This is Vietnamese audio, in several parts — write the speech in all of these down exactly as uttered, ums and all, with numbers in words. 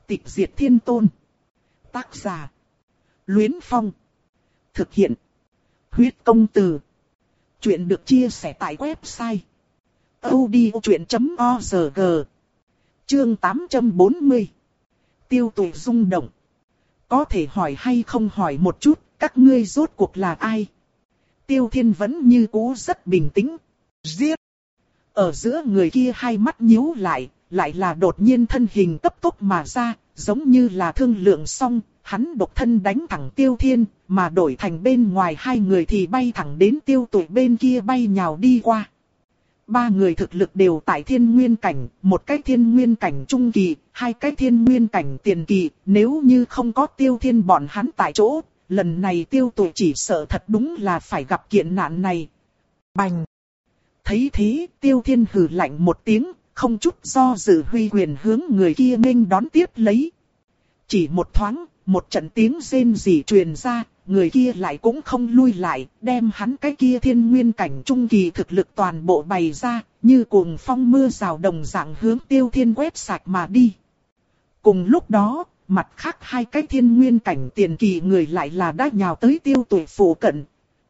Tịch diệt thiên tôn. Tác giả. Luyến Phong. Thực hiện. Huyết công từ. Chuyện được chia sẻ tại website audiochuyện chấm org. Chương tám trăm bốn mươi. Tiêu Tụy rung động. Có thể hỏi hay không hỏi một chút, các ngươi rốt cuộc là ai? Tiêu Thiên vẫn như cũ rất bình tĩnh. Giết! Ở giữa người kia hai mắt nhíu lại, lại là đột nhiên thân hình cấp tốc mà ra, giống như là thương lượng xong, hắn độc thân đánh thẳng Tiêu Thiên, mà đổi thành bên ngoài hai người thì bay thẳng đến Tiêu Tụy bên kia bay nhào đi qua. Ba người thực lực đều tại thiên nguyên cảnh, một cái thiên nguyên cảnh trung kỳ, hai cái thiên nguyên cảnh tiền kỳ, nếu như không có Tiêu Thiên bọn hắn tại chỗ, lần này Tiêu Tụy chỉ sợ thật đúng là phải gặp kiện nạn này. Bành! Thấy thế, Tiêu Thiên hừ lạnh một tiếng, không chút do dự huy quyền hướng người kia nghênh đón tiếp lấy. Chỉ một thoáng, một trận tiếng rên rỉ truyền ra, người kia lại cũng không lui lại, đem hắn cái kia thiên nguyên cảnh trung kỳ thực lực toàn bộ bày ra, như cuồng phong mưa rào đồng dạng hướng Tiêu Thiên quét sạch mà đi. Cùng lúc đó, mặt khác hai cái thiên nguyên cảnh tiền kỳ người lại là đã nhào tới Tiêu Tụy phủ cận.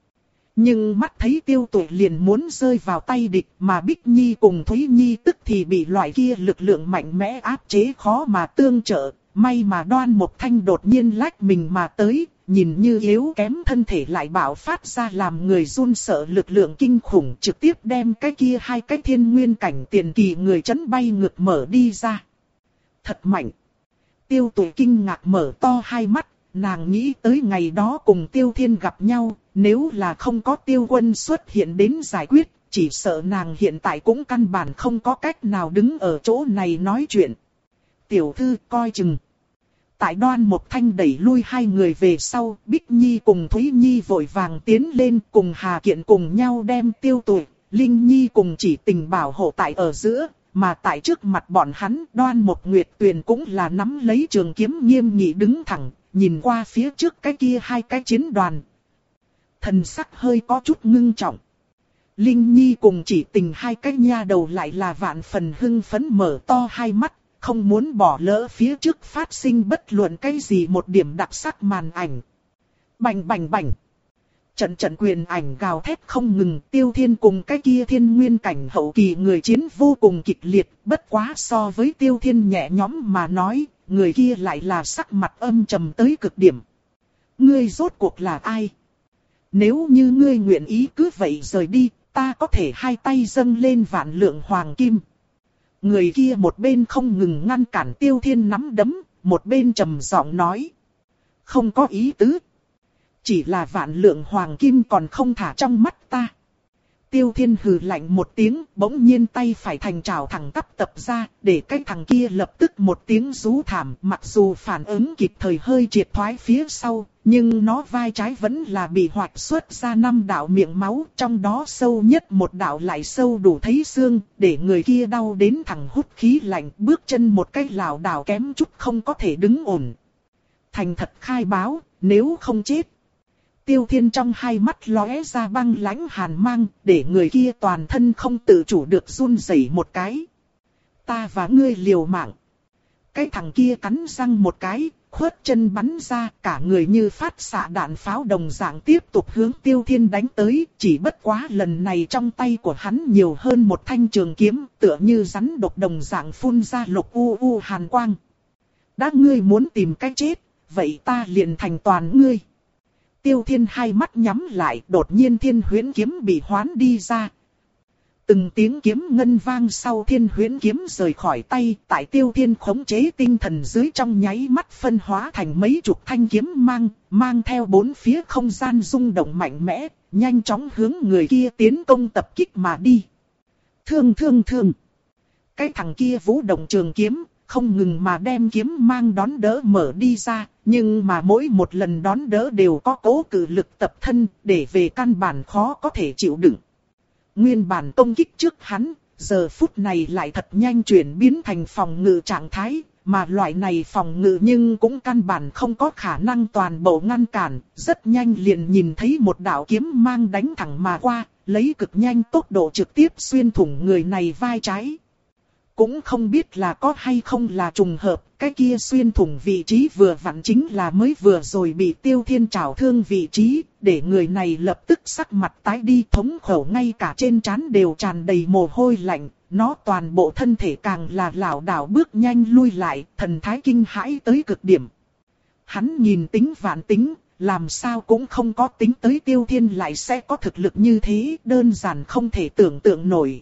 Nhưng mắt thấy Tiêu Tụy liền muốn rơi vào tay địch, mà Bích Nhi cùng Thúy Nhi tức thì bị loại kia lực lượng mạnh mẽ áp chế khó mà tương trợ. May mà Đoan Mộc Thanh đột nhiên lách mình mà tới, nhìn như yếu kém thân thể lại bạo phát ra làm người run sợ lực lượng kinh khủng, trực tiếp đem cái kia hai cái thiên nguyên cảnh tiền kỳ người chấn bay ngược mở đi ra. Thật mạnh! Tiêu Tụy kinh ngạc mở to hai mắt, nàng nghĩ tới ngày đó cùng Tiêu Thiên gặp nhau, nếu là không có Tiêu Quân xuất hiện đến giải quyết, chỉ sợ nàng hiện tại cũng căn bản không có cách nào đứng ở chỗ này nói chuyện. Tiểu thư coi chừng. Tại Đoan Mộc Thanh đẩy lui hai người về sau, Bích Nhi cùng Thúy Nhi vội vàng tiến lên cùng Hà Kiện cùng nhau đem Tiêu Tụy, Linh Nhi cùng Chỉ Tình bảo hộ tại ở giữa, mà tại trước mặt bọn hắn Đoan Mộc Nguyệt Tuyền cũng là nắm lấy trường kiếm nghiêm nghị đứng thẳng, nhìn qua phía trước cái kia hai cái chiến đoàn. Thần sắc hơi có chút ngưng trọng. Linh Nhi cùng Chỉ Tình hai cái nha đầu lại là vạn phần hưng phấn mở to hai mắt, không muốn bỏ lỡ phía trước phát sinh bất luận cái gì một điểm đặc sắc màn ảnh. Bành bành bành. Trận trận quyền ảnh gào thét không ngừng, Tiêu Thiên cùng cái kia thiên nguyên cảnh hậu kỳ người chiến vô cùng kịch liệt, bất quá so với Tiêu Thiên nhẹ nhõm mà nói, người kia lại là sắc mặt âm trầm tới cực điểm. Ngươi rốt cuộc là ai? Nếu như ngươi nguyện ý cứ vậy rời đi, ta có thể hai tay dâng lên vạn lượng hoàng kim. Người kia một bên không ngừng ngăn cản Tiêu Thiên nắm đấm, một bên trầm giọng nói. Không có ý tứ. Chỉ là vạn lượng hoàng kim còn không thả trong mắt ta. Tiêu Thiên hừ lạnh một tiếng, bỗng nhiên tay phải thành trảo thẳng tắp tập ra, để cái thằng kia lập tức một tiếng rú thảm, mặc dù phản ứng kịp thời hơi triệt thoái phía sau, nhưng nó vai trái vẫn là bị hoạch xuất ra năm đạo miệng máu, trong đó sâu nhất một đạo lại sâu đủ thấy xương, để người kia đau đến thẳng hút khí lạnh, bước chân một cái lảo đảo kém chút không có thể đứng ổn. Thành thật khai báo, nếu không chết. Tiêu Thiên trong hai mắt lóe ra băng lãnh hàn mang, để người kia toàn thân không tự chủ được run rẩy một cái. Ta và ngươi liều mạng. Cái thằng kia cắn răng một cái, khuất chân bắn ra, cả người như phát xạ đạn pháo đồng dạng tiếp tục hướng Tiêu Thiên đánh tới, chỉ bất quá lần này trong tay của hắn nhiều hơn một thanh trường kiếm, tựa như rắn độc đồng dạng phun ra lục u u hàn quang. Đã ngươi muốn tìm cách chết, vậy ta liền thành toàn ngươi. Tiêu Thiên hai mắt nhắm lại, đột nhiên thiên huyễn kiếm bị hoán đi ra. Từng tiếng kiếm ngân vang sau thiên huyễn kiếm rời khỏi tay, tại Tiêu Thiên khống chế tinh thần dưới trong nháy mắt phân hóa thành mấy chục thanh kiếm mang, mang theo bốn phía không gian rung động mạnh mẽ, nhanh chóng hướng người kia tiến công tập kích mà đi. Thương thương thương. Cái thằng kia vũ động trường kiếm, không ngừng mà đem kiếm mang đón đỡ mở đi ra, nhưng mà mỗi một lần đón đỡ đều có cố cự lực tập thân, để về căn bản khó có thể chịu đựng. Nguyên bản công kích trước hắn, giờ phút này lại thật nhanh chuyển biến thành phòng ngự trạng thái, mà loại này phòng ngự nhưng cũng căn bản không có khả năng toàn bộ ngăn cản, rất nhanh liền nhìn thấy một đạo kiếm mang đánh thẳng mà qua, lấy cực nhanh tốc độ trực tiếp xuyên thủng người này vai trái. cũng không biết là có hay không là trùng hợp, cái kia xuyên thủng vị trí vừa vặn chính là mới vừa rồi bị Tiêu Thiên trảo thương vị trí, để người này lập tức sắc mặt tái đi, thống khổ ngay cả trên trán đều tràn đầy mồ hôi lạnh, nó toàn bộ thân thể càng là lảo đảo bước nhanh lui lại, thần thái kinh hãi tới cực điểm. Hắn nhìn tính vạn tính, làm sao cũng không có tính tới Tiêu Thiên lại sẽ có thực lực như thế, đơn giản không thể tưởng tượng nổi.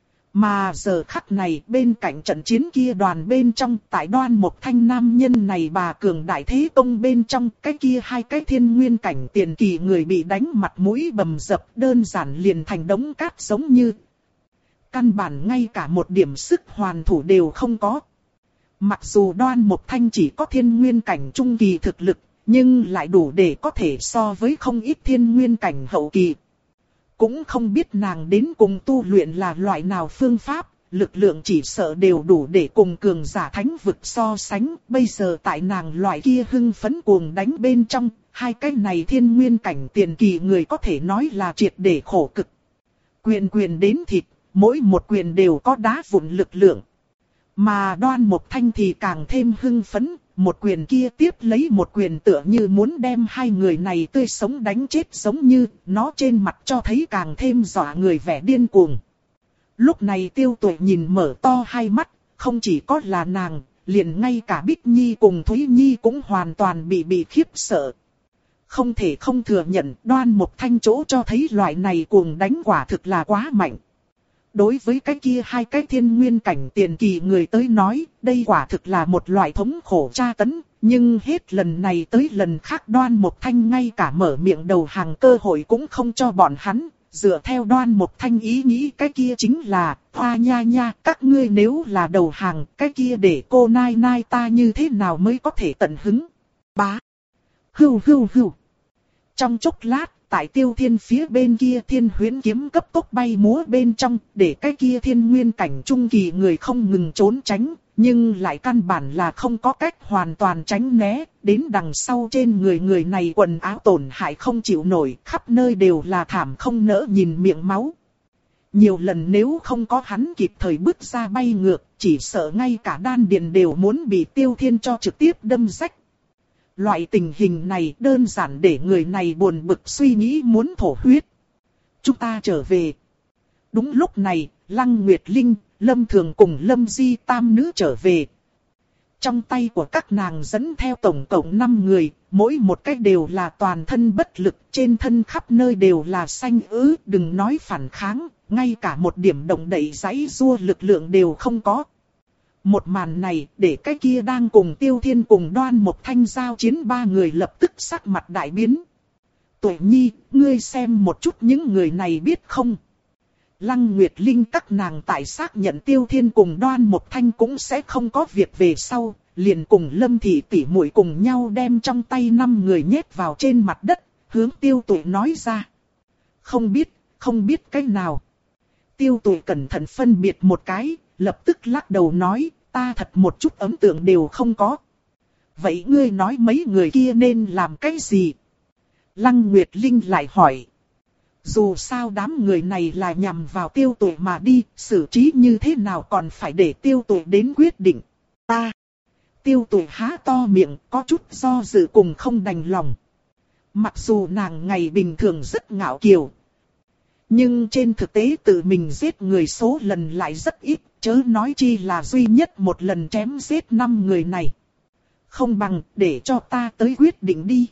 Mà giờ khắc này bên cạnh trận chiến kia đoàn bên trong, tại Đoan Mộc Thanh nam nhân này bà cường đại thế công bên trong, cái kia hai cái thiên nguyên cảnh tiền kỳ người bị đánh mặt mũi bầm dập, đơn giản liền thành đống cát giống như. Căn bản ngay cả một điểm sức hoàn thủ đều không có. Mặc dù Đoan Mộc Thanh chỉ có thiên nguyên cảnh trung kỳ thực lực, nhưng lại đủ để có thể so với không ít thiên nguyên cảnh hậu kỳ. Cũng không biết nàng đến cùng tu luyện là loại nào phương pháp, lực lượng chỉ sợ đều đủ để cùng cường giả thánh vực so sánh. Bây giờ tại nàng loại kia hưng phấn cuồng đánh bên trong, hai cái này thiên nguyên cảnh tiền kỳ người có thể nói là triệt để khổ cực. Quyền quyền đến thịt, mỗi một quyền đều có đá vụn lực lượng. Mà Đoan Mộc Thanh thì càng thêm hưng phấn, một quyền kia tiếp lấy một quyền tựa như muốn đem hai người này tươi sống đánh chết giống như, nó trên mặt cho thấy càng thêm dọa người vẻ điên cuồng. Lúc này Tiêu Tuệ nhìn mở to hai mắt, không chỉ có là nàng, liền ngay cả Bích Nhi cùng Thúy Nhi cũng hoàn toàn bị bị khiếp sợ. Không thể không thừa nhận Đoan Mộc Thanh chỗ cho thấy loại này cuồng đánh quả thực là quá mạnh. Đối với cái kia hai cái thiên nguyên cảnh tiền kỳ người tới nói, đây quả thực là một loại thống khổ tra tấn, nhưng hết lần này tới lần khác Đoan Mộc Thanh ngay cả mở miệng đầu hàng cơ hội cũng không cho bọn hắn, dựa theo Đoan Mộc Thanh ý nghĩ cái kia chính là, hoa nha nha, các ngươi nếu là đầu hàng, cái kia để cô nai nai ta như thế nào mới có thể tận hứng. Bá. Hưu hưu hưu. Trong chốc lát, tại Tiêu Thiên phía bên kia thiên huyễn kiếm cấp tốc bay múa bên trong, để cái kia thiên nguyên cảnh trung kỳ người không ngừng trốn tránh, nhưng lại căn bản là không có cách hoàn toàn tránh né, đến đằng sau trên người người này quần áo tổn hại không chịu nổi, khắp nơi đều là thảm không nỡ nhìn miệng máu. Nhiều lần nếu không có hắn kịp thời bước ra bay ngược, chỉ sợ ngay cả đan điền đều muốn bị Tiêu Thiên cho trực tiếp đâm rách. Loại tình hình này đơn giản để người này buồn bực suy nghĩ muốn thổ huyết. Chúng ta trở về. Đúng lúc này, Lăng Nguyệt Linh, Lâm Thường cùng Lâm Di tam nữ trở về. Trong tay của các nàng dẫn theo tổng cộng năm người, mỗi một cách đều là toàn thân bất lực, trên thân khắp nơi đều là xanh ứ, đừng nói phản kháng, ngay cả một điểm động đậy giãy giụa lực lượng đều không có. Một màn này để cái kia đang cùng Tiêu Thiên cùng Đoan Mộc Thanh giao chiến ba người lập tức sắc mặt đại biến. Tuệ Nhi, ngươi xem một chút những người này biết không? Lăng Nguyệt Linh các nàng tại xác nhận Tiêu Thiên cùng Đoan Mộc Thanh cũng sẽ không có việc về sau, liền cùng Lâm Thị tỷ muội cùng nhau đem trong tay năm người nhét vào trên mặt đất, hướng Tiêu Tuệ nói ra. Không biết, không biết cái nào. Tiêu Tuệ cẩn thận phân biệt một cái, lập tức lắc đầu nói, ta thật một chút ấn tượng đều không có. Vậy ngươi nói mấy người kia nên làm cái gì? Lăng Nguyệt Linh lại hỏi. Dù sao đám người này là nhằm vào Tiêu Tuệ mà đi, xử trí như thế nào còn phải để Tiêu Tuệ đến quyết định. Ta. Tiêu Tuệ há to miệng, có chút do dự cùng không đành lòng. Mặc dù nàng ngày bình thường rất ngạo kiều, nhưng trên thực tế tự mình giết người số lần lại rất ít, chớ nói chi là duy nhất một lần chém giết năm người này. Không bằng để cho ta tới quyết định đi.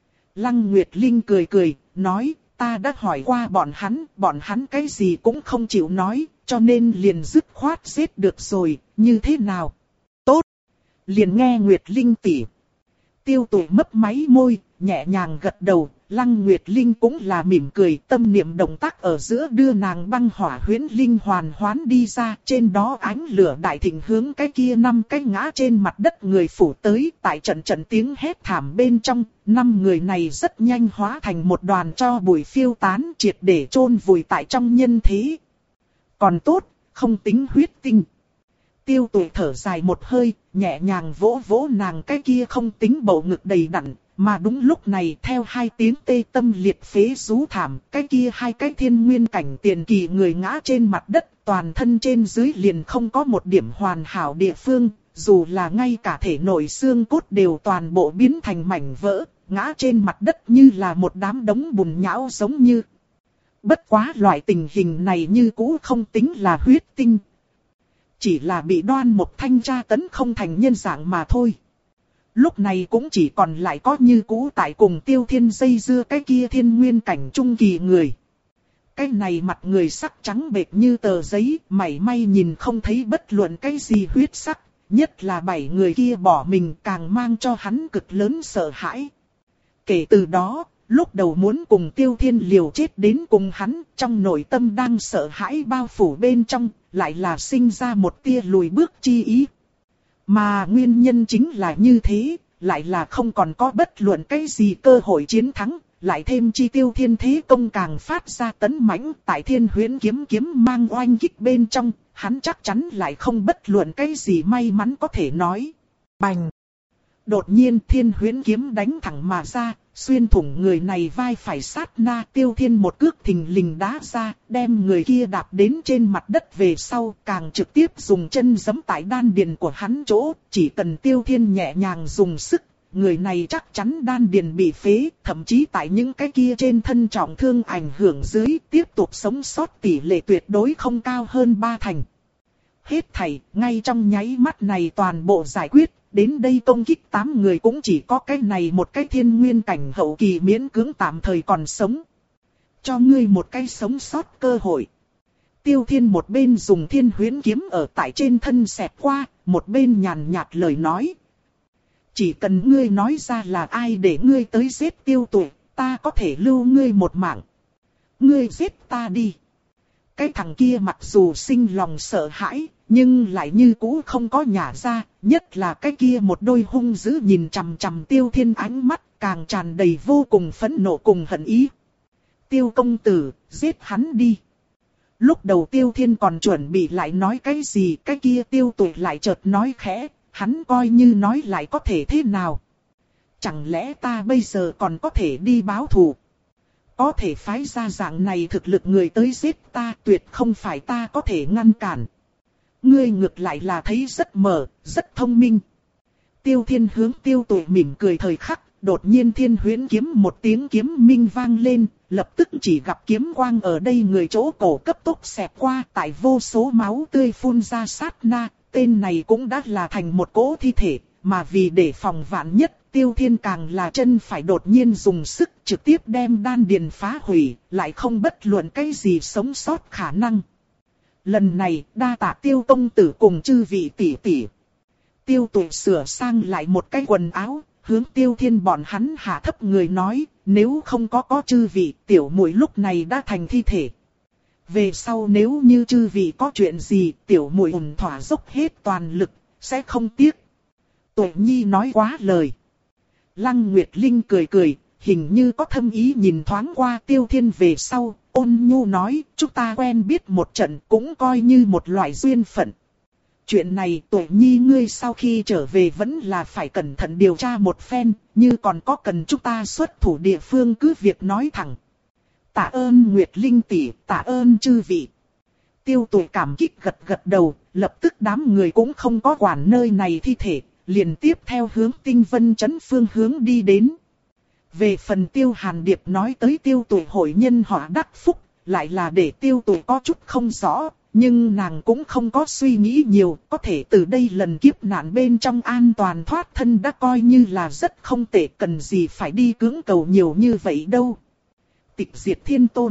Lăng Nguyệt Linh cười cười, nói, ta đã hỏi qua bọn hắn, bọn hắn cái gì cũng không chịu nói, cho nên liền dứt khoát giết được rồi, như thế nào? Tốt! Liền nghe Nguyệt Linh tỉ. Tiêu Tuệ mấp máy môi, nhẹ nhàng gật đầu, Lăng Nguyệt Linh cũng là mỉm cười, tâm niệm động tác ở giữa đưa nàng băng hỏa huyễn linh hoàn hoán đi ra, trên đó ánh lửa đại thịnh hướng cái kia năm cái ngã trên mặt đất người phủ tới, tại trận trận tiếng hét thảm bên trong, năm người này rất nhanh hóa thành một đoàn tro bụi phiêu tán triệt để chôn vùi tại trong nhân thế. Còn tốt, không tính huyết tinh. Tiêu Tuệ thở dài một hơi, nhẹ nhàng vỗ vỗ nàng cái kia không tính bầu ngực đầy đặn. Mà đúng lúc này theo hai tiếng tê tâm liệt phế rú thảm, cái kia hai cái thiên nguyên cảnh tiền kỳ người ngã trên mặt đất, toàn thân trên dưới liền không có một điểm hoàn hảo địa phương, dù là ngay cả thể nội xương cốt đều toàn bộ biến thành mảnh vỡ, ngã trên mặt đất như là một đám đống bùn nhão giống như. Bất quá loại tình hình này như cũ không tính là huyết tinh. Chỉ là bị Đoan Mộc Thanh tra tấn không thành nhân dạng mà thôi. Lúc này cũng chỉ còn lại có như cũ tại cùng Tiêu Thiên dây dưa cái kia thiên nguyên cảnh trung kỳ người. Cái này mặt người sắc trắng bệch như tờ giấy, mảy may nhìn không thấy bất luận cái gì huyết sắc, nhất là bảy người kia bỏ mình càng mang cho hắn cực lớn sợ hãi. Kể từ đó, lúc đầu muốn cùng Tiêu Thiên liều chết đến cùng hắn, trong nội tâm đang sợ hãi bao phủ bên trong, lại là sinh ra một tia lùi bước chi ý. Mà nguyên nhân chính là như thế, lại là không còn có bất luận cái gì cơ hội chiến thắng, lại thêm chi Tiêu Thiên thế công càng phát ra tấn mãnh, tại Thiên Huyễn kiếm kiếm mang oanh kích bên trong, hắn chắc chắn lại không bất luận cái gì may mắn có thể nói. Bành! Đột nhiên Thiên Huyễn kiếm đánh thẳng mà ra, xuyên thủng người này vai phải sát na, Tiêu Thiên một cước thình lình đá ra, đem người kia đạp đến trên mặt đất về sau, càng trực tiếp dùng chân giẫm tại đan điền của hắn chỗ, chỉ cần Tiêu Thiên nhẹ nhàng dùng sức, người này chắc chắn đan điền bị phế, thậm chí tại những cái kia trên thân trọng thương ảnh hưởng dưới, tiếp tục sống sót tỷ lệ tuyệt đối không cao hơn ba thành. Hết thảy, ngay trong nháy mắt này toàn bộ giải quyết. Đến đây công kích tám người cũng chỉ có cái này một cái thiên nguyên cảnh hậu kỳ miễn cưỡng tạm thời còn sống. Cho ngươi một cái sống sót cơ hội. Tiêu Thiên một bên dùng Thiên Huyễn kiếm ở tại trên thân xẹt qua, một bên nhàn nhạt lời nói. Chỉ cần ngươi nói ra là ai để ngươi tới giết Tiêu Tuệ, ta có thể lưu ngươi một mạng. Ngươi giết ta đi. Cái thằng kia mặc dù sinh lòng sợ hãi, nhưng lại như cũ không có nhả ra, nhất là cái kia một đôi hung dữ nhìn chằm chằm Tiêu Thiên ánh mắt, càng tràn đầy vô cùng phẫn nộ cùng hận ý. Tiêu công tử, giết hắn đi. Lúc đầu Tiêu Thiên còn chuẩn bị lại nói cái gì, cái kia Tiêu Tuệ lại chợt nói khẽ, hắn coi như nói lại có thể thế nào. Chẳng lẽ ta bây giờ còn có thể đi báo thù? Có thể phái ra dạng này thực lực người tới giết ta, tuyệt không phải ta có thể ngăn cản. Ngươi ngược lại là thấy rất mở, rất thông minh. Tiêu Thiên hướng Tiêu Tuệ mỉm cười thời khắc, đột nhiên Thiên Huyễn kiếm một tiếng kiếm minh vang lên, lập tức chỉ gặp kiếm quang ở đây người chỗ cổ cấp tốc xẹt qua, tại vô số máu tươi phun ra sát na, tên này cũng đã là thành một cỗ thi thể, mà vì để phòng vạn nhất, Tiêu Thiên càng là chân phải đột nhiên dùng sức trực tiếp đem đan điền phá hủy, lại không bất luận cái gì sống sót khả năng. Lần này, đa tạ Tiêu công tử cùng chư vị tỷ tỷ. Tiêu Tuệ sửa sang lại một cái quần áo, hướng Tiêu Thiên bọn hắn hạ thấp người nói, nếu không có có chư vị, tiểu muội lúc này đã thành thi thể. Về sau nếu như chư vị có chuyện gì, tiểu muội ủng thỏa dốc hết toàn lực, sẽ không tiếc. Tuệ Nhi nói quá lời. Lăng Nguyệt Linh cười cười, hình như có thâm ý nhìn thoáng qua Tiêu Thiên về sau, ôn nhu nói, chúng ta quen biết một trận cũng coi như một loại duyên phận. Chuyện này Tuệ Nhi ngươi sau khi trở về vẫn là phải cẩn thận điều tra một phen, như còn có cần chúng ta xuất thủ địa phương cứ việc nói thẳng. Tạ ơn Nguyệt Linh tỷ, tạ ơn chư vị. Tiêu Tuệ cảm kích gật gật đầu, lập tức đám người cũng không có quản nơi này thi thể, liền tiếp theo hướng Tinh Vân Trấn phương hướng đi đến. Về phần Tiêu Hàn Điệp nói tới Tiêu Tuệ hội nhân họ đắc phúc, lại là để Tiêu Tuệ có chút không rõ, nhưng nàng cũng không có suy nghĩ nhiều, có thể từ đây lần kiếp nạn bên trong an toàn thoát thân đã coi như là rất không tệ, cần gì phải đi cưỡng cầu nhiều như vậy đâu. Tịch Diệt Thiên Tôn.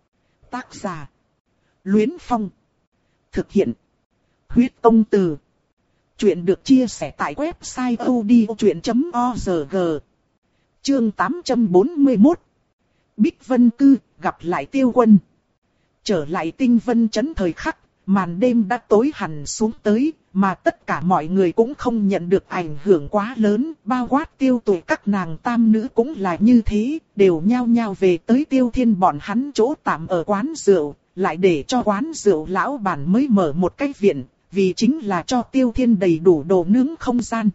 Tác giả: Luyến Phong. Thực hiện: Huyết Công Từ. Chuyện được chia sẻ tại website odchuyện chấm org. Chương tám trăm bốn mươi mốt. Bích Vân Cư, gặp lại Tiêu Quân. Trở lại Tinh Vân Trấn thời khắc, màn đêm đã tối hẳn xuống tới, mà tất cả mọi người cũng không nhận được ảnh hưởng quá lớn, bao quát Tiêu Tuệ các nàng tam nữ cũng là như thế, đều nhao nhao về tới Tiêu Thiên bọn hắn chỗ tạm ở quán rượu, lại để cho quán rượu lão bản mới mở một cái viện, vì chính là cho Tiêu Thiên đầy đủ đồ nướng không gian.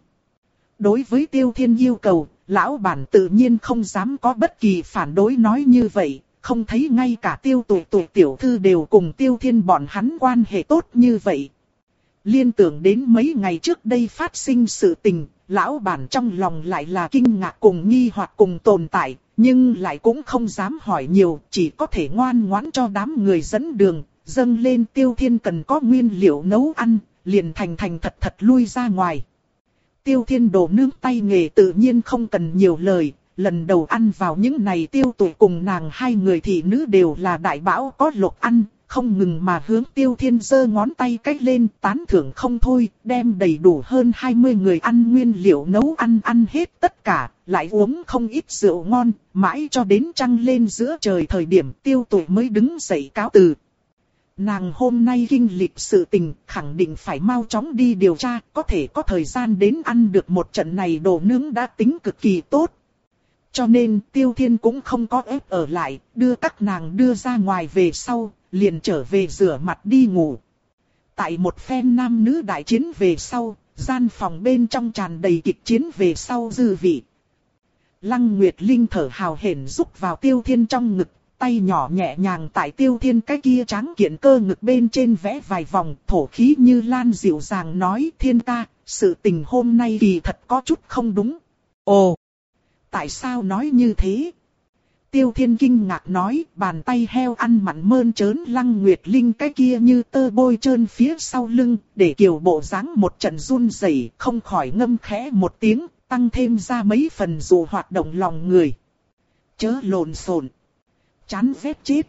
Đối với Tiêu Thiên yêu cầu, lão bản tự nhiên không dám có bất kỳ phản đối nói như vậy, không thấy ngay cả Tiêu Tuệ Tuệ tiểu thư đều cùng Tiêu Thiên bọn hắn quan hệ tốt như vậy. Liên tưởng đến mấy ngày trước đây phát sinh sự tình, lão bản trong lòng lại là kinh ngạc cùng nghi hoặc cùng tồn tại, nhưng lại cũng không dám hỏi nhiều, chỉ có thể ngoan ngoãn cho đám người dẫn đường, dâng lên Tiêu Thiên cần có nguyên liệu nấu ăn, liền thành thành thật thật lui ra ngoài. Tiêu Thiên đồ nướng tay nghề tự nhiên không cần nhiều lời, lần đầu ăn vào những này Tiêu Tuệ cùng nàng hai người thị nữ đều là đại bão có lộc ăn, không ngừng mà hướng Tiêu Thiên giơ ngón tay cách lên tán thưởng không thôi, đem đầy đủ hơn hai mươi người ăn nguyên liệu nấu ăn ăn hết tất cả, lại uống không ít rượu ngon, mãi cho đến trăng lên giữa trời thời điểm Tiêu Tuệ mới đứng dậy cáo từ. Nàng hôm nay kinh lịch sự tình, khẳng định phải mau chóng đi điều tra, có thể có thời gian đến ăn được một trận này đồ nướng đã tính cực kỳ tốt. Cho nên Tiêu Thiên cũng không có ép ở lại, đưa các nàng đưa ra ngoài về sau, liền trở về rửa mặt đi ngủ. Tại một phen nam nữ đại chiến về sau, gian phòng bên trong tràn đầy kịch chiến về sau dư vị. Lăng Nguyệt Linh thở hào hển rúc vào Tiêu Thiên trong ngực, tay nhỏ nhẹ nhàng tại Tiêu Thiên cái kia tráng kiện cơ ngực bên trên vẽ vài vòng, thổ khí như lan dịu dàng nói: Thiên ca, sự tình hôm nay kỳ thật có chút không đúng. Ồ, tại sao nói như thế? Tiêu Thiên kinh ngạc nói, bàn tay heo ăn mặn mơn trớn Lăng Nguyệt Linh cái kia như tơ bôi trơn phía sau lưng, để kiều bộ dáng một trận run rẩy, không khỏi ngâm khẽ một tiếng, tăng thêm ra mấy phần dụ hoạt động lòng người. Chớ lộn xộn, chán ghét chết.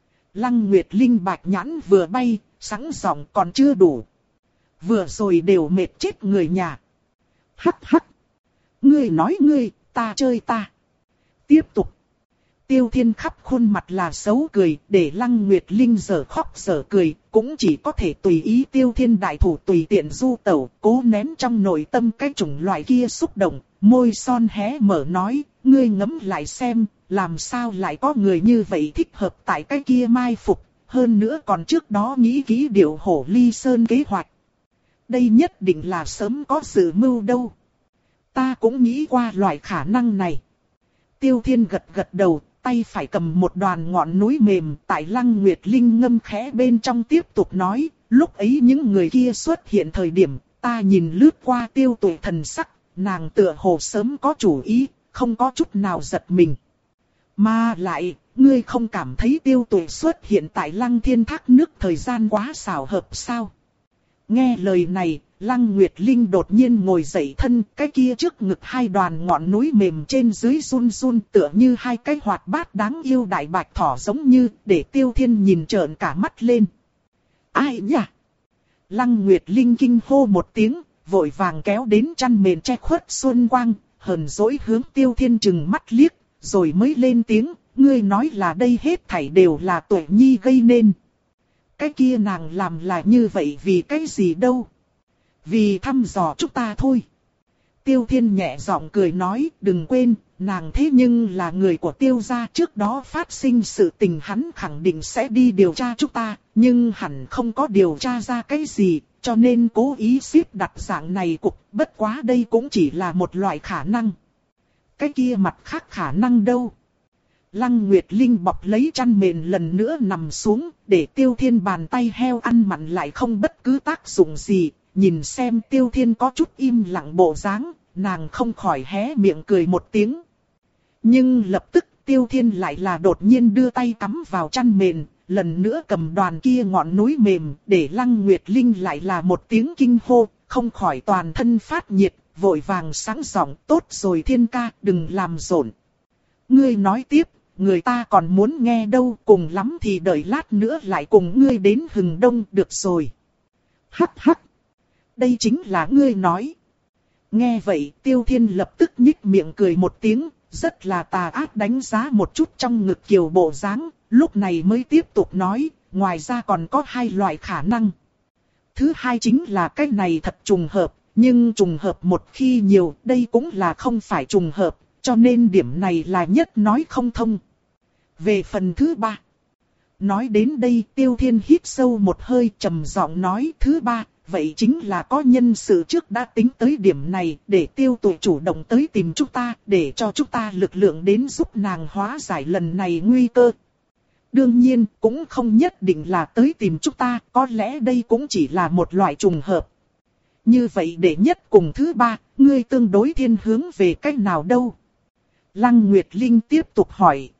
Lăng Nguyệt Linh bạch nhãn vừa bay, sẵn giọng còn chưa đủ. Vừa rồi đều mệt chết người nhà. Hắc hắc. Ngươi nói ngươi, ta chơi ta. Tiếp tục. Tiêu Thiên khắp khuôn mặt là xấu cười, để Lăng Nguyệt Linh giờ khóc giờ cười, cũng chỉ có thể tùy ý Tiêu Thiên đại thủ tùy tiện du tẩu, cố nén trong nội tâm cái chủng loại kia xúc động, môi son hé mở nói, ngươi ngẫm lại xem, làm sao lại có người như vậy thích hợp tại cái kia mai phục, hơn nữa còn trước đó nghĩ kỹ điều Hổ Ly Sơn kế hoạch. Đây nhất định là sớm có dự mưu đâu. Ta cũng nghĩ qua loại khả năng này. Tiêu Thiên gật gật đầu, tay phải cầm một đoàn ngọn núi mềm, tại Lăng Nguyệt Linh ngâm khẽ bên trong tiếp tục nói, lúc ấy những người kia xuất hiện thời điểm, ta nhìn lướt qua Tiêu Tuệ thần sắc, nàng tựa hồ sớm có chủ ý, không có chút nào giật mình. Mà lại, ngươi không cảm thấy Tiêu Tuệ xuất hiện tại Lăng Thiên Thác nước thời gian quá xảo hợp sao? Nghe lời này, Lăng Nguyệt Linh đột nhiên ngồi dậy thân, cái kia trước ngực hai đoàn ngọn núi mềm trên dưới run run tựa như hai cái hoạt bát đáng yêu đại bạch thỏ giống như, để Tiêu Thiên nhìn trợn cả mắt lên. Ai nhỉ? Lăng Nguyệt Linh kinh hô một tiếng, vội vàng kéo đến chăn mền che khuất xuân quang, hờn dỗi hướng Tiêu Thiên trừng mắt liếc, rồi mới lên tiếng, ngươi nói là đây hết thảy đều là Tuệ Nhi gây nên. Cái kia nàng làm là như vậy vì cái gì đâu? Vì thăm dò chúng ta thôi. Tiêu Thiên nhẹ giọng cười nói, đừng quên, nàng thế nhưng là người của Tiêu gia, trước đó phát sinh sự tình hắn khẳng định sẽ đi điều tra chúng ta, nhưng hẳn không có điều tra ra cái gì, cho nên cố ý xếp đặt dạng này cục, bất quá đây cũng chỉ là một loại khả năng. Cái kia mặt khác khả năng đâu? Lăng Nguyệt Linh bọc lấy chăn mền lần nữa nằm xuống, để Tiêu Thiên bàn tay heo ăn mặn lại không bất cứ tác dụng gì. Nhìn xem Tiêu Thiên có chút im lặng bộ dáng, nàng không khỏi hé miệng cười một tiếng. Nhưng lập tức Tiêu Thiên lại là đột nhiên đưa tay cắm vào chăn mền, lần nữa cầm đoàn kia ngọn núi mềm, để Lăng Nguyệt Linh lại là một tiếng kinh hô, không khỏi toàn thân phát nhiệt, vội vàng sáng giọng, tốt rồi Thiên ca, đừng làm rộn. Ngươi nói tiếp, người ta còn muốn nghe đâu, cùng lắm thì đợi lát nữa lại cùng ngươi đến Hừng Đông được rồi. Hắc hắc. Đây chính là ngươi nói. Nghe vậy Tiêu Thiên lập tức nhích miệng cười một tiếng, rất là tà ác đánh giá một chút trong ngực kiều bộ dáng, lúc này mới tiếp tục nói, ngoài ra còn có hai loại khả năng. Thứ hai chính là cái này thật trùng hợp, nhưng trùng hợp một khi nhiều, đây cũng là không phải trùng hợp, cho nên điểm này là nhất nói không thông. Về phần thứ ba. Nói đến đây Tiêu Thiên hít sâu một hơi trầm giọng nói thứ ba. Vậy chính là có nhân sự trước đã tính tới điểm này, để Tiêu Tuệ chủ động tới tìm chúng ta, để cho chúng ta lực lượng đến giúp nàng hóa giải lần này nguy cơ. Đương nhiên, cũng không nhất định là tới tìm chúng ta, có lẽ đây cũng chỉ là một loại trùng hợp. Như vậy đệ nhất cùng thứ ba, ngươi tương đối thiên hướng về cách nào đâu? Lăng Nguyệt Linh tiếp tục hỏi.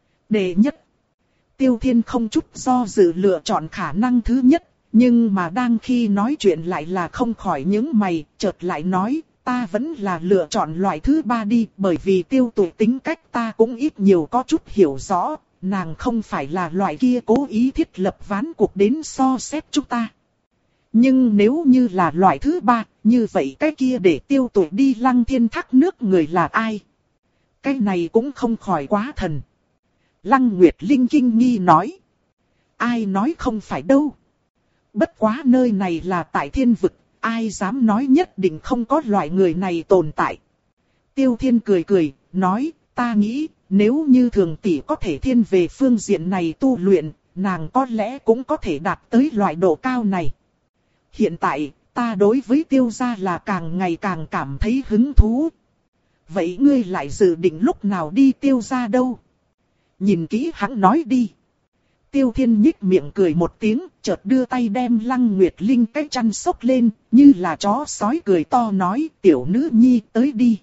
Đệ nhất. Tiêu Thiên không chút do dự lựa chọn khả năng thứ nhất, nhưng mà đang khi nói chuyện lại là không khỏi những mày, chợt lại nói, ta vẫn là lựa chọn loại thứ ba đi, bởi vì Tiêu Tụy tính cách ta cũng ít nhiều có chút hiểu rõ, nàng không phải là loại kia cố ý thiết lập ván cuộc đến so xét chúng ta. Nhưng nếu như là loại thứ ba, như vậy cái kia để Tiêu Tụy đi Lăng Thiên thác nước người là ai? Cái này cũng không khỏi quá thần. Lăng Nguyệt Linh kinh nghi nói. Ai nói không phải đâu. Bất quá nơi này là tại thiên vực, ai dám nói nhất định không có loại người này tồn tại. Tiêu Thiên cười cười, nói, ta nghĩ, nếu như thường tỷ có thể thiên về phương diện này tu luyện, nàng có lẽ cũng có thể đạt tới loại độ cao này. Hiện tại, ta đối với Tiêu gia là càng ngày càng cảm thấy hứng thú. Vậy ngươi lại dự định lúc nào đi Tiêu gia đâu? Nhìn kỹ hắn nói đi. Tiêu Thiên nhích miệng cười một tiếng, chợt đưa tay đem Lăng Nguyệt Linh cái chăn xốc lên, như là chó sói cười to nói, tiểu nữ nhi tới đi.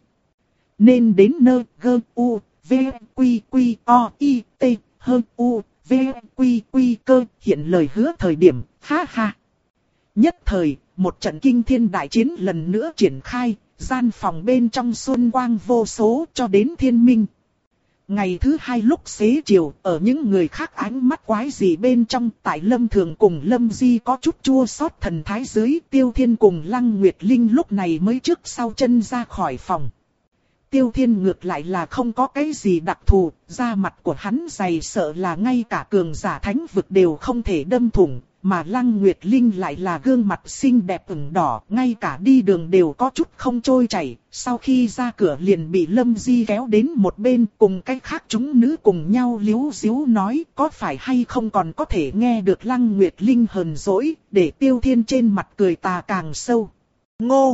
Nên đến nơi, gơ, u, v, quy, quy, o, i, t, hơ, u, v, quy, quy, cơ, hiện lời hứa thời điểm, ha ha. Nhất thời, một trận kinh thiên đại chiến lần nữa triển khai, gian phòng bên trong xuân quang vô số cho đến thiên minh. Ngày thứ hai lúc xế chiều, ở những người khác ánh mắt quái gì bên trong, tại Lâm Thường cùng Lâm Di có chút chua xót thần thái dưới, Tiêu Thiên cùng Lăng Nguyệt Linh lúc này mới trước sau chân ra khỏi phòng. Tiêu Thiên ngược lại là không có cái gì đặc thù, da mặt của hắn dày sợ là ngay cả cường giả thánh vực đều không thể đâm thủng, mà Lăng Nguyệt Linh lại là gương mặt xinh đẹp ửng đỏ, ngay cả đi đường đều có chút không trôi chảy, sau khi ra cửa liền bị Lâm Di kéo đến một bên cùng cái khác chúng nữ cùng nhau líu díu nói có phải hay không còn có thể nghe được Lăng Nguyệt Linh hờn dỗi, để Tiêu Thiên trên mặt cười tà càng sâu. Ngô!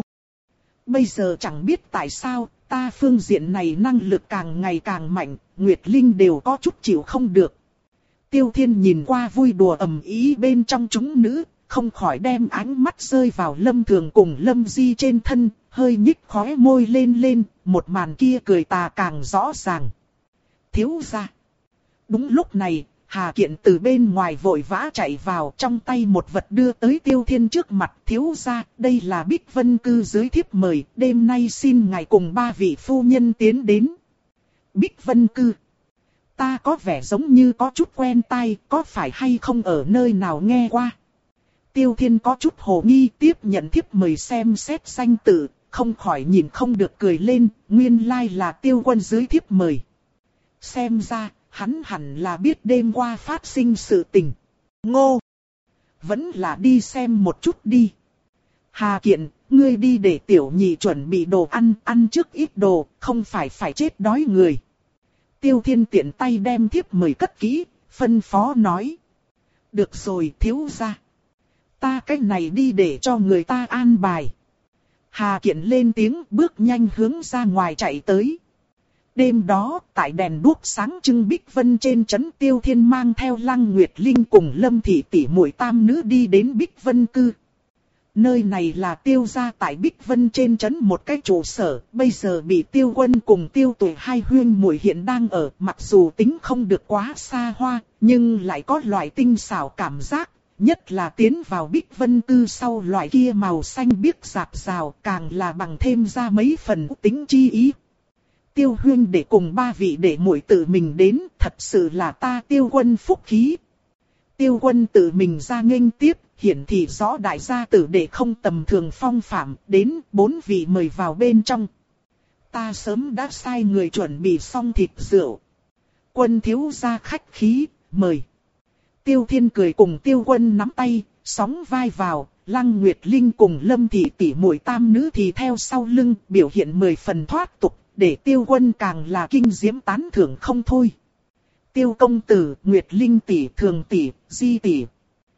Bây giờ chẳng biết tại sao, ta phương diện này năng lực càng ngày càng mạnh, Nguyệt Linh đều có chút chịu không được. Tiêu Thiên nhìn qua vui đùa ầm ý bên trong chúng nữ, không khỏi đem ánh mắt rơi vào Lâm Thường cùng Lâm Di trên thân, hơi nhích khóe môi lên lên, một màn kia cười tà càng rõ ràng. Thiếu gia. Đúng lúc này, Hà Kiện từ bên ngoài vội vã chạy vào, trong tay một vật đưa tới Tiêu Thiên trước mặt. Thiếu gia, đây là Bích Vân Cư dưới thiếp mời, đêm nay xin ngài cùng ba vị phu nhân tiến đến. Bích Vân Cư. Ta có vẻ giống như có chút quen tai, có phải hay không ở nơi nào nghe qua? Tiêu Thiên có chút hồ nghi tiếp nhận thiếp mời xem xét danh tự, không khỏi nhìn không được cười lên, nguyên lai là Tiêu Quân dưới thiếp mời. Xem ra, hắn hẳn là biết đêm qua phát sinh sự tình. Ngô! Vẫn là đi xem một chút đi. Hà Kiện, ngươi đi để tiểu nhị chuẩn bị đồ ăn, ăn trước ít đồ, không phải phải chết đói người. Tiêu Thiên tiện tay đem thiếp mời cất kỹ, phân phó nói. Được rồi thiếu gia. Ta cách này đi để cho người ta an bài. Hà Kiện lên tiếng bước nhanh hướng ra ngoài chạy tới. Đêm đó, tại đèn đuốc sáng trưng Bích Vân trên trấn, Tiêu Thiên mang theo Lăng Nguyệt Linh cùng Lâm Thị tỷ muội tam nữ đi đến Bích Vân Cư. Nơi này là Tiêu gia tại Bích Vân trên trấn một cái trụ sở, bây giờ bị Tiêu Quân cùng Tiêu Tụy hai huyên muội hiện đang ở, mặc dù tính không được quá xa hoa, nhưng lại có loại tinh xảo cảm giác, nhất là tiến vào Bích Vân Cư sau loại kia màu xanh biếc rạp rào, càng là bằng thêm ra mấy phần tính chi ý. Tiêu huyên để cùng ba vị đệ muội tự mình đến, thật sự là ta Tiêu Quân phúc khí. Tiêu Quân tự mình ra nghênh tiếp, hiển thị rõ đại gia tử đệ không tầm thường phong phạm, đến bốn vị mời vào bên trong. Ta sớm đã sai người chuẩn bị xong thịt rượu. Quân thiếu gia khách khí, mời. Tiêu Thiên cười cùng Tiêu Quân nắm tay, sóng vai vào, Lăng Nguyệt Linh cùng Lâm Thị tỷ muội tam nữ thì theo sau lưng, biểu hiện mười phần thoát tục, để Tiêu Quân càng là kinh diễm tán thưởng không thôi. Tiêu công tử, Nguyệt Linh tỷ, Thường tỷ, Di tỷ.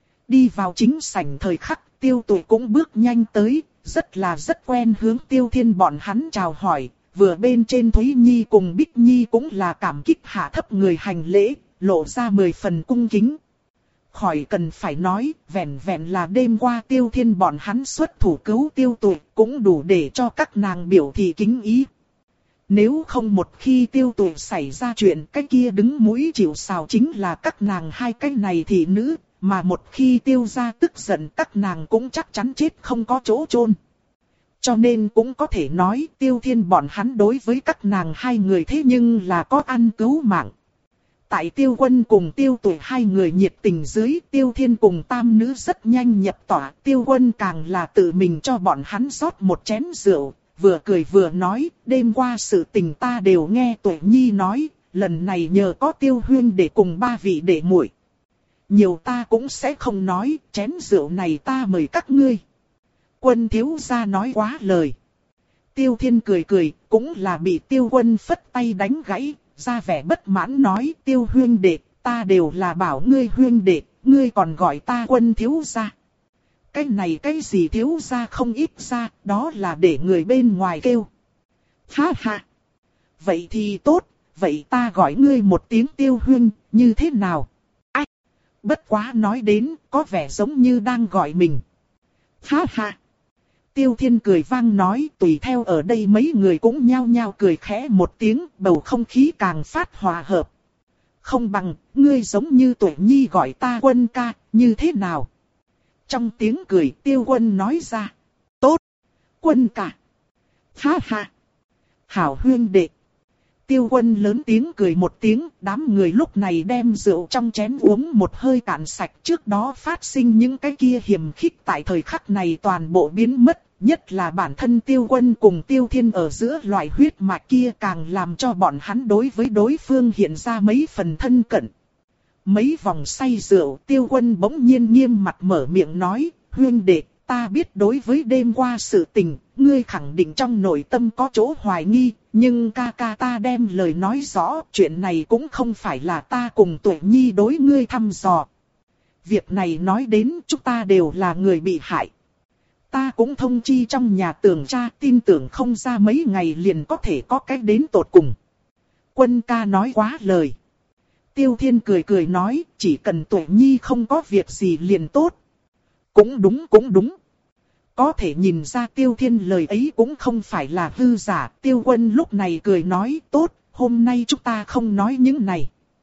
Đi vào chính sảnh thời khắc, Tiêu Tụy cũng bước nhanh tới, rất là rất quen hướng Tiêu Thiên bọn hắn chào hỏi, vừa bên trên Thúy Nhi cùng Bích Nhi cũng là cảm kích hạ thấp người hành lễ, lộ ra mười phần cung kính. Khỏi cần phải nói, vẹn vẹn là đêm qua Tiêu Thiên bọn hắn xuất thủ cứu Tiêu Tuệ cũng đủ để cho các nàng biểu thị kính ý. Nếu không một khi Tiêu Tuệ xảy ra chuyện, cái kia đứng mũi chịu sào chính là các nàng hai cái này thị nữ, mà một khi Tiêu gia tức giận các nàng cũng chắc chắn chết không có chỗ chôn. Cho nên cũng có thể nói Tiêu Thiên bọn hắn đối với các nàng hai người thế nhưng là có ăn cứu mạng. Tại Tiêu Quân cùng Tiêu Tuệ hai người nhiệt tình dưới, Tiêu Thiên cùng tam nữ rất nhanh nhập tỏa. Tiêu Quân càng là tự mình cho bọn hắn rót một chén rượu, vừa cười vừa nói, đêm qua sự tình ta đều nghe Tuệ Nhi nói, lần này nhờ có Tiêu Huyên để cùng ba vị đệ muội. Nhiều ta cũng sẽ không nói, chén rượu này ta mời các ngươi. Quân thiếu gia nói quá lời. Tiêu Thiên cười cười, cũng là bị Tiêu Quân phất tay đánh gãy, ra vẻ bất mãn nói, Tiêu huyên đệ, ta đều là bảo ngươi huyên đệ, ngươi còn gọi ta Quân thiếu gia. Cái này cái gì thiếu gia không ít ra, đó là để người bên ngoài kêu. Ha ha. Vậy thì tốt, vậy ta gọi ngươi một tiếng Tiêu huyên, như thế nào? Ai? Bất quá nói đến, có vẻ giống như đang gọi mình. Ha ha. Tiêu Thiên cười vang nói, tùy theo ở đây mấy người cũng nhao nhao cười khẽ một tiếng, bầu không khí càng phát hòa hợp. Không bằng, ngươi giống như Tuệ Nhi gọi ta Quân ca, như thế nào? Trong tiếng cười Tiêu Quân nói ra, tốt, Quân ca. Ha ha. Hảo huyên đệ. Tiêu Quân lớn tiếng cười một tiếng, đám người lúc này đem rượu trong chén uống một hơi cạn sạch, trước đó phát sinh những cái kia hiểm khích tại thời khắc này toàn bộ biến mất. Nhất là bản thân Tiêu Quân cùng Tiêu Thiên ở giữa loại huyết mạch kia càng làm cho bọn hắn đối với đối phương hiện ra mấy phần thân cận. Mấy vòng say rượu, Tiêu Quân bỗng nhiên nghiêm mặt mở miệng nói, huyên đệ, ta biết đối với đêm qua sự tình, ngươi khẳng định trong nội tâm có chỗ hoài nghi, nhưng ca ca ta đem lời nói rõ, chuyện này cũng không phải là ta cùng Tuệ Nhi đối ngươi thăm dò. Việc này nói đến chúng ta đều là người bị hại. Ta cũng thông chi trong nhà tưởng tra, tin tưởng không ra mấy ngày liền có thể có cách đến tột cùng. Quân ca nói quá lời. Tiêu Thiên cười cười nói, chỉ cần Tuệ Nhi không có việc gì liền tốt. Cũng đúng cũng đúng. Có thể nhìn ra Tiêu Thiên lời ấy cũng không phải là hư giả. Tiêu Quân lúc này cười nói, tốt, hôm nay chúng ta không nói những này.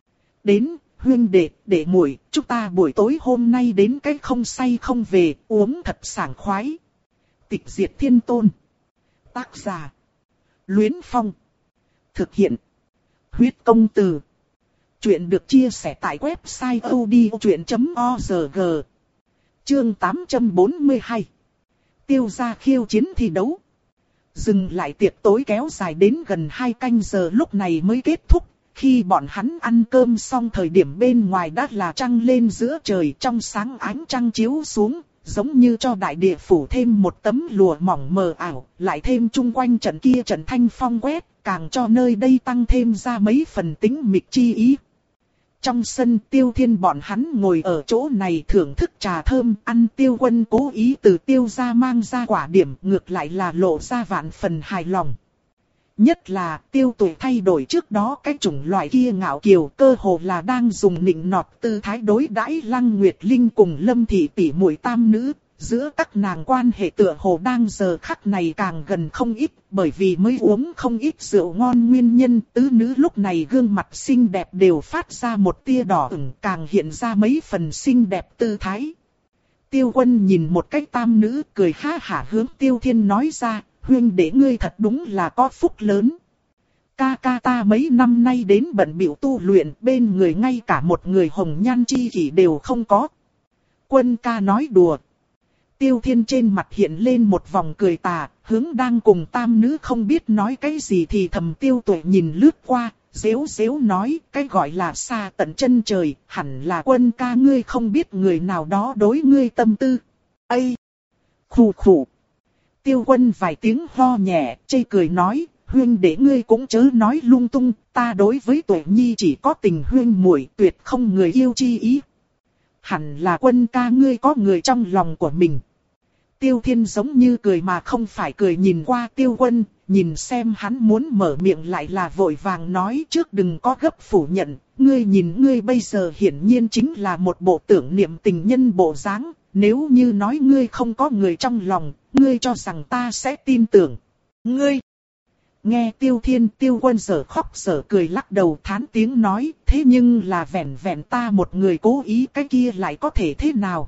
Đến, huyên đệ, đệ muội, chúng ta buổi tối hôm nay đến cái không say không về, uống thật sảng khoái. Tịch diệt thiên tôn. Tác giả. Luyến Phong. Thực hiện. Huyết công từ. Chuyện được chia sẻ tại website odchuyện chấm org. Chương tám trăm bốn mươi hai. Tiêu gia khiêu chiến thi đấu. Dừng lại tiệc tối kéo dài đến gần hai canh giờ lúc này mới kết thúc. Khi bọn hắn ăn cơm xong thời điểm bên ngoài đã là trăng lên giữa trời, trong sáng ánh trăng chiếu xuống, giống như cho đại địa phủ thêm một tấm lụa mỏng mờ ảo, lại thêm chung quanh trận kia trận thanh phong quét, càng cho nơi đây tăng thêm ra mấy phần tính mịch chi ý. Trong sân Tiêu Thiên bọn hắn ngồi ở chỗ này thưởng thức trà thơm, ăn. Tiêu Quân cố ý từ Tiêu gia mang ra quả điểm, ngược lại là lộ ra vạn phần hài lòng. Nhất là Tiêu Tuệ thay đổi trước đó cái chủng loại kia ngạo kiều, cơ hồ là đang dùng nịnh nọt tư thái đối đãi Lăng Nguyệt Linh cùng Lâm Thị tỷ muội tam nữ. Giữa các nàng quan hệ tựa hồ đang giờ khắc này càng gần không ít, bởi vì mới uống không ít rượu ngon nguyên nhân, tứ nữ lúc này gương mặt xinh đẹp đều phát ra một tia đỏ ửng, càng hiện ra mấy phần xinh đẹp tư thái. Tiêu Quân nhìn một cái tam nữ cười ha hả hướng Tiêu Thiên nói ra, huyên đệ ngươi thật đúng là có phúc lớn. Ca ca ta mấy năm nay đến bận bịu tu luyện, bên người ngay cả một người hồng nhan chi kỷ đều không có. Quân ca nói đùa. Tiêu Thiên trên mặt hiện lên một vòng cười tà, hướng đang cùng tam nữ không biết nói cái gì thì thầm Tiêu Tuệ nhìn lướt qua, dếu dếu nói, cái gọi là xa tận chân trời, hẳn là Quân ca ngươi không biết người nào đó đối ngươi tâm tư. Ây! Khủ khủ! Tiêu Quân vài tiếng ho nhẹ, chê cười nói, huyên đệ ngươi cũng chớ nói lung tung, ta đối với Tuệ Nhi chỉ có tình huyên muội, tuyệt không người yêu chi ý. Hẳn là Quân ca ngươi có người trong lòng của mình. Tiêu Thiên giống như cười mà không phải cười nhìn qua Tiêu Quân, nhìn xem hắn muốn mở miệng lại là vội vàng nói trước đừng có gấp phủ nhận, ngươi nhìn ngươi bây giờ hiển nhiên chính là một bộ tưởng niệm tình nhân bộ dáng, nếu như nói ngươi không có người trong lòng, ngươi cho rằng ta sẽ tin tưởng. Ngươi! Nghe Tiêu Thiên Tiêu Quân dở khóc dở cười lắc đầu thán tiếng nói, thế nhưng là vẻn vẹn ta một người cố ý cái kia lại có thể thế nào?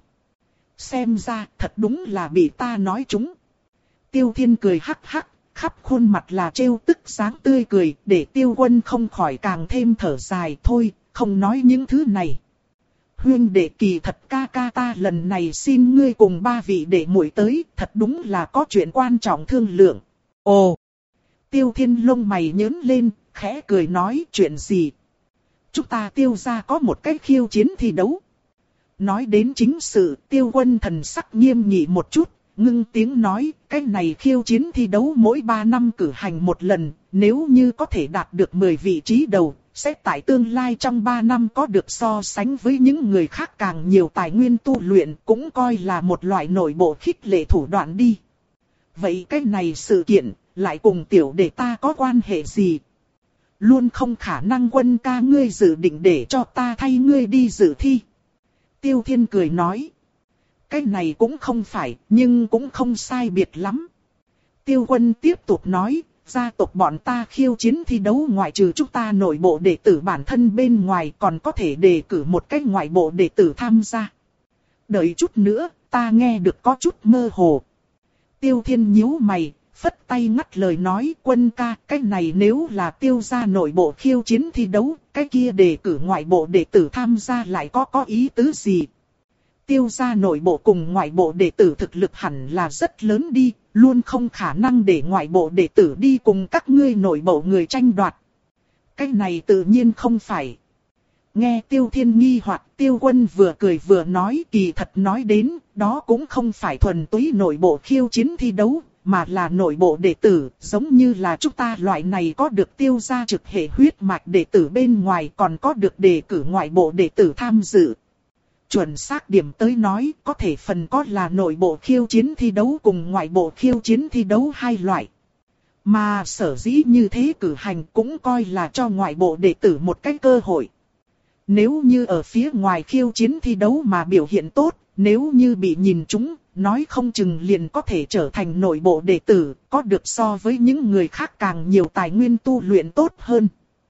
Xem ra thật đúng là bị ta nói trúng. Tiêu Thiên cười hắc hắc, khắp khuôn mặt là trêu tức dáng tươi cười, để Tiêu Quân không khỏi càng thêm thở dài thôi, không nói những thứ này. Huyên đệ kỳ thật ca ca ta lần này xin ngươi cùng ba vị đệ muội tới, thật đúng là có chuyện quan trọng thương lượng. Ồ! Tiêu Thiên lông mày nhớn lên, khẽ cười nói chuyện gì? Chúng ta Tiêu gia có một cách khiêu chiến thi đấu. Nói đến chính sự, Tiêu Quân thần sắc nghiêm nghị một chút, ngưng tiếng nói, cái này khiêu chiến thi đấu mỗi ba năm cử hành một lần, nếu như có thể đạt được mười vị trí đầu, sẽ tại tương lai trong ba năm có được so sánh với những người khác càng nhiều tài nguyên tu luyện, cũng coi là một loại nội bộ khích lệ thủ đoạn đi. Vậy cái này sự kiện, lại cùng tiểu đệ ta có quan hệ gì? Luôn không khả năng Quân ca ngươi dự định để cho ta thay ngươi đi dự thi. Tiêu Thiên cười nói. Cái này cũng không phải, nhưng cũng không sai biệt lắm. Tiêu Quân tiếp tục nói, gia tộc bọn ta khiêu chiến thi đấu ngoại trừ chúng ta nội bộ đệ tử bản thân bên ngoài còn có thể đề cử một cách ngoại bộ đệ tử tham gia. Đợi chút nữa, ta nghe được có chút mơ hồ. Tiêu Thiên nhíu mày, phất tay ngắt lời nói, Quân ca, cái này nếu là Tiêu gia nội bộ khiêu chiến thi đấu, cái kia đề cử ngoại bộ đệ tử tham gia lại có có ý tứ gì? Tiêu gia nội bộ cùng ngoại bộ đệ tử thực lực hẳn là rất lớn đi, luôn không khả năng để ngoại bộ đệ tử đi cùng các ngươi nội bộ người tranh đoạt. Cái này tự nhiên không phải. Nghe Tiêu Thiên nghi hoặc Tiêu Quân vừa cười vừa nói, kỳ thật nói đến, đó cũng không phải thuần túy nội bộ khiêu chiến thi đấu, mà là nội bộ đệ tử, giống như là chúng ta loại này có được Tiêu gia trực hệ huyết mạch đệ tử bên ngoài còn có được đề cử ngoại bộ đệ tử tham dự. Chuẩn xác điểm tới nói, có thể phần có là nội bộ khiêu chiến thi đấu cùng ngoại bộ khiêu chiến thi đấu hai loại. Mà sở dĩ như thế cử hành cũng coi là cho ngoại bộ đệ tử một cái cơ hội. Nếu như ở phía ngoài khiêu chiến thi đấu mà biểu hiện tốt, nếu như bị nhìn trúng, nói không chừng liền có thể trở thành nội bộ đệ tử, có được so với những người khác càng nhiều tài nguyên tu luyện tốt hơn.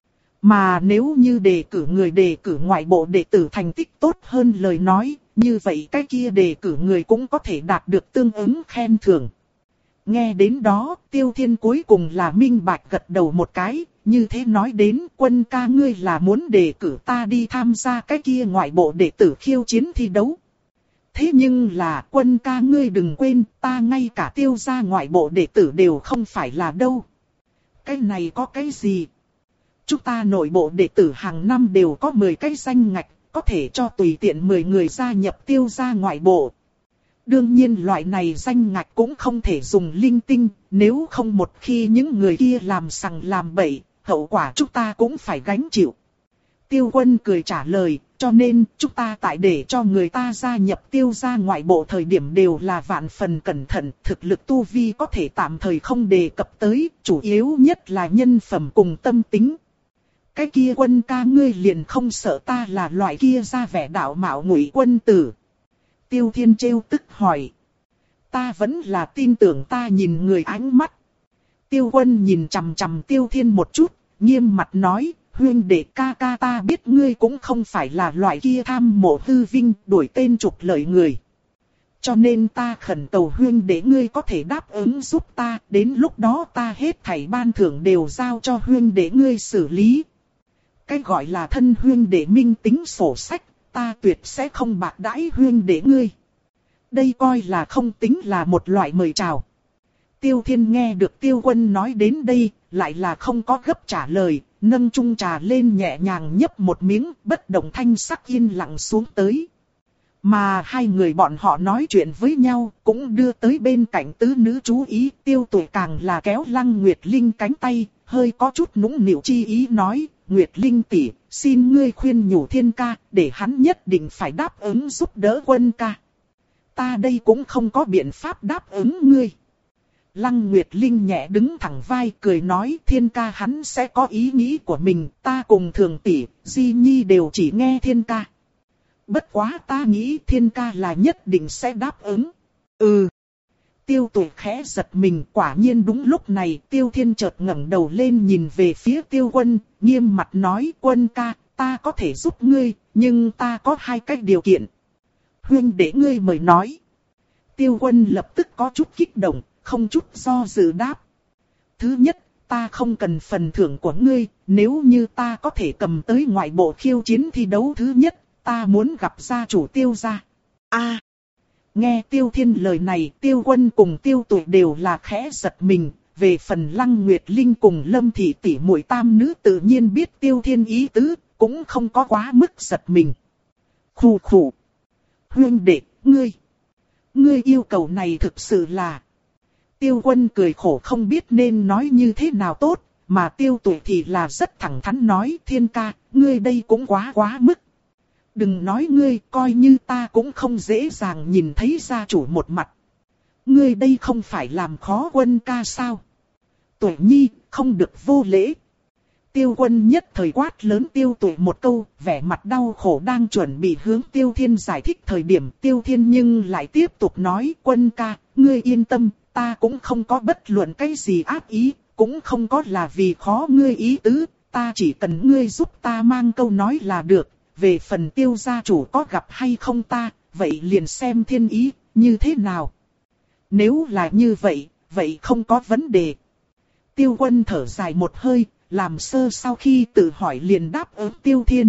Mà nếu như đề cử người đề cử ngoại bộ đệ tử thành tích tốt hơn lời nói, như vậy cái kia đề cử người cũng có thể đạt được tương ứng khen thưởng. Nghe đến đó, Tiêu Thiên cuối cùng là minh bạch gật đầu một cái, như thế nói đến Quân ca ngươi là muốn đề cử ta đi tham gia cái kia ngoại bộ đệ tử khiêu chiến thi đấu. Thế nhưng là Quân ca ngươi đừng quên, ta ngay cả Tiêu gia ngoại bộ đệ tử đều không phải là đâu. Cái này có cái gì? Chúng ta nội bộ đệ tử hàng năm đều có mười cái danh ngạch, có thể cho tùy tiện mười người gia nhập Tiêu gia ngoại bộ. Đương nhiên loại này danh ngạch cũng không thể dùng linh tinh, nếu không một khi những người kia làm sằng làm bậy, hậu quả chúng ta cũng phải gánh chịu. Tiêu Quân cười trả lời, cho nên chúng ta tại để cho người ta gia nhập Tiêu gia ngoại bộ thời điểm đều là vạn phần cẩn thận, thực lực tu vi có thể tạm thời không đề cập tới, chủ yếu nhất là nhân phẩm cùng tâm tính. Cái kia Quân ca ngươi liền không sợ ta là loại kia ra vẻ đạo mạo ngụy quân tử. Tiêu Thiên trêu tức hỏi. Ta vẫn là tin tưởng ta nhìn người ánh mắt. Tiêu Quân nhìn chằm chằm Tiêu Thiên một chút, nghiêm mặt nói, huynh đệ ca ca ta biết ngươi cũng không phải là loại kia tham mộ hư vinh, đuổi tên trục lợi người. Cho nên ta khẩn cầu huynh đệ ngươi có thể đáp ứng giúp ta, đến lúc đó ta hết thảy ban thưởng đều giao cho huynh đệ ngươi xử lý. Cái gọi là thân huynh đệ minh tính sổ sách, ta tuyệt sẽ không bạc đãi huynh đệ ngươi. Đây coi là không tính là một loại mời chào. Tiêu Thiên nghe được Tiêu Quân nói đến đây, lại là không có gấp trả lời, nâng chung trà lên nhẹ nhàng nhấp một miếng, bất động thanh sắc yên lặng xuống tới. Mà hai người bọn họ nói chuyện với nhau, cũng đưa tới bên cạnh tứ nữ chú ý, Tiêu Tuổi càng là kéo Lăng Nguyệt Linh cánh tay, hơi có chút nũng nịu chi ý nói, Nguyệt Linh tỷ, xin ngươi khuyên nhủ Thiên ca, để hắn nhất định phải đáp ứng giúp đỡ Quân ca. Ta đây cũng không có biện pháp đáp ứng ngươi. Lăng Nguyệt Linh nhẹ đứng thẳng vai cười nói Thiên ca hắn sẽ có ý nghĩ của mình, ta cùng Thường tỷ, Di Nhi đều chỉ nghe Thiên ca. Bất quá ta nghĩ Thiên ca là nhất định sẽ đáp ứng. Ừ. Tiêu Tuệ khẽ giật mình, quả nhiên đúng lúc này Tiêu Thiên chợt ngẩng đầu lên nhìn về phía Tiêu Quân, nghiêm mặt nói Quân ca, ta có thể giúp ngươi, nhưng ta có hai cách điều kiện. Huynh để ngươi mời nói. Tiêu Quân lập tức có chút kích động, không chút do dự đáp. Thứ nhất, ta không cần phần thưởng của ngươi, nếu như ta có thể cầm tới ngoại bộ khiêu chiến thi đấu thứ nhất, ta muốn gặp gia chủ Tiêu gia. A. À, nghe Tiêu Thiên lời này, Tiêu Quân cùng Tiêu Tuệ đều là khẽ giật mình. Về phần Lăng Nguyệt Linh cùng Lâm Thị tỷ muội tam nữ tự nhiên biết Tiêu Thiên ý tứ, cũng không có quá mức giật mình. Khù khù. Huynh đệ, ngươi. Ngươi yêu cầu này thực sự là. Tiêu Quân cười khổ không biết nên nói như thế nào tốt, mà Tiêu Tuệ thì là rất thẳng thắn nói Thiên ca, ngươi đây cũng quá quá mức. Đừng nói ngươi, coi như ta cũng không dễ dàng nhìn thấy gia chủ một mặt. Ngươi đây không phải làm khó Quân ca sao? Tuệ Nhi, không được vô lễ. Tiêu Quân nhất thời quát lớn Tiêu Tuệ một câu, vẻ mặt đau khổ đang chuẩn bị hướng Tiêu Thiên giải thích thời điểm Tiêu Thiên nhưng lại tiếp tục nói Quân ca, ngươi yên tâm, ta cũng không có bất luận cái gì ác ý, cũng không có là vì khó ngươi ý tứ, ta chỉ cần ngươi giúp ta mang câu nói là được. Về phần Tiêu gia chủ có gặp hay không ta, vậy liền xem thiên ý, như thế nào. Nếu là như vậy, vậy không có vấn đề. Tiêu Quân thở dài một hơi, làm sơ sau khi tự hỏi liền đáp ứng Tiêu Thiên.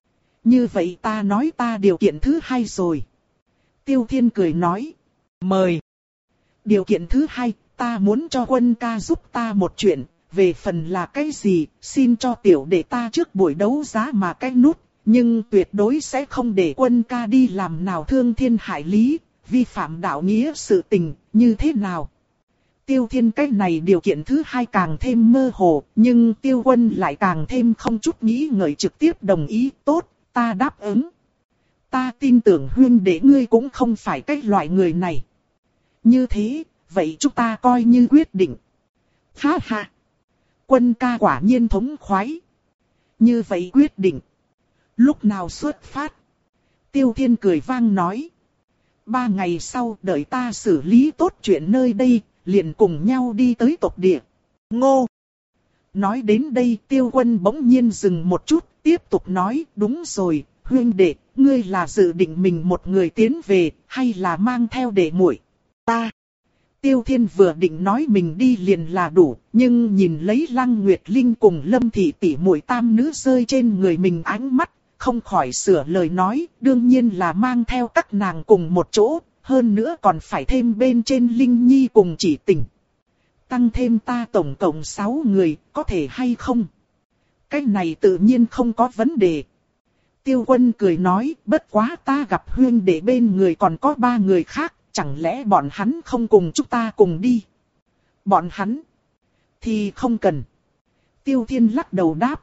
Như vậy ta nói ta điều kiện thứ hai rồi. Tiêu Thiên cười nói. Mời. Điều kiện thứ hai, ta muốn cho Quân ca giúp ta một chuyện. Về phần là cái gì, xin cho tiểu đệ ta trước buổi đấu giá mà cái nút. Nhưng tuyệt đối sẽ không để Quân ca đi làm nào thương thiên hại lý, vi phạm đạo nghĩa sự tình, như thế nào. Tiêu Thiên cái này điều kiện thứ hai càng thêm mơ hồ, nhưng Tiêu Quân lại càng thêm không chút nghĩ ngợi trực tiếp đồng ý, tốt, ta đáp ứng. Ta tin tưởng huynh đệ ngươi cũng không phải cái loại người này. Như thế, vậy chúng ta coi như quyết định. Ha ha! Quân ca quả nhiên thống khoái. Như vậy quyết định. Lúc nào xuất phát? Tiêu Thiên cười vang nói. Ba ngày sau đợi ta xử lý tốt chuyện nơi đây, liền cùng nhau đi tới tộc địa. Ngô! Nói đến đây Tiêu Quân bỗng nhiên dừng một chút, tiếp tục nói, đúng rồi, huynh đệ, ngươi là dự định mình một người tiến về, hay là mang theo đệ muội? Ta! Tiêu Thiên vừa định nói mình đi liền là đủ, nhưng nhìn lấy Lăng Nguyệt Linh cùng Lâm Thị tỷ muội tam nữ rơi trên người mình ánh mắt, không khỏi sửa lời nói, đương nhiên là mang theo các nàng cùng một chỗ, hơn nữa còn phải thêm bên trên Linh Nhi cùng Chỉ Tình. Tăng thêm ta tổng cộng sáu người, có thể hay không? Cái này tự nhiên không có vấn đề. Tiêu Quân cười nói, bất quá ta gặp huynh đệ bên người còn có ba người khác, chẳng lẽ bọn hắn không cùng chúng ta cùng đi? Bọn hắn thì không cần. Tiêu Thiên lắc đầu đáp.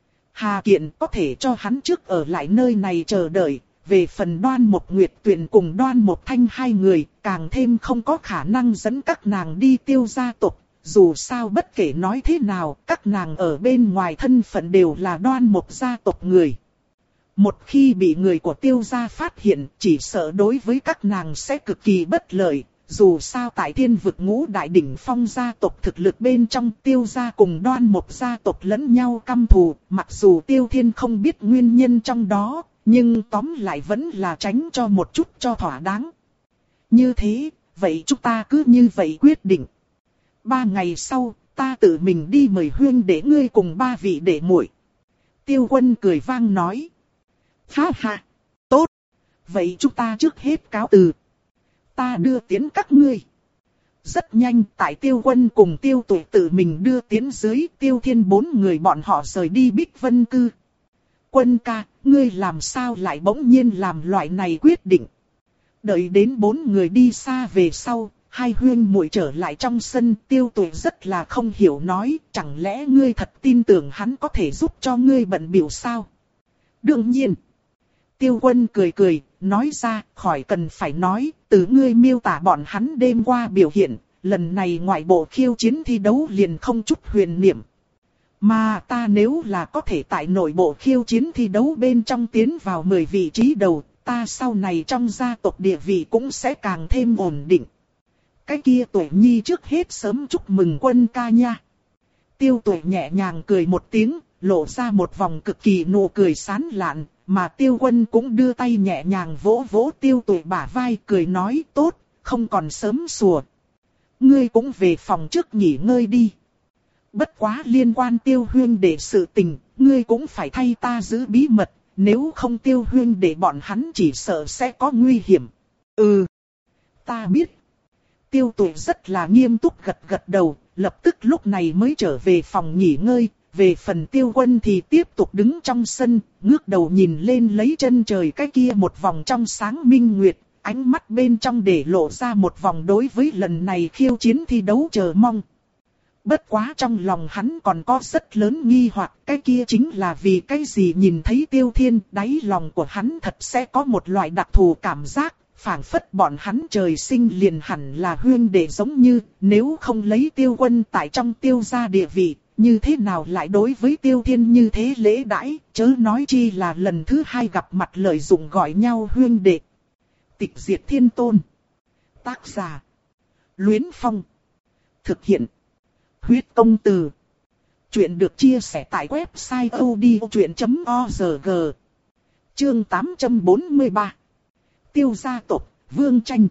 Hà Kiện có thể cho hắn trước ở lại nơi này chờ đợi, về phần Đoan Mộc Nguyệt Tuyền cùng Đoan Mộc Thanh hai người, càng thêm không có khả năng dẫn các nàng đi Tiêu gia tộc, dù sao bất kể nói thế nào, các nàng ở bên ngoài thân phận đều là Đoan Mộc gia tộc người. Một khi bị người của Tiêu gia phát hiện, chỉ sợ đối với các nàng sẽ cực kỳ bất lợi. Dù sao tại thiên vực ngũ đại đỉnh phong gia tộc thực lực bên trong Tiêu gia cùng Đoan Mộc gia tộc lẫn nhau căm thù, mặc dù Tiêu Thiên không biết nguyên nhân trong đó, nhưng tóm lại vẫn là tránh cho một chút cho thỏa đáng. Như thế, vậy chúng ta cứ như vậy quyết định. Ba ngày sau, ta tự mình đi mời huynh để ngươi cùng ba vị đệ muội. Tiêu Quân cười vang nói. Ha ha, tốt. Vậy chúng ta trước hết cáo từ. Ta đưa tiến các ngươi. Rất nhanh, tại Tiêu Quân cùng Tiêu Tuệ tự mình đưa tiến dưới, Tiêu Thiên bốn người bọn họ rời đi Bích Vân Cư. Quân ca, ngươi làm sao lại bỗng nhiên làm loại này quyết định? Đợi đến bốn người đi xa về sau, hai huynh muội trở lại trong sân, Tiêu Tuệ rất là không hiểu nói, chẳng lẽ ngươi thật tin tưởng hắn có thể giúp cho ngươi bận biểu sao? Đương nhiên. Tiêu Quân cười cười, nói ra, khỏi cần phải nói, từ ngươi miêu tả bọn hắn đêm qua biểu hiện, lần này ngoại bộ khiêu chiến thi đấu liền không chút huyền niệm. Mà ta nếu là có thể tại nội bộ khiêu chiến thi đấu bên trong tiến vào mười vị trí đầu, ta sau này trong gia tộc địa vị cũng sẽ càng thêm ổn định. Cái kia Tuệ Nhi trước hết sớm chúc mừng Quân ca nha. Tiêu Tuệ nhẹ nhàng cười một tiếng, lộ ra một vòng cực kỳ nụ cười sán lạn, mà Tiêu Quân cũng đưa tay nhẹ nhàng vỗ vỗ Tiêu Tuệ bả vai, cười nói tốt, không còn sớm sủa. Ngươi cũng về phòng trước nghỉ ngơi đi. Bất quá liên quan Tiêu huynh đệ sự tình, ngươi cũng phải thay ta giữ bí mật, nếu không Tiêu huynh đệ bọn hắn chỉ sợ sẽ có nguy hiểm. Ừ, ta biết. Tiêu Tuệ rất là nghiêm túc gật gật đầu, lập tức lúc này mới trở về phòng nghỉ ngơi. Về phần Tiêu Quân thì tiếp tục đứng trong sân, ngước đầu nhìn lên lấy chân trời cái kia một vòng trong sáng minh nguyệt, ánh mắt bên trong để lộ ra một vòng đối với lần này khiêu chiến thi đấu chờ mong. Bất quá trong lòng hắn còn có rất lớn nghi hoặc, cái kia chính là vì cái gì nhìn thấy Tiêu Thiên, đáy lòng của hắn thật sẽ có một loại đặc thù cảm giác, phảng phất bọn hắn trời sinh liền hẳn là huyên đệ giống như, nếu không lấy Tiêu Quân tại trong Tiêu gia địa vị, như thế nào lại đối với Tiêu Thiên như thế lễ đãi, chớ nói chi là lần thứ hai gặp mặt lợi dụng gọi nhau huyên đệ. Tịch Diệt Thiên Tôn. Tác giả: Luyến Phong. Thực hiện: Huyết Công Từ. Chuyện được chia sẻ tại website odchuyện chấm org. Chương tám trăm bốn mươi ba. Tiêu gia tộc, Vương Tranh.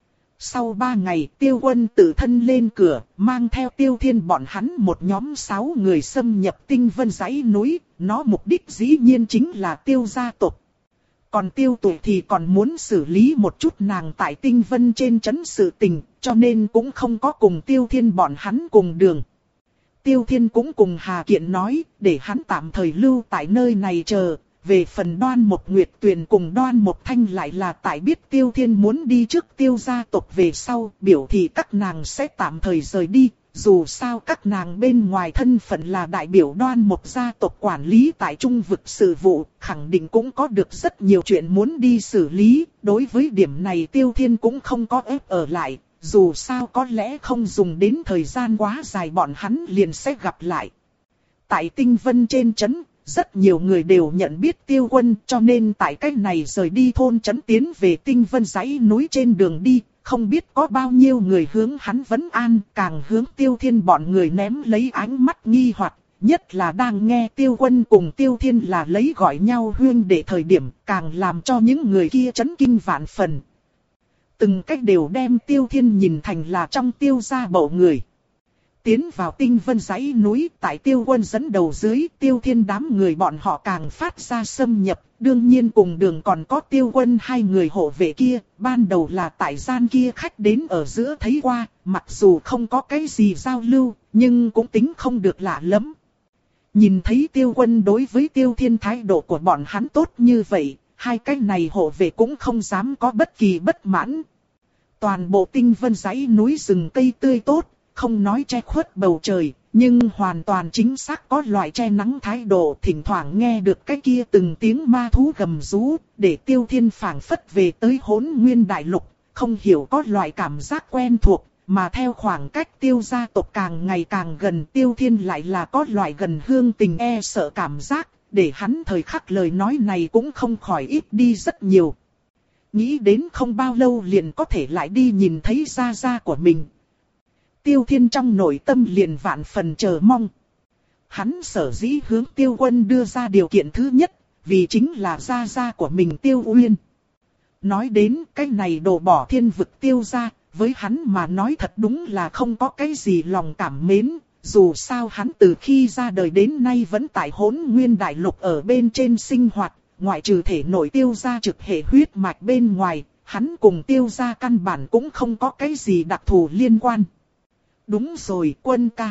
Sau ba ngày, Tiêu Quân tự thân lên cửa, mang theo Tiêu Thiên bọn hắn một nhóm sáu người xâm nhập Tinh Vân dãy núi, nó mục đích dĩ nhiên chính là Tiêu gia tộc. Còn Tiêu Tuệ thì còn muốn xử lý một chút nàng tại Tinh Vân trên trấn sự tình, cho nên cũng không có cùng Tiêu Thiên bọn hắn cùng đường. Tiêu Thiên cũng cùng Hà Kiện nói, để hắn tạm thời lưu tại nơi này chờ. Về phần Đoan Mộc Nguyệt Tuyền cùng Đoan Mộc Thanh lại là tại biết Tiêu Thiên muốn đi trước Tiêu gia tộc về sau, biểu thị các nàng sẽ tạm thời rời đi. Dù sao các nàng bên ngoài thân phận là đại biểu Đoan Mộc gia tộc quản lý tại trung vực sự vụ, khẳng định cũng có được rất nhiều chuyện muốn đi xử lý. Đối với điểm này Tiêu Thiên cũng không có ép ở lại, dù sao có lẽ không dùng đến thời gian quá dài bọn hắn liền sẽ gặp lại. Tại Tinh Vân trên trấn, rất nhiều người đều nhận biết Tiêu Quân, cho nên tại cách này rời đi thôn trấn tiến về Tinh Vân dãy núi trên đường đi, không biết có bao nhiêu người hướng hắn vấn an, càng hướng Tiêu Thiên bọn người ném lấy ánh mắt nghi hoặc, nhất là đang nghe Tiêu Quân cùng Tiêu Thiên là lấy gọi nhau huyên đệ thời điểm, càng làm cho những người kia chấn kinh vạn phần. Từng cách đều đem Tiêu Thiên nhìn thành là trong Tiêu gia bộ người. Tiến vào Tinh Vân dãy núi, tại Tiêu Quân dẫn đầu dưới, Tiêu Thiên đám người bọn họ càng phát ra xâm nhập, đương nhiên cùng đường còn có Tiêu Quân hai người hộ vệ kia, ban đầu là tại gian kia khách đến ở giữa thấy qua, mặc dù không có cái gì giao lưu, nhưng cũng tính không được lạ lắm. Nhìn thấy Tiêu Quân đối với Tiêu Thiên thái độ của bọn hắn tốt như vậy, hai cái này hộ vệ cũng không dám có bất kỳ bất mãn. Toàn bộ Tinh Vân dãy núi rừng cây tươi tốt, không nói che khuất bầu trời, nhưng hoàn toàn chính xác có loại che nắng thái độ, thỉnh thoảng nghe được cái kia từng tiếng ma thú gầm rú, để Tiêu Thiên phảng phất về tới Hỗn Nguyên Đại Lục, không hiểu có loại cảm giác quen thuộc, mà theo khoảng cách Tiêu gia tộc càng ngày càng gần, Tiêu Thiên lại là có loại gần hương tình e sợ cảm giác, để hắn thời khắc lời nói này cũng không khỏi ít đi rất nhiều. Nghĩ đến không bao lâu liền có thể lại đi nhìn thấy gia gia của mình. Tiêu Thiên trong nội tâm liền vạn phần chờ mong. Hắn sở dĩ hướng Tiêu Quân đưa ra điều kiện thứ nhất, vì chính là gia gia của mình Tiêu Uyên. Nói đến cái này đồ bỏ thiên vực Tiêu gia, với hắn mà nói thật đúng là không có cái gì lòng cảm mến. Dù sao hắn từ khi ra đời đến nay vẫn tại Hỗn Nguyên Đại Lục ở bên trên sinh hoạt, ngoại trừ thể nội Tiêu gia trực hệ huyết mạch bên ngoài, hắn cùng Tiêu gia căn bản cũng không có cái gì đặc thù liên quan. Đúng rồi Quân ca.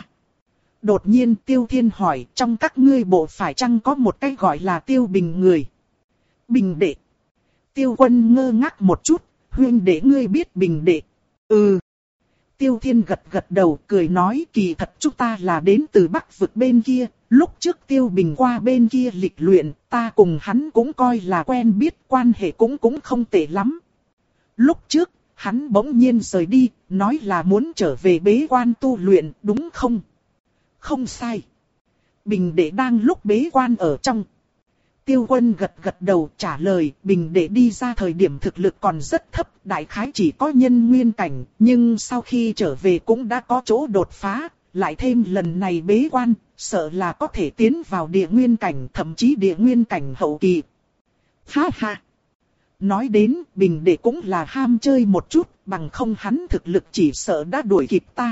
Đột nhiên Tiêu Thiên hỏi, trong các ngươi bộ phải chăng có một cái gọi là Tiêu Bình người? Bình đệ. Tiêu Quân ngơ ngác một chút, huynh đệ ngươi biết Bình đệ? Ừ. Tiêu Thiên gật gật đầu cười nói, kỳ thật chúng ta là đến từ Bắc vực bên kia, lúc trước Tiêu Bình qua bên kia lịch luyện, ta cùng hắn cũng coi là quen biết, quan hệ cũng cũng không tệ lắm. Lúc trước, hắn bỗng nhiên rời đi, nói là muốn trở về bế quan tu luyện, đúng không? Không sai. Bình đệ đang lúc bế quan ở trong. Tiêu Quân gật gật đầu trả lời, Bình đệ đi ra thời điểm thực lực còn rất thấp, đại khái chỉ có nhân nguyên cảnh, nhưng sau khi trở về cũng đã có chỗ đột phá, lại thêm lần này bế quan, sợ là có thể tiến vào địa nguyên cảnh, thậm chí địa nguyên cảnh hậu kỳ. Ha ha! Nói đến, Bình đệ cũng là ham chơi một chút, bằng không hắn thực lực chỉ sợ đã đuổi kịp ta.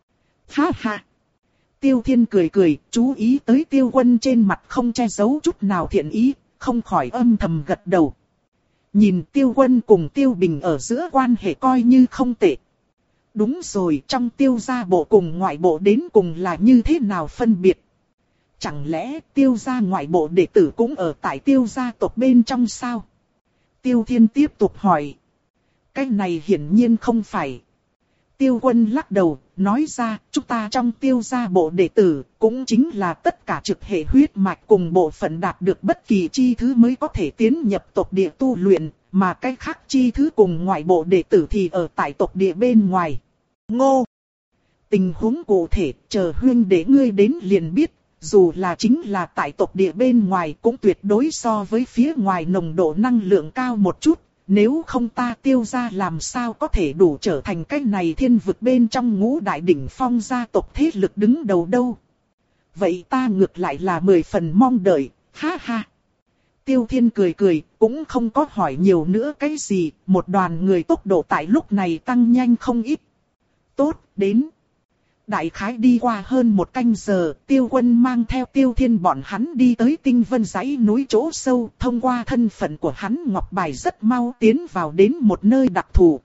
Ha ha! Tiêu Thiên cười cười, chú ý tới Tiêu Quân trên mặt không che giấu chút nào thiện ý, không khỏi âm thầm gật đầu. Nhìn Tiêu Quân cùng Tiêu Bình ở giữa quan hệ coi như không tệ. Đúng rồi, trong Tiêu gia bộ cùng ngoại bộ đến cùng là như thế nào phân biệt? Chẳng lẽ Tiêu gia ngoại bộ đệ tử cũng ở tại Tiêu gia tộc bên trong sao? Tiêu Thiên tiếp tục hỏi. Cái này hiển nhiên không phải. Tiêu Quân lắc đầu, nói ra, chúng ta trong Tiêu gia bộ đệ tử, cũng chính là tất cả trực hệ huyết mạch cùng bộ phận đạt được bất kỳ chi thứ mới có thể tiến nhập tộc địa tu luyện, mà cái khác chi thứ cùng ngoại bộ đệ tử thì ở tại tộc địa bên ngoài. Ngô! Tình huống cụ thể, chờ huyên để ngươi đến liền biết, dù là chính là tại tộc địa bên ngoài cũng tuyệt đối so với phía ngoài nồng độ năng lượng cao một chút. Nếu không ta Tiêu gia làm sao có thể đủ trở thành cái này thiên vực bên trong ngũ đại đỉnh phong gia tộc thế lực đứng đầu đâu. Vậy ta ngược lại là mười phần mong đợi, ha ha. Tiêu Thiên cười cười, cũng không có hỏi nhiều nữa cái gì, một đoàn người tốc độ tại lúc này tăng nhanh không ít. Tốt, đến. Đại khái đi qua hơn một canh giờ, Tiêu Quân mang theo Tiêu Thiên bọn hắn đi tới Tinh Vân dãy núi chỗ sâu, thông qua thân phận của hắn ngọc bài rất mau tiến vào đến một nơi đặc thù.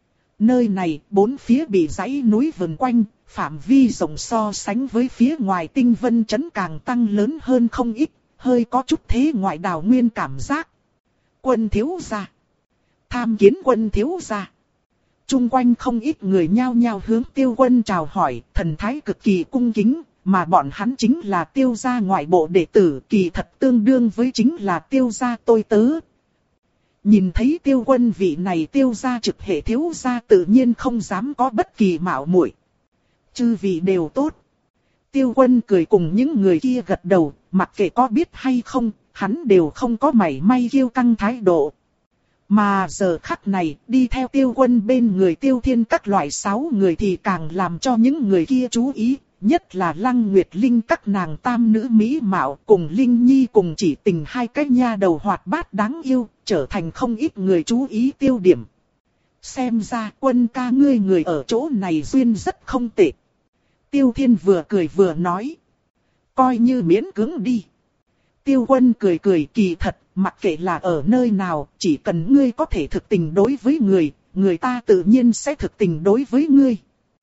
Nơi này, bốn phía bị dãy núi vần quanh, phạm vi rộng so sánh với phía ngoài Tinh Vân trấn càng tăng lớn hơn không ít, hơi có chút thế ngoại đảo nguyên cảm giác. Quân thiếu gia. Tham kiến quân thiếu gia. Trung quanh không ít người nhao nhao hướng Tiêu Quân chào hỏi, thần thái cực kỳ cung kính, mà bọn hắn chính là Tiêu gia ngoại bộ đệ tử, kỳ thật tương đương với chính là Tiêu gia tôi tớ. Nhìn thấy Tiêu Quân vị này Tiêu gia trực hệ thiếu gia tự nhiên không dám có bất kỳ mạo muội. Chư vị đều tốt. Tiêu Quân cười cùng những người kia gật đầu, mặc kệ có biết hay không, hắn đều không có mảy may kiêu căng thái độ. Mà giờ khắc này, đi theo Tiêu Quân bên người Tiêu Thiên các loại sáu người thì càng làm cho những người kia chú ý, nhất là Lăng Nguyệt Linh các nàng tam nữ mỹ mạo cùng Linh Nhi cùng Chỉ Tình hai cái nha đầu hoạt bát đáng yêu, trở thành không ít người chú ý tiêu điểm. Xem ra Quân ca ngươi người ở chỗ này duyên rất không tệ. Tiêu Thiên vừa cười vừa nói. Coi như miễn cưỡng đi. Tiêu Quân cười cười kỳ thật, mặc kệ là ở nơi nào, chỉ cần ngươi có thể thực tình đối với người, người ta tự nhiên sẽ thực tình đối với ngươi.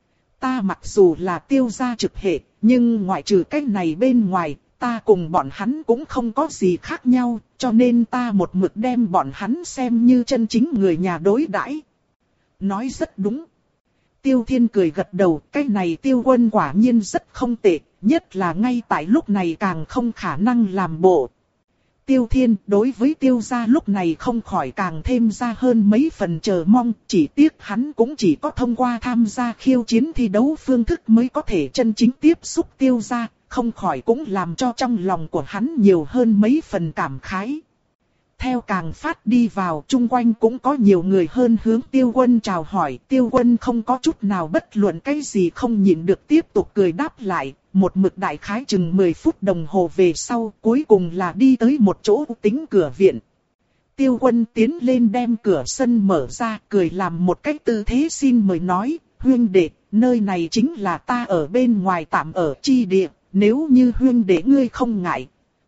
Ta mặc dù là Tiêu gia trực hệ, nhưng ngoại trừ cái này bên ngoài, ta cùng bọn hắn cũng không có gì khác nhau, cho nên ta một mực đem bọn hắn xem như chân chính người nhà đối đãi. Nói rất đúng. Tiêu Thiên cười gật đầu, cái này Tiêu Quân quả nhiên rất không tệ, nhất là ngay tại lúc này càng không khả năng làm bộ. Tiêu Thiên đối với Tiêu gia lúc này không khỏi càng thêm ra hơn mấy phần chờ mong, chỉ tiếc hắn cũng chỉ có thông qua tham gia khiêu chiến thi đấu phương thức mới có thể chân chính tiếp xúc Tiêu gia, không khỏi cũng làm cho trong lòng của hắn nhiều hơn mấy phần cảm khái. Theo càng phát đi vào, chung quanh cũng có nhiều người hơn hướng Tiêu Quân chào hỏi. Tiêu Quân không có chút nào bất luận cái gì không nhịn được tiếp tục cười đáp lại. Một mực đại khái chừng mười phút đồng hồ về sau, cuối cùng là đi tới một chỗ tính cửa viện. Tiêu Quân tiến lên đem cửa sân mở ra, cười làm một cách tư thế xin mời nói, huynh đệ, nơi này chính là ta ở bên ngoài tạm ở chi địa, nếu như huynh đệ ngươi không ngại.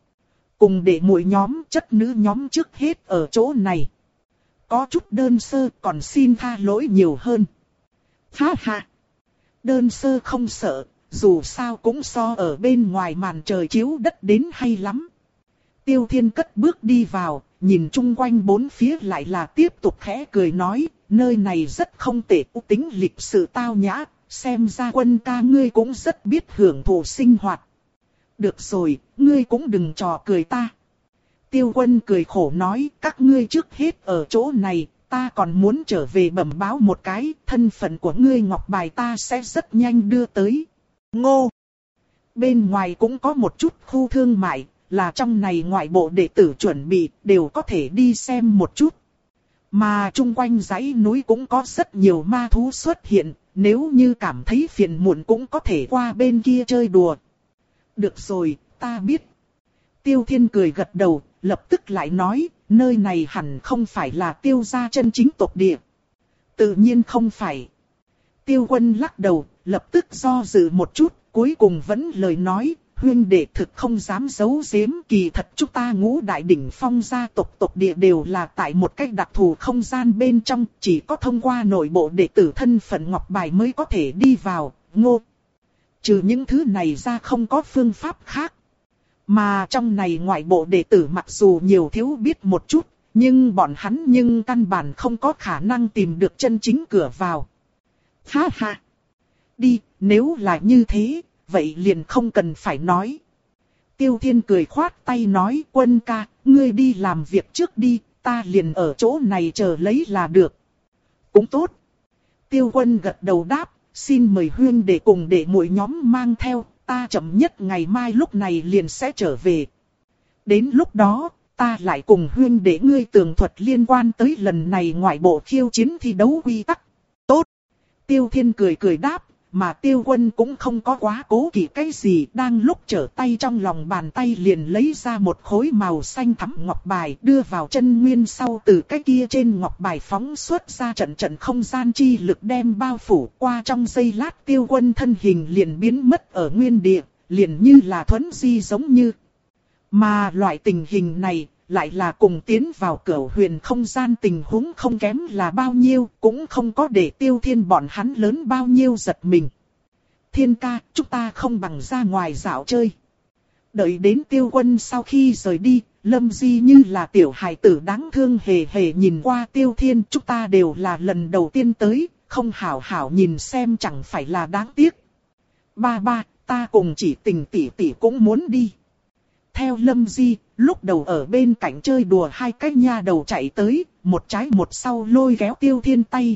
Cùng để muội nhóm chất nữ nhóm trước hết ở chỗ này. Có chút đơn sơ còn xin tha lỗi nhiều hơn. Ha ha! Đơn sơ không sợ, dù sao cũng so ở bên ngoài màn trời chiếu đất đến hay lắm. Tiêu Thiên cất bước đi vào, nhìn chung quanh bốn phía lại là tiếp tục khẽ cười nói, nơi này rất không tệ, tính lịch sự tao nhã, xem ra Quân ca ngươi cũng rất biết hưởng thụ sinh hoạt. Được rồi, ngươi cũng đừng trò cười ta. Tiêu Quân cười khổ nói, các ngươi trước hết ở chỗ này, ta còn muốn trở về bẩm báo một cái, thân phận của ngươi ngọc bài ta sẽ rất nhanh đưa tới. Ngô! Bên ngoài cũng có một chút khu thương mại, là trong này ngoại bộ đệ tử chuẩn bị, đều có thể đi xem một chút. Mà chung quanh dãy núi cũng có rất nhiều ma thú xuất hiện, nếu như cảm thấy phiền muộn cũng có thể qua bên kia chơi đùa. Được rồi, ta biết. Tiêu Thiên cười gật đầu, lập tức lại nói, nơi này hẳn không phải là Tiêu gia chân chính tộc địa. Tự nhiên không phải. Tiêu Quân lắc đầu, lập tức do dự một chút, cuối cùng vẫn lời nói, huynh đệ thực không dám giấu giếm, kỳ thật chúng ta Ngũ Đại Đỉnh Phong gia tộc tộc địa đều là tại một cách đặc thù không gian bên trong, chỉ có thông qua nội bộ đệ tử thân phận ngọc bài mới có thể đi vào. Ngô! Trừ những thứ này ra không có phương pháp khác. Mà trong này ngoại bộ đệ tử mặc dù nhiều thiếu biết một chút, nhưng bọn hắn nhưng căn bản không có khả năng tìm được chân chính cửa vào. Ha ha! Đi, nếu là như thế, vậy liền không cần phải nói. Tiêu Thiên cười khoát tay nói, Quân ca, ngươi đi làm việc trước đi, ta liền ở chỗ này chờ lấy là được. Cũng tốt. Tiêu Quân gật đầu đáp, xin mời huynh đệ cùng đệ muội nhóm mang theo, ta chậm nhất ngày mai lúc này liền sẽ trở về. Đến lúc đó, ta lại cùng huynh đệ ngươi tường thuật liên quan tới lần này ngoại bộ khiêu chiến thi đấu quy tắc. Tốt. Tiêu Thiên cười cười đáp, mà Tiêu Quân cũng không có quá cố kỵ cái gì, đang lúc trở tay trong lòng bàn tay liền lấy ra một khối màu xanh thẳm ngọc bài đưa vào chân nguyên, sau từ cái kia trên ngọc bài phóng xuất ra trận trận không gian chi lực đem bao phủ, qua trong giây lát Tiêu Quân thân hình liền biến mất ở nguyên địa, liền như là thuấn di giống như. Mà loại tình hình này lại là cùng tiến vào cửu huyền không gian tình huống không kém là bao nhiêu, cũng không có để Tiêu Thiên bọn hắn lớn bao nhiêu giật mình. Thiên ca, chúng ta không bằng ra ngoài dạo chơi. Đợi đến Tiêu Quân sau khi rời đi, Lâm Di như là tiểu hài tử đáng thương hề hề nhìn qua Tiêu Thiên, chúng ta đều là lần đầu tiên tới, không hảo hảo nhìn xem chẳng phải là đáng tiếc. Ba ba, ta cùng chỉ tình tỷ tỷ cũng muốn đi. Theo Lâm Di, lúc đầu ở bên cạnh chơi đùa hai cái nha đầu chạy tới, một trái một sau lôi kéo Tiêu Thiên tay.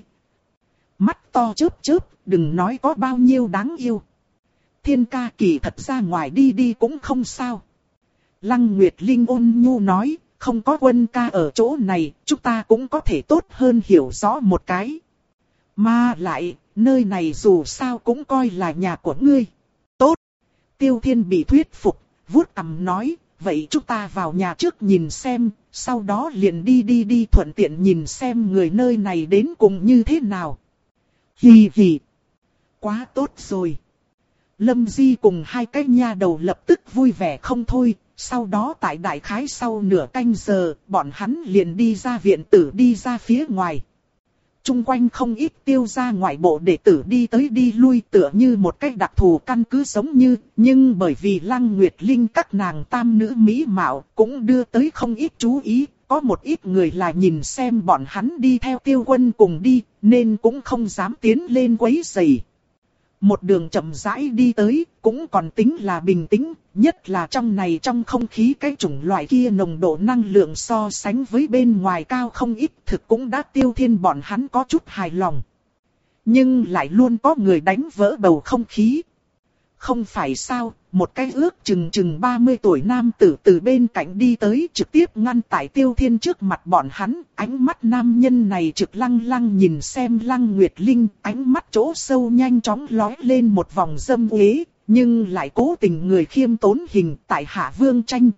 Mắt to chớp chớp, đừng nói có bao nhiêu đáng yêu. Thiên ca kỳ thật ra ngoài đi đi cũng không sao. Lăng Nguyệt Linh ôn nhu nói, không có Quân ca ở chỗ này, chúng ta cũng có thể tốt hơn hiểu rõ một cái. Mà lại, nơi này dù sao cũng coi là nhà của ngươi. Tốt. Tiêu Thiên bị thuyết phục, vuốt cằm nói, vậy chúng ta vào nhà trước nhìn xem, sau đó liền đi đi đi thuận tiện nhìn xem người nơi này đến cùng như thế nào. Hì hì. Quá tốt rồi. Lâm Di cùng hai cái nha đầu lập tức vui vẻ không thôi, sau đó tại đại khái sau nửa canh giờ, bọn hắn liền đi ra viện tử đi ra phía ngoài. Trung quanh không ít Tiêu gia ngoại bộ đệ tử đi tới đi lui tựa như một cách đặc thù căn cứ giống như, nhưng bởi vì Lăng Nguyệt Linh các nàng tam nữ mỹ mạo cũng đưa tới không ít chú ý, có một ít người là nhìn xem bọn hắn đi theo Tiêu Quân cùng đi, nên cũng không dám tiến lên quấy rầy. Một đường chậm rãi đi tới, cũng còn tính là bình tĩnh, nhất là trong này trong không khí cái chủng loại kia nồng độ năng lượng so sánh với bên ngoài cao không ít, thực cũng đã Tiêu Thiên bọn hắn có chút hài lòng. Nhưng lại luôn có người đánh vỡ bầu không khí. Không phải sao, một cái ước chừng chừng ba mươi tuổi nam tử từ bên cạnh đi tới trực tiếp ngăn tại Tiêu Thiên trước mặt bọn hắn, ánh mắt nam nhân này trực lăng lăng nhìn xem Lăng Nguyệt Linh, ánh mắt chỗ sâu nhanh chóng lóe lên một vòng dâm uế, nhưng lại cố tình người khiêm tốn hình tại Hạ Vương Tranh.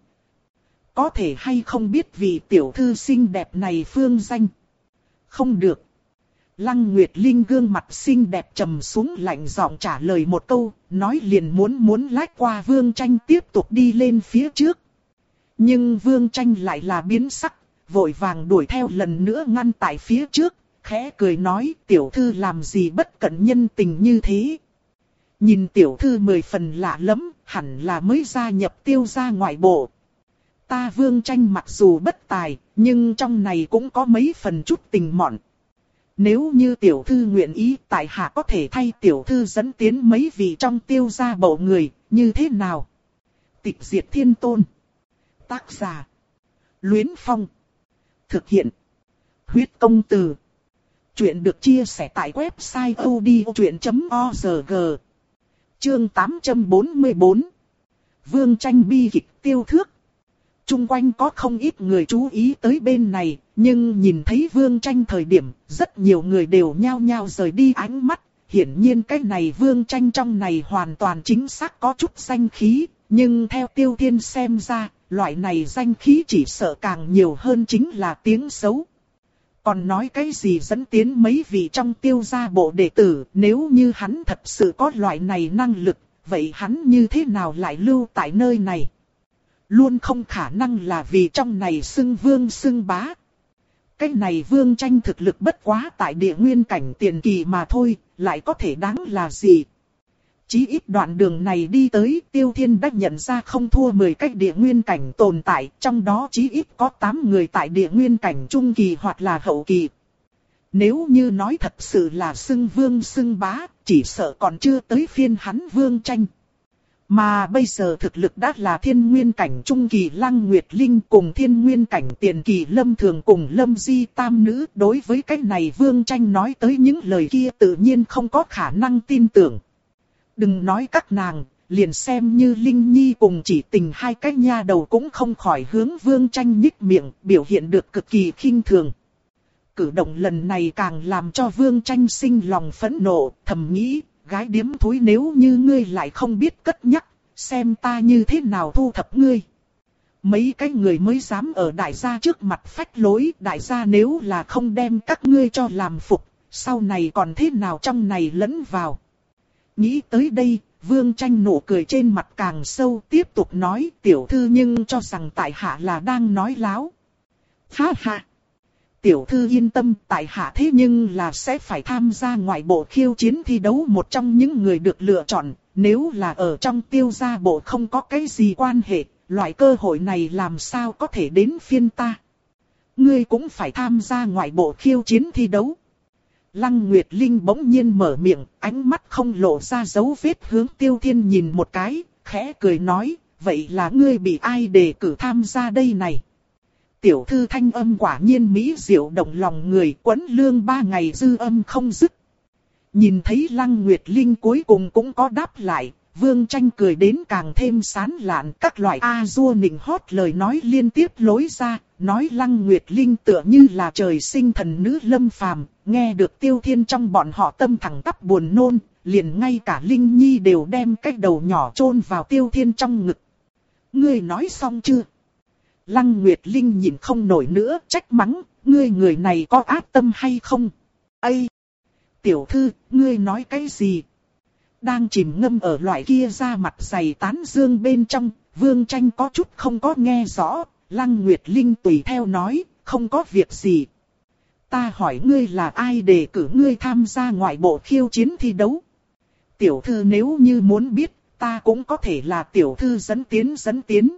Có thể hay không biết vì tiểu thư xinh đẹp này phương danh? Không được. Lăng Nguyệt Linh gương mặt xinh đẹp trầm xuống lạnh giọng trả lời một câu, nói liền muốn muốn lách qua Vương Tranh tiếp tục đi lên phía trước. Nhưng Vương Tranh lại là biến sắc, vội vàng đuổi theo lần nữa ngăn tại phía trước, khẽ cười nói tiểu thư làm gì bất cẩn nhân tình như thế. Nhìn tiểu thư mười phần lạ lắm, hẳn là mới gia nhập Tiêu gia ngoại bộ. Ta Vương Tranh mặc dù bất tài, nhưng trong này cũng có mấy phần chút tình mọn. Nếu như tiểu thư nguyện ý, tại hạ có thể thay tiểu thư dẫn tiến mấy vị trong Tiêu gia bộ người, như thế nào? Tịch Diệt Thiên Tôn. Tác giả: Luyến Phong. Thực hiện: Huyết công từ. Chuyện được chia sẻ tại website odchuyện chấm org. Chương tám trăm bốn mươi bốn. Vương tranh bi kịch tiêu thước. Trung quanh có không ít người chú ý tới bên này, nhưng nhìn thấy Vương tranh thời điểm, rất nhiều người đều nhao nhao rời đi ánh mắt. Hiển nhiên cái này Vương tranh trong này hoàn toàn chính xác có chút danh khí, nhưng theo Tiêu Thiên xem ra, loại này danh khí chỉ sợ càng nhiều hơn chính là tiếng xấu. Còn nói cái gì dẫn tiến mấy vị trong Tiêu gia bộ đệ tử, nếu như hắn thật sự có loại này năng lực, vậy hắn như thế nào lại lưu tại nơi này? Luôn không khả năng là vì trong này xưng vương xưng bá. Cái này Vương tranh thực lực bất quá tại địa nguyên cảnh tiền kỳ mà thôi, lại có thể đáng là gì? Chí ít đoạn đường này đi tới, Tiêu Thiên đã nhận ra không thua mười cái địa nguyên cảnh tồn tại, trong đó chí ít có tám người tại địa nguyên cảnh trung kỳ hoặc là hậu kỳ. Nếu như nói thật sự là xưng vương xưng bá, chỉ sợ còn chưa tới phiên hắn Vương tranh. Mà bây giờ thực lực đã là thiên nguyên cảnh trung kỳ Lăng Nguyệt Linh cùng thiên nguyên cảnh tiền kỳ Lâm Thường cùng Lâm Di tam nữ, đối với cái này Vương tranh nói tới những lời kia tự nhiên không có khả năng tin tưởng. Đừng nói các nàng, liền xem như Linh Nhi cùng Chỉ Tình hai cái nha đầu cũng không khỏi hướng Vương tranh nhích miệng, biểu hiện được cực kỳ khinh thường. Cử động lần này càng làm cho Vương tranh sinh lòng phẫn nộ, thầm nghĩ, gái điếm thúi nếu như ngươi lại không biết cất nhắc, xem ta như thế nào thu thập ngươi. Mấy cái người mới dám ở đại gia trước mặt phách lối, đại gia nếu là không đem các ngươi cho làm phục, sau này còn thế nào trong này lẫn vào. Nghĩ tới đây, Vương tranh nụ cười trên mặt càng sâu, tiếp tục nói, tiểu thư nhưng cho rằng tại hạ là đang nói láo. Ha ha! Tiểu thư yên tâm, tại hạ thế nhưng là sẽ phải tham gia ngoại bộ khiêu chiến thi đấu một trong những người được lựa chọn, nếu là ở trong Tiêu gia bộ không có cái gì quan hệ, loại cơ hội này làm sao có thể đến phiên ta. Ngươi cũng phải tham gia ngoại bộ khiêu chiến thi đấu. Lăng Nguyệt Linh bỗng nhiên mở miệng, ánh mắt không lộ ra dấu vết hướng Tiêu Thiên nhìn một cái, khẽ cười nói, vậy là ngươi bị ai đề cử tham gia đây này? Tiểu thư thanh âm quả nhiên mỹ diệu động lòng người, quấn lương ba ngày dư âm không dứt. Nhìn thấy Lăng Nguyệt Linh cuối cùng cũng có đáp lại, Vương tranh cười đến càng thêm sán lạn, các loại a dua nịnh hót lời nói liên tiếp lối ra, nói Lăng Nguyệt Linh tựa như là trời sinh thần nữ lâm phàm, nghe được Tiêu Thiên trong bọn họ tâm thẳng tắp buồn nôn, liền ngay cả Linh Nhi đều đem cái đầu nhỏ chôn vào Tiêu Thiên trong ngực. Ngươi nói xong chưa? Lăng Nguyệt Linh nhìn không nổi nữa, trách mắng, ngươi người này có ác tâm hay không? Ây! Tiểu thư, ngươi nói cái gì? Đang chìm ngâm ở loại kia da mặt dày tán dương bên trong, Vương tranh có chút không có nghe rõ, Lăng Nguyệt Linh tùy theo nói, không có việc gì. Ta hỏi ngươi là ai đề cử ngươi tham gia ngoại bộ khiêu chiến thi đấu? Tiểu thư nếu như muốn biết, ta cũng có thể là tiểu thư dẫn tiến dẫn tiến.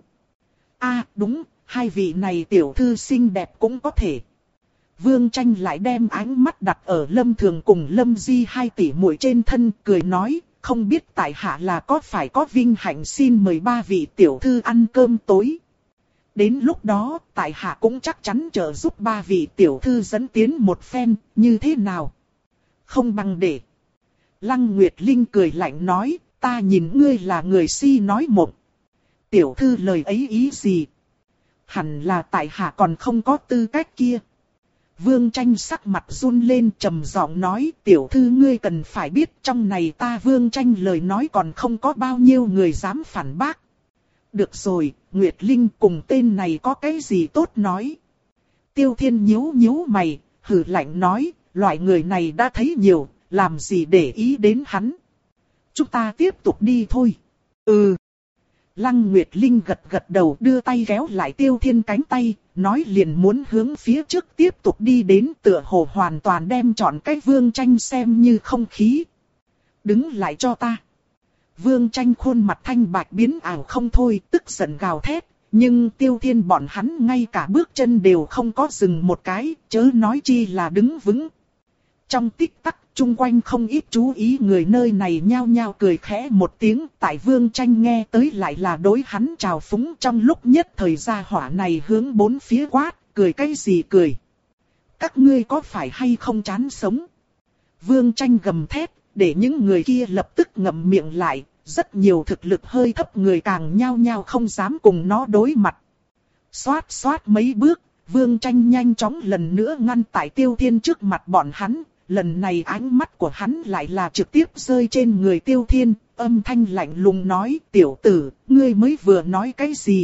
À đúng, hai vị này tiểu thư xinh đẹp cũng có thể. Vương tranh lại đem ánh mắt đặt ở Lâm Thường cùng Lâm Di hai tỷ muội trên thân, cười nói, không biết tại hạ là có phải có vinh hạnh xin mời ba vị tiểu thư ăn cơm tối. Đến lúc đó, tại hạ cũng chắc chắn trợ giúp ba vị tiểu thư dẫn tiến một phen, như thế nào? Không bằng để. Lăng Nguyệt Linh cười lạnh nói, ta nhìn ngươi là người si nói mộng. Tiểu thư lời ấy ý gì? Hẳn là tại hạ còn không có tư cách kia. Vương tranh sắc mặt run lên trầm giọng nói, tiểu thư ngươi cần phải biết trong này ta Vương tranh lời nói còn không có bao nhiêu người dám phản bác. Được rồi, Nguyệt Linh cùng tên này có cái gì tốt nói. Tiêu Thiên nhíu nhíu mày, hừ lạnh nói, loại người này đã thấy nhiều, làm gì để ý đến hắn. Chúng ta tiếp tục đi thôi. Ừ. Lăng Nguyệt Linh gật gật đầu đưa tay kéo lại Tiêu Thiên cánh tay, nói liền muốn hướng phía trước tiếp tục đi đến, tựa hồ hoàn toàn đem chọn cái Vương tranh xem như không khí. Đứng lại cho ta. Vương tranh khuôn mặt thanh bạch biến ảo không thôi, tức giận gào thét, nhưng Tiêu Thiên bọn hắn ngay cả bước chân đều không có dừng một cái, chớ nói chi là đứng vững. Trong tích tắc, chung quanh không ít chú ý người nơi này nhao nhao cười khẽ một tiếng, tại Vương tranh nghe tới lại là đối hắn trào phúng, trong lúc nhất thời gia hỏa này hướng bốn phía quát, cười cái gì cười. Các ngươi có phải hay không chán sống? Vương Tranh gầm thét, để những người kia lập tức ngậm miệng lại, rất nhiều thực lực hơi thấp người càng nhao nhao không dám cùng nó đối mặt. Xoát xoát mấy bước, Vương Tranh nhanh chóng lần nữa ngăn tại Tiêu Thiên trước mặt bọn hắn, lần này ánh mắt của hắn lại là trực tiếp rơi trên người Tiêu Thiên, âm thanh lạnh lùng nói, tiểu tử, ngươi mới vừa nói cái gì?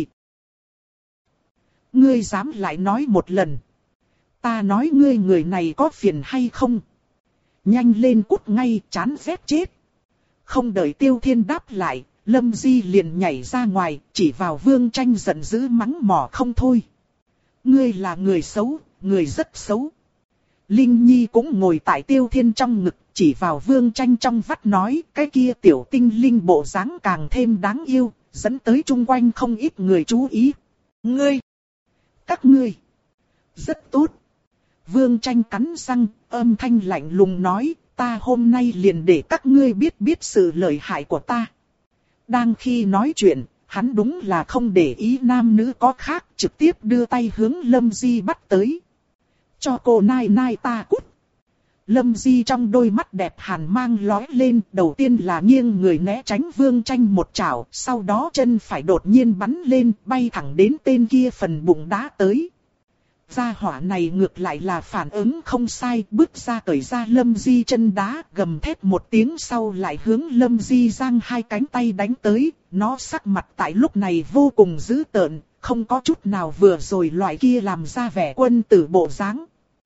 Ngươi dám lại nói một lần. Ta nói ngươi người này có phiền hay không? Nhanh lên cút ngay, chán ghét chết. Không đợi Tiêu Thiên đáp lại, Lâm Di liền nhảy ra ngoài, chỉ vào Vương Tranh giận dữ mắng mỏ không thôi. Ngươi là người xấu, người rất xấu. Linh Nhi cũng ngồi tại Tiêu Thiên trong ngực, chỉ vào Vương Tranh trong vắt nói, cái kia tiểu tinh linh bộ dáng càng thêm đáng yêu, dẫn tới chung quanh không ít người chú ý. Ngươi! Các ngươi! Rất tốt! Vương Tranh cắn răng, âm thanh lạnh lùng nói, ta hôm nay liền để các ngươi biết biết sự lợi hại của ta. Đang khi nói chuyện, hắn đúng là không để ý nam nữ có khác, trực tiếp đưa tay hướng Lâm Di bắt tới. Cho cô nai nai ta cút. Lâm Di trong đôi mắt đẹp hàn mang lóe lên, đầu tiên là nghiêng người né tránh Vương Tranh một chảo, sau đó chân phải đột nhiên bắn lên, bay thẳng đến tên kia phần bụng đá tới. Gia hỏa này ngược lại là phản ứng không sai, bước ra cởi ra Lâm Di chân đá, gầm thét một tiếng sau lại hướng Lâm Di giang hai cánh tay đánh tới, nó sắc mặt tại lúc này vô cùng dữ tợn, không có chút nào vừa rồi loại kia làm ra vẻ quân tử bộ dáng.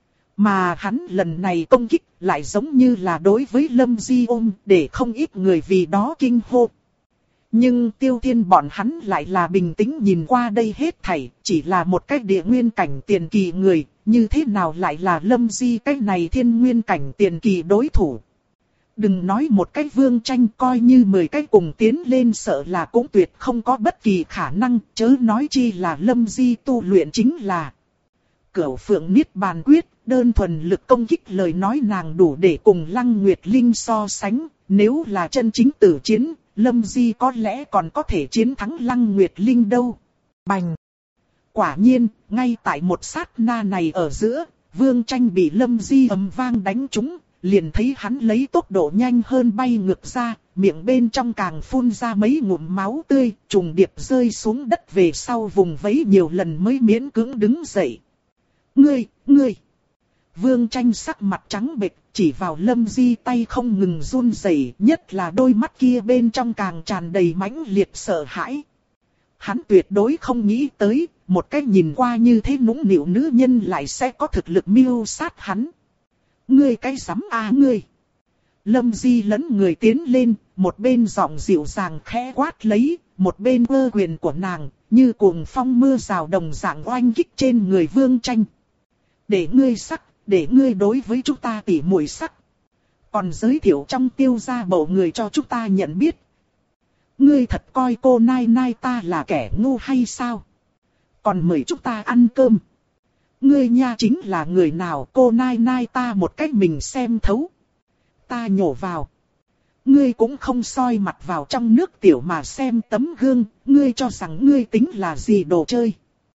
Mà hắn lần này công kích lại giống như là đối với Lâm Di ôm, để không ít người vì đó kinh hô. Nhưng Tiêu Thiên bọn hắn lại là bình tĩnh nhìn qua đây hết thảy, chỉ là một cái địa nguyên cảnh tiền kỳ người, như thế nào lại là Lâm Di cái này thiên nguyên cảnh tiền kỳ đối thủ. Đừng nói một cái Vương Tranh, coi như mười cái cùng tiến lên sợ là cũng tuyệt không có bất kỳ khả năng, chớ nói chi là Lâm Di tu luyện chính là Cửu Phượng Niết Bàn Quyết, đơn thuần lực công kích lời nói nàng đủ để cùng Lăng Nguyệt Linh so sánh, nếu là chân chính tử chiến, Lâm Di có lẽ còn có thể chiến thắng Lăng Nguyệt Linh đâu. Bành! Quả nhiên, ngay tại một sát na này ở giữa, Vương Tranh bị Lâm Di ầm vang đánh trúng, liền thấy hắn lấy tốc độ nhanh hơn bay ngược ra, miệng bên trong càng phun ra mấy ngụm máu tươi, trùng điệp rơi xuống đất về sau vùng vẫy nhiều lần mới miễn cưỡng đứng dậy. Ngươi, ngươi! Vương Tranh sắc mặt trắng bệch, chỉ vào Lâm Di tay không ngừng run rẩy, nhất là đôi mắt kia bên trong càng tràn đầy mãnh liệt sợ hãi. Hắn tuyệt đối không nghĩ tới, một cái nhìn qua như thế nũng nịu nữ nhân lại sẽ có thực lực mưu sát hắn. Ngươi cái rắm a ngươi! Lâm Di lấn người tiến lên, một bên giọng dịu dàng khẽ quát lấy, một bên vơ quyền của nàng, như cuồng phong mưa rào đồng dạng oanh kích trên người Vương Tranh. Để ngươi sắc, để ngươi đối với chúng ta tỉ muội sắc. Còn giới thiệu trong Tiêu gia bộ người cho chúng ta nhận biết. Ngươi thật coi cô nai nai ta là kẻ ngu hay sao? Còn mời chúng ta ăn cơm. Ngươi nha chính là người nào, cô nai nai ta một cách mình xem thấu. Ta nhổ vào. Ngươi cũng không soi mặt vào trong nước tiểu mà xem tấm gương, ngươi cho rằng ngươi tính là gì đồ chơi.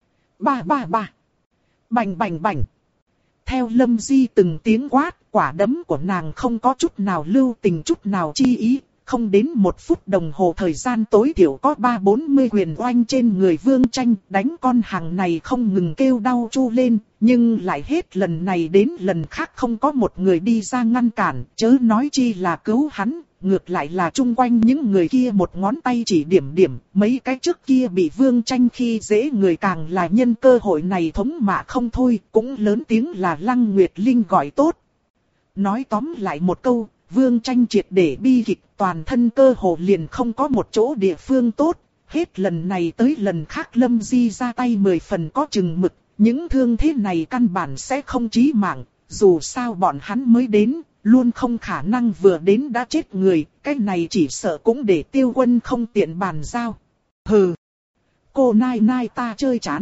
Ba ba ba. Bành bành bành. Theo Lâm Di từng tiếng quát, quả đấm của nàng không có chút nào lưu tình chút nào chi ý, không đến một phút đồng hồ thời gian tối thiểu có ba bốn mươi quyền oanh trên người Vương Tranh, đánh con hàng này không ngừng kêu đau chu lên, nhưng lại hết lần này đến lần khác không có một người đi ra ngăn cản, chớ nói chi là cứu hắn. Ngược lại là chung quanh những người kia một ngón tay chỉ điểm điểm, mấy cái trước kia bị Vương Tranh khi dễ người càng là nhân cơ hội này thống mạ không thôi, cũng lớn tiếng là Lăng Nguyệt Linh gọi tốt. Nói tóm lại một câu, Vương Tranh triệt để bi kịch, toàn thân cơ hồ liền không có một chỗ địa phương tốt, hết lần này tới lần khác Lâm Di ra tay mười phần có chừng mực, những thương thế này căn bản sẽ không chí mạng, dù sao bọn hắn mới đến. Luôn không khả năng vừa đến đã chết người, cái này chỉ sợ cũng để Tiêu Quân không tiện bàn giao. Hừ! Cô nai nai ta chơi chán.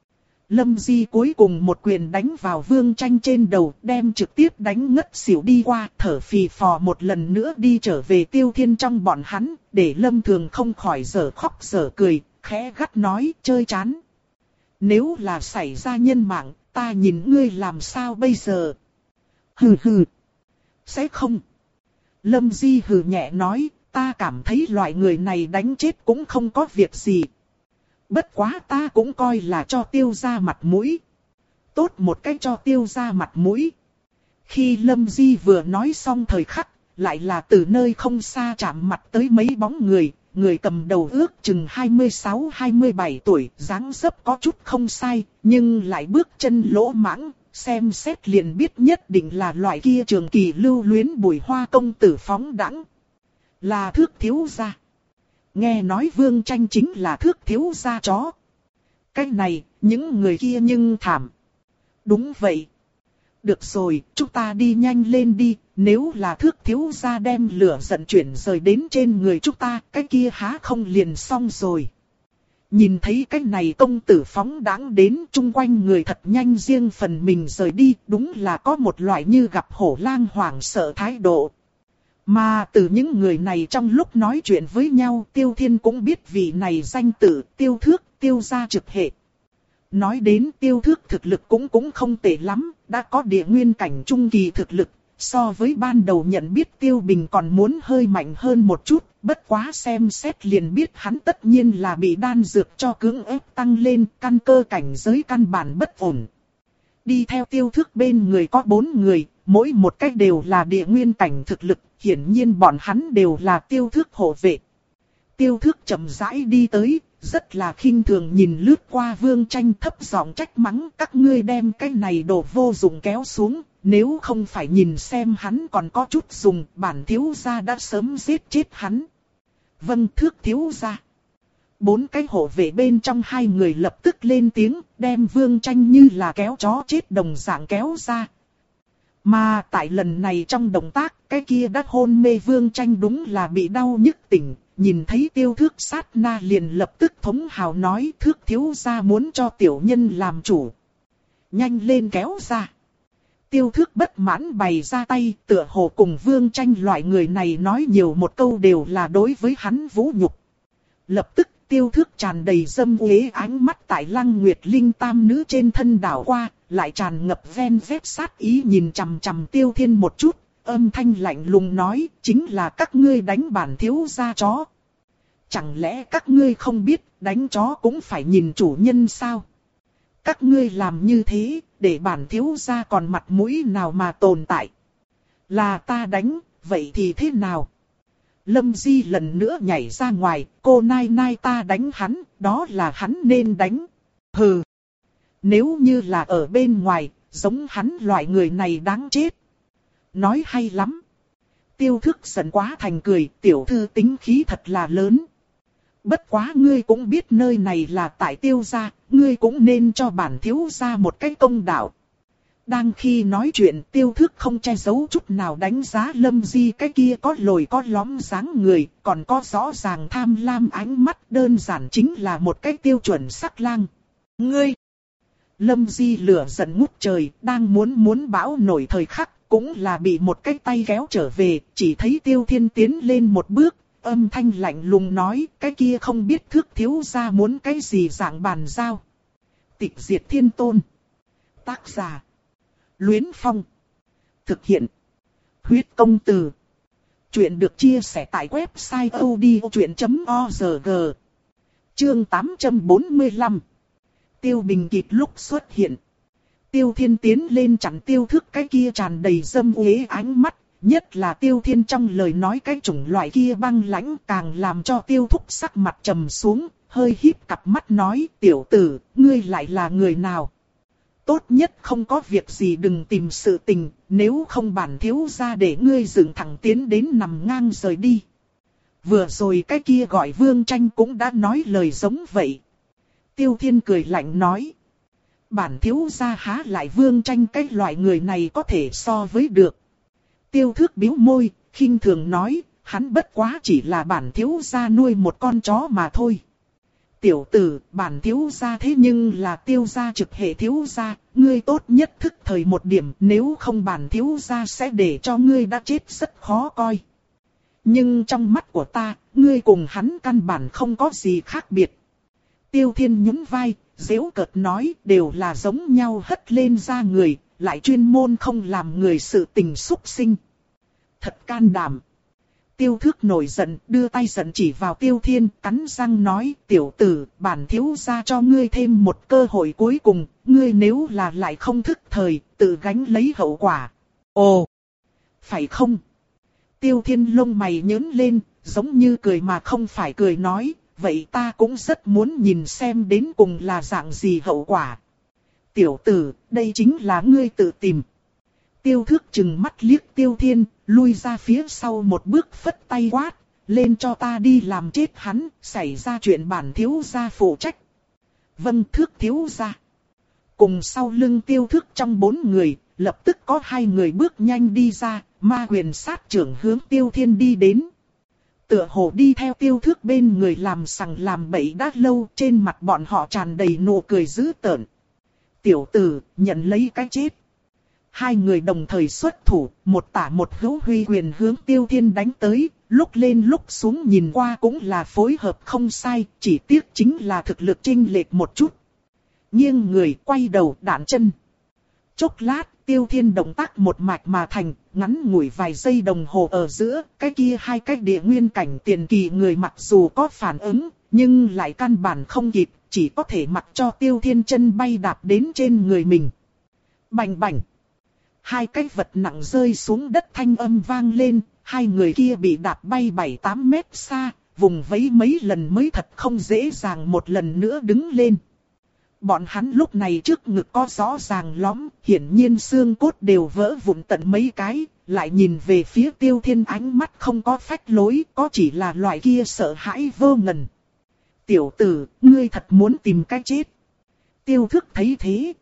Lâm Di cuối cùng một quyền đánh vào Vương Tranh trên đầu, đem trực tiếp đánh ngất xỉu đi qua, thở phì phò một lần nữa đi trở về Tiêu Thiên trong bọn hắn, để Lâm Thường không khỏi dở khóc dở cười, khẽ gắt nói chơi chán. Nếu là xảy ra nhân mạng, ta nhìn ngươi làm sao bây giờ? Hừ hừ. Sẽ không. Lâm Di hừ nhẹ nói, ta cảm thấy loại người này đánh chết cũng không có việc gì. Bất quá ta cũng coi là cho Tiêu gia mặt mũi. Tốt một cách cho Tiêu gia mặt mũi. Khi Lâm Di vừa nói xong thời khắc, lại là từ nơi không xa chạm mặt tới mấy bóng người. Người cầm đầu ước chừng hai mươi sáu hai mươi bảy tuổi, dáng dấp có chút không sai, nhưng lại bước chân lỗ mãng, xem xét liền biết nhất định là loại kia trường kỳ lưu luyến Bùi Hoa công tử phóng đãng. Là Thước thiếu gia. Nghe nói Vương Tranh chính là Thước thiếu gia chó. Cái này, những người kia nhưng thảm. Đúng vậy. Được rồi, chúng ta đi nhanh lên đi, nếu là Thước thiếu gia đem lửa giận chuyển rời đến trên người chúng ta, cái kia há không liền xong rồi. Nhìn thấy cái này công tử phóng đãng đến, chung quanh người thật nhanh riêng phần mình rời đi, đúng là có một loại như gặp hổ lang hoảng sợ thái độ. Mà từ những người này trong lúc nói chuyện với nhau, Tiêu Thiên cũng biết vị này danh tự Tiêu Thước, Tiêu gia trực hệ. Nói đến Tiêu Thước thực lực cũng cũng không tệ lắm, đã có địa nguyên cảnh trung kỳ thực lực, so với ban đầu nhận biết Tiêu Bình còn muốn hơi mạnh hơn một chút, bất quá xem xét liền biết hắn tất nhiên là bị đan dược cho cưỡng ép tăng lên, căn cơ cảnh giới căn bản bất ổn. Đi theo Tiêu Thước bên người có bốn người, mỗi một cách đều là địa nguyên cảnh thực lực, hiển nhiên bọn hắn đều là Tiêu Thước hộ vệ. Tiêu Thước chậm rãi đi tới, rất là khinh thường nhìn lướt qua Vương Tranh, thấp giọng trách mắng, các ngươi đem cái này đồ vô dụng kéo xuống, nếu không phải nhìn xem hắn còn có chút dùng, bản thiếu gia đã sớm giết chết hắn. Vâng, Thước thiếu gia. Bốn cái hộ vệ bên trong hai người lập tức lên tiếng, đem Vương Tranh như là kéo chó chết đồng dạng kéo ra. Mà tại lần này trong động tác, cái kia đã hôn mê Vương Tranh đúng là bị đau nhức tỉnh. Nhìn thấy Tiêu Thước sát na liền lập tức thống hào nói, Thước thiếu gia muốn cho tiểu nhân làm chủ. Nhanh lên kéo ra. Tiêu Thước bất mãn bày ra tay, tựa hồ cùng Vương Tranh loại người này nói nhiều một câu đều là đối với hắn vũ nhục. Lập tức Tiêu Thước tràn đầy dâm uế ánh mắt tại Lăng Nguyệt Linh tam nữ trên thân đảo qua, lại tràn ngập ven vét sát ý nhìn chằm chằm Tiêu Thiên một chút. Âm thanh lạnh lùng nói, chính là các ngươi đánh bản thiếu gia chó. Chẳng lẽ các ngươi không biết, đánh chó cũng phải nhìn chủ nhân sao? Các ngươi làm như thế, để bản thiếu gia còn mặt mũi nào mà tồn tại? Là ta đánh, vậy thì thế nào? Lâm Di lần nữa nhảy ra ngoài, cô nai nai ta đánh hắn, đó là hắn nên đánh. Hừ! Nếu như là ở bên ngoài, giống hắn loại người này đáng chết. Nói hay lắm. Tiêu Thước giận quá thành cười, tiểu thư tính khí thật là lớn. Bất quá ngươi cũng biết nơi này là tại Tiêu gia, ngươi cũng nên cho bản thiếu gia một cái công đạo. Đang khi nói chuyện, Tiêu Thước không che giấu chút nào đánh giá Lâm Di cái kia có lồi có lõm dáng người, còn có rõ ràng tham lam ánh mắt, đơn giản chính là một cái tiêu chuẩn sắc lang. Ngươi! Lâm Di lửa giận ngút trời, đang muốn muốn bão nổi thời khắc, cũng là bị một cái tay kéo trở về, chỉ thấy Tiêu Thiên tiến lên một bước, âm thanh lạnh lùng nói, cái kia không biết Thước thiếu gia muốn cái gì dạng bàn giao. Tịch diệt thiên tôn. Tác giả. Luyến Phong. Thực hiện. Huyết công từ. Chuyện được chia sẻ tại website odchuyện chấm org. Chương tám trăm bốn mươi lăm. Tiêu Bình kịp lúc xuất hiện. Tiêu Thiên tiến lên chặn Tiêu Thước cái kia tràn đầy dâm uế ánh mắt, nhất là Tiêu Thiên trong lời nói cái chủng loại kia băng lãnh càng làm cho Tiêu Thúc sắc mặt trầm xuống, hơi híp cặp mắt nói, tiểu tử, ngươi lại là người nào? Tốt nhất không có việc gì đừng tìm sự tình, nếu không bản thiếu gia để ngươi dựng thẳng tiến đến nằm ngang rời đi. Vừa rồi cái kia gọi Vương Tranh cũng đã nói lời giống vậy. Tiêu Thiên cười lạnh nói. Bản thiếu gia há lại Vương Tranh cái loại người này có thể so với được. Tiêu Thước bĩu môi, khinh thường nói, hắn bất quá chỉ là bản thiếu gia nuôi một con chó mà thôi. Tiểu tử, bản thiếu gia thế nhưng là Tiêu gia trực hệ thiếu gia, ngươi tốt nhất thức thời một điểm, nếu không bản thiếu gia sẽ để cho ngươi đã chết rất khó coi. Nhưng trong mắt của ta, ngươi cùng hắn căn bản không có gì khác biệt. Tiêu Thiên nhún vai, giễu cợt nói đều là giống nhau hất lên ra người, lại chuyên môn không làm người sự tình xúc sinh. Thật can đảm. Tiêu Thước nổi giận, đưa tay giận chỉ vào Tiêu Thiên, cắn răng nói, tiểu tử, bản thiếu gia cho ngươi thêm một cơ hội cuối cùng, ngươi nếu là lại không thức thời, tự gánh lấy hậu quả. Ồ, phải không? Tiêu Thiên lông mày nhớn lên, giống như cười mà không phải cười nói, vậy ta cũng rất muốn nhìn xem đến cùng là dạng gì hậu quả. Tiểu tử, đây chính là ngươi tự tìm. Tiêu Thước chừng mắt liếc Tiêu Thiên, lui ra phía sau một bước phất tay quát, lên cho ta đi làm chết hắn, xảy ra chuyện bản thiếu gia phụ trách. Vâng Thước thiếu gia. Cùng sau lưng Tiêu Thước trong bốn người, lập tức có hai người bước nhanh đi ra, ma quyền sát trưởng hướng Tiêu Thiên đi đến. Tựa hồ đi theo Tiêu Thước bên người làm sằng làm bậy đã lâu, trên mặt bọn họ tràn đầy nụ cười dữ tợn. Tiểu tử, nhận lấy cái chết. Hai người đồng thời xuất thủ, một tả một hữu huy quyền hướng Tiêu Thiên đánh tới, lúc lên lúc xuống nhìn qua cũng là phối hợp không sai, chỉ tiếc chính là thực lực chênh lệch một chút. Nghiêng người quay đầu đạn chân. Chốc lát, Tiêu Thiên động tác một mạch mà thành, ngắn ngủi vài giây đồng hồ ở giữa, cái kia hai cái địa nguyên cảnh tiền kỳ người mặc dù có phản ứng, nhưng lại căn bản không kịp, chỉ có thể mặc cho Tiêu Thiên chân bay đạp đến trên người mình. Bành bành. Hai cái vật nặng rơi xuống đất thanh âm vang lên, hai người kia bị đạp bay bảy tám mét xa, vùng vẫy mấy lần mới thật không dễ dàng một lần nữa đứng lên. Bọn hắn lúc này trước ngực có rõ ràng lõm, hiển nhiên xương cốt đều vỡ vụn tận mấy cái, lại nhìn về phía Tiêu Thiên ánh mắt không có phách lối, có chỉ là loại kia sợ hãi vô ngần. Tiểu tử, ngươi thật muốn tìm cách chết. Tiêu Thước thấy thế.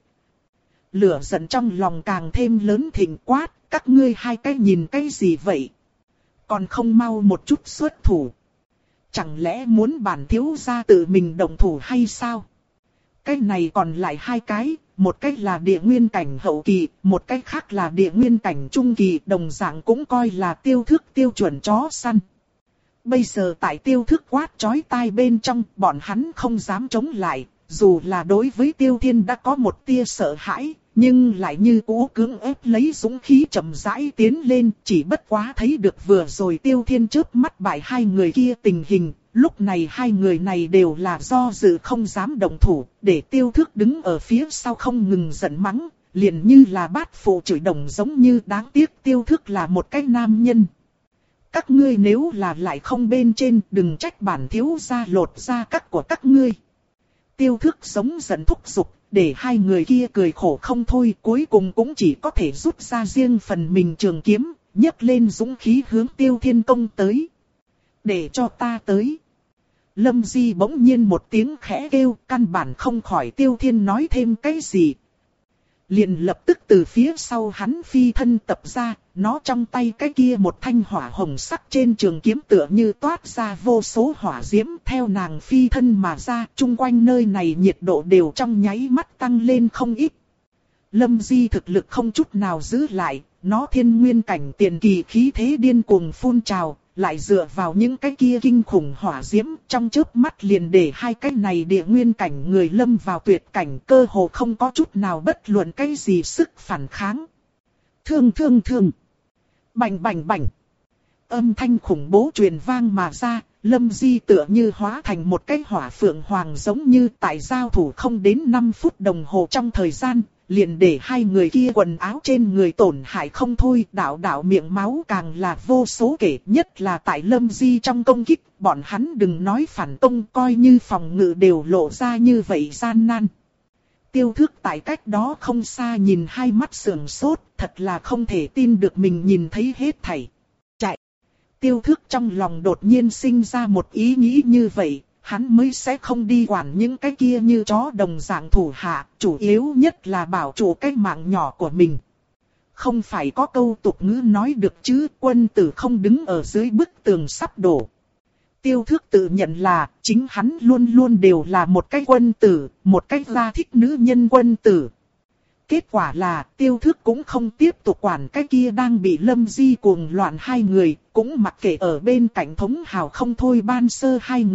Lửa giận trong lòng càng thêm lớn thịnh quát, các ngươi hai cái nhìn cái gì vậy? Còn không mau một chút xuất thủ. Chẳng lẽ muốn bản thiếu gia tự mình động thủ hay sao? Cái này còn lại hai cái, một cái là địa nguyên cảnh hậu kỳ, một cái khác là địa nguyên cảnh trung kỳ, đồng dạng cũng coi là Tiêu Thước tiêu chuẩn chó săn. Bây giờ tại Tiêu Thước quát chói tai bên trong, bọn hắn không dám chống lại, dù là đối với Tiêu Thiên đã có một tia sợ hãi, nhưng lại như cũ cưỡng ép lấy dũng khí chậm rãi tiến lên, chỉ bất quá thấy được vừa rồi Tiêu Thiên chớp mắt bại hai người kia tình hình, lúc này hai người này đều là do dự không dám động thủ, để Tiêu Thước đứng ở phía sau không ngừng giận mắng, liền như là bát phụ chửi đồng giống như đáng tiếc Tiêu Thước là một cái nam nhân. Các ngươi nếu là lại không bên trên, đừng trách bản thiếu gia lột da cắt của các ngươi. Tiêu Thước giống giận thúc giục, để hai người kia cười khổ không thôi, cuối cùng cũng chỉ có thể rút ra riêng phần mình trường kiếm, nhấc lên dũng khí hướng Tiêu Thiên công tới. Để cho ta tới. Lâm Di bỗng nhiên một tiếng khẽ kêu, căn bản không khỏi Tiêu Thiên nói thêm cái gì. Liền lập tức từ phía sau hắn phi thân tập ra, nó trong tay cái kia một thanh hỏa hồng sắc trên trường kiếm tựa như toát ra vô số hỏa diễm theo nàng phi thân mà ra, chung quanh nơi này nhiệt độ đều trong nháy mắt tăng lên không ít. Lâm Di thực lực không chút nào giữ lại, nó thiên nguyên cảnh tiền kỳ khí thế điên cuồng phun trào, lại dựa vào những cái kia kinh khủng hỏa diễm trong chớp mắt liền để hai cái này địa nguyên cảnh người lâm vào tuyệt cảnh, cơ hồ không có chút nào bất luận cái gì sức phản kháng. Thương thương thương. Bành bành bành. Âm thanh khủng bố truyền vang mà ra, Lâm Di tựa như hóa thành một cái hỏa phượng hoàng giống như tại giao thủ không đến năm phút đồng hồ trong thời gian, liền để hai người kia quần áo trên người tổn hại không thôi, đạo đạo miệng máu càng là vô số kể, nhất là tại Lâm Di trong công kích, bọn hắn đừng nói phản công, coi như phòng ngự đều lộ ra như vậy gian nan. Tiêu Thước tại cách đó không xa nhìn hai mắt sườn sốt, thật là không thể tin được mình nhìn thấy hết thảy. Chạy! Tiêu Thước trong lòng đột nhiên sinh ra một ý nghĩ như vậy. Hắn mới sẽ không đi quản những cái kia như chó đồng dạng thủ hạ, chủ yếu nhất là bảo trụ cái mạng nhỏ của mình. Không phải có câu tục ngữ nói được chứ, quân tử không đứng ở dưới bức tường sắp đổ. Tiêu Thước tự nhận là, chính hắn luôn luôn đều là một cái quân tử, một cái ra thích nữ nhân quân tử. Kết quả là, Tiêu Thước cũng không tiếp tục quản cái kia đang bị Lâm Di cuồng loạn hai người, cũng mặc kệ ở bên cạnh thống hào không thôi ban sơ hai người,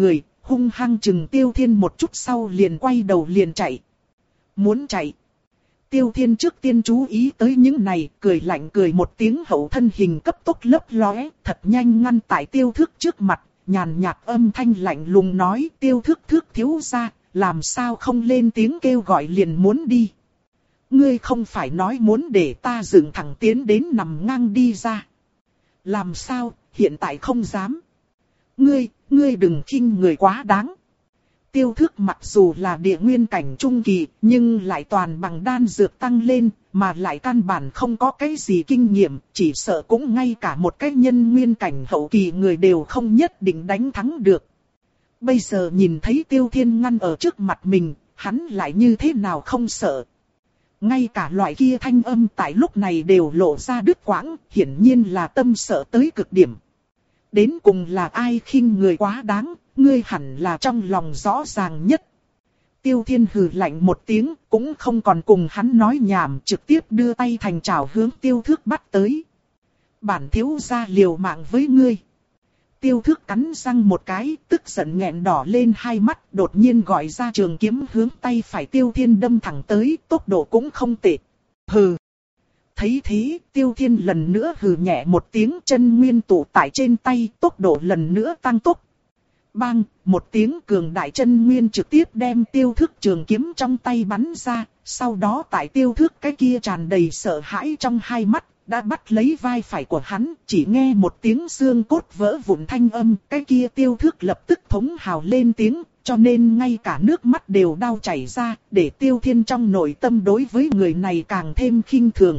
hung hăng chừng Tiêu Thiên một chút sau liền quay đầu liền chạy. Muốn chạy. Tiêu Thiên trước tiên chú ý tới những này, cười lạnh cười một tiếng hậu thân hình cấp tốc lấp lóe, thật nhanh ngăn tại Tiêu Thước trước mặt, nhàn nhạt âm thanh lạnh lùng nói: Tiêu Thước Thước thiếu gia, làm sao không lên tiếng kêu gọi liền muốn đi. Ngươi không phải nói muốn để ta dựng thẳng tiến đến nằm ngang đi ra. Làm sao, hiện tại không dám. Ngươi, ngươi đừng khinh người quá đáng. Tiêu Thước mặc dù là địa nguyên cảnh trung kỳ, nhưng lại toàn bằng đan dược tăng lên, mà lại căn bản không có cái gì kinh nghiệm, chỉ sợ cũng ngay cả một cái nhân nguyên cảnh hậu kỳ người đều không nhất định đánh thắng được. Bây giờ nhìn thấy Tiêu Thiên ngăn ở trước mặt mình, hắn lại như thế nào không sợ. Ngay cả loại kia thanh âm tại lúc này đều lộ ra đứt quãng, hiển nhiên là tâm sợ tới cực điểm. Đến cùng là ai khinh người quá đáng, ngươi hẳn là trong lòng rõ ràng nhất. Tiêu Thiên hừ lạnh một tiếng, cũng không còn cùng hắn nói nhảm, trực tiếp đưa tay thành chảo hướng Tiêu Thước bắt tới. Bản thiếu gia liều mạng với ngươi. Tiêu Thước cắn răng một cái, tức giận nghẹn đỏ lên hai mắt, đột nhiên gọi ra trường kiếm hướng tay phải Tiêu Thiên đâm thẳng tới, tốc độ cũng không tệ. Hừ. Thấy thế, Tiêu Thiên lần nữa hừ nhẹ một tiếng, chân nguyên tụ tại trên tay, tốc độ lần nữa tăng tốc. Bang, một tiếng cường đại chân nguyên trực tiếp đem Tiêu Thước trường kiếm trong tay bắn ra, sau đó tại Tiêu Thước cái kia tràn đầy sợ hãi trong hai mắt, đã bắt lấy vai phải của hắn, chỉ nghe một tiếng xương cốt vỡ vụn thanh âm, cái kia Tiêu Thước lập tức thống hào lên tiếng, cho nên ngay cả nước mắt đều đau chảy ra, để Tiêu Thiên trong nội tâm đối với người này càng thêm khinh thường.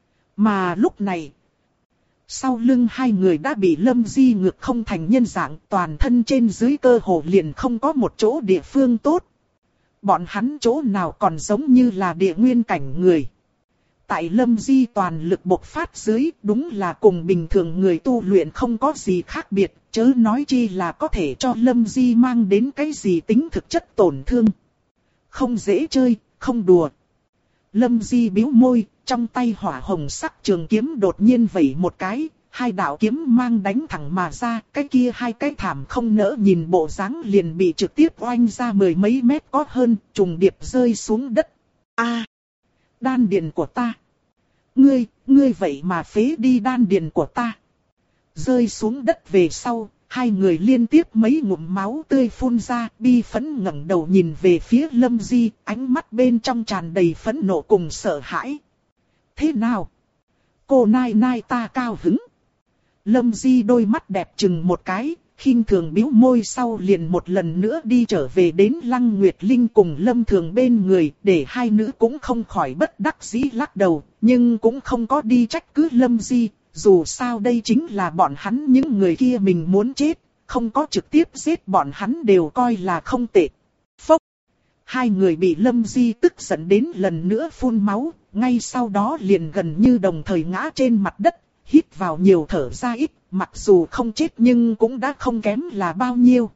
Mà lúc này, sau lưng hai người đã bị Lâm Di ngược không thành nhân dạng, toàn thân trên dưới cơ hồ liền không có một chỗ địa phương tốt. Bọn hắn chỗ nào còn giống như là địa nguyên cảnh người. Tại Lâm Di toàn lực bộc phát dưới, đúng là cùng bình thường người tu luyện không có gì khác biệt, chớ nói chi là có thể cho Lâm Di mang đến cái gì tính thực chất tổn thương. Không dễ chơi, không đùa. Lâm Di bĩu môi, trong tay hỏa hồng sắc trường kiếm đột nhiên vẩy một cái, hai đạo kiếm mang đánh thẳng mà ra, cái kia hai cái thảm không nỡ nhìn bộ dáng liền bị trực tiếp oanh ra mười mấy mét có hơn, trùng điệp rơi xuống đất. A, đan điền của ta. Ngươi, ngươi vậy mà phế đi đan điền của ta. Rơi xuống đất về sau, hai người liên tiếp mấy ngụm máu tươi phun ra, bi phẫn ngẩng đầu nhìn về phía Lâm Di, ánh mắt bên trong tràn đầy phẫn nộ cùng sợ hãi. Thế nào? Cô nai nai ta cao hứng. Lâm Di đôi mắt đẹp chừng một cái, khinh thường bĩu môi sau liền một lần nữa đi trở về đến Lăng Nguyệt Linh cùng Lâm Thường bên người, để hai nữ cũng không khỏi bất đắc dĩ lắc đầu, nhưng cũng không có đi trách cứ Lâm Di, dù sao đây chính là bọn hắn những người kia mình muốn chết, không có trực tiếp giết bọn hắn đều coi là không tệ. Phốc! Hai người bị Lâm Di tức giận đến lần nữa phun máu, ngay sau đó liền gần như đồng thời ngã trên mặt đất, hít vào nhiều thở ra ít, mặc dù không chết nhưng cũng đã không kém là bao nhiêu.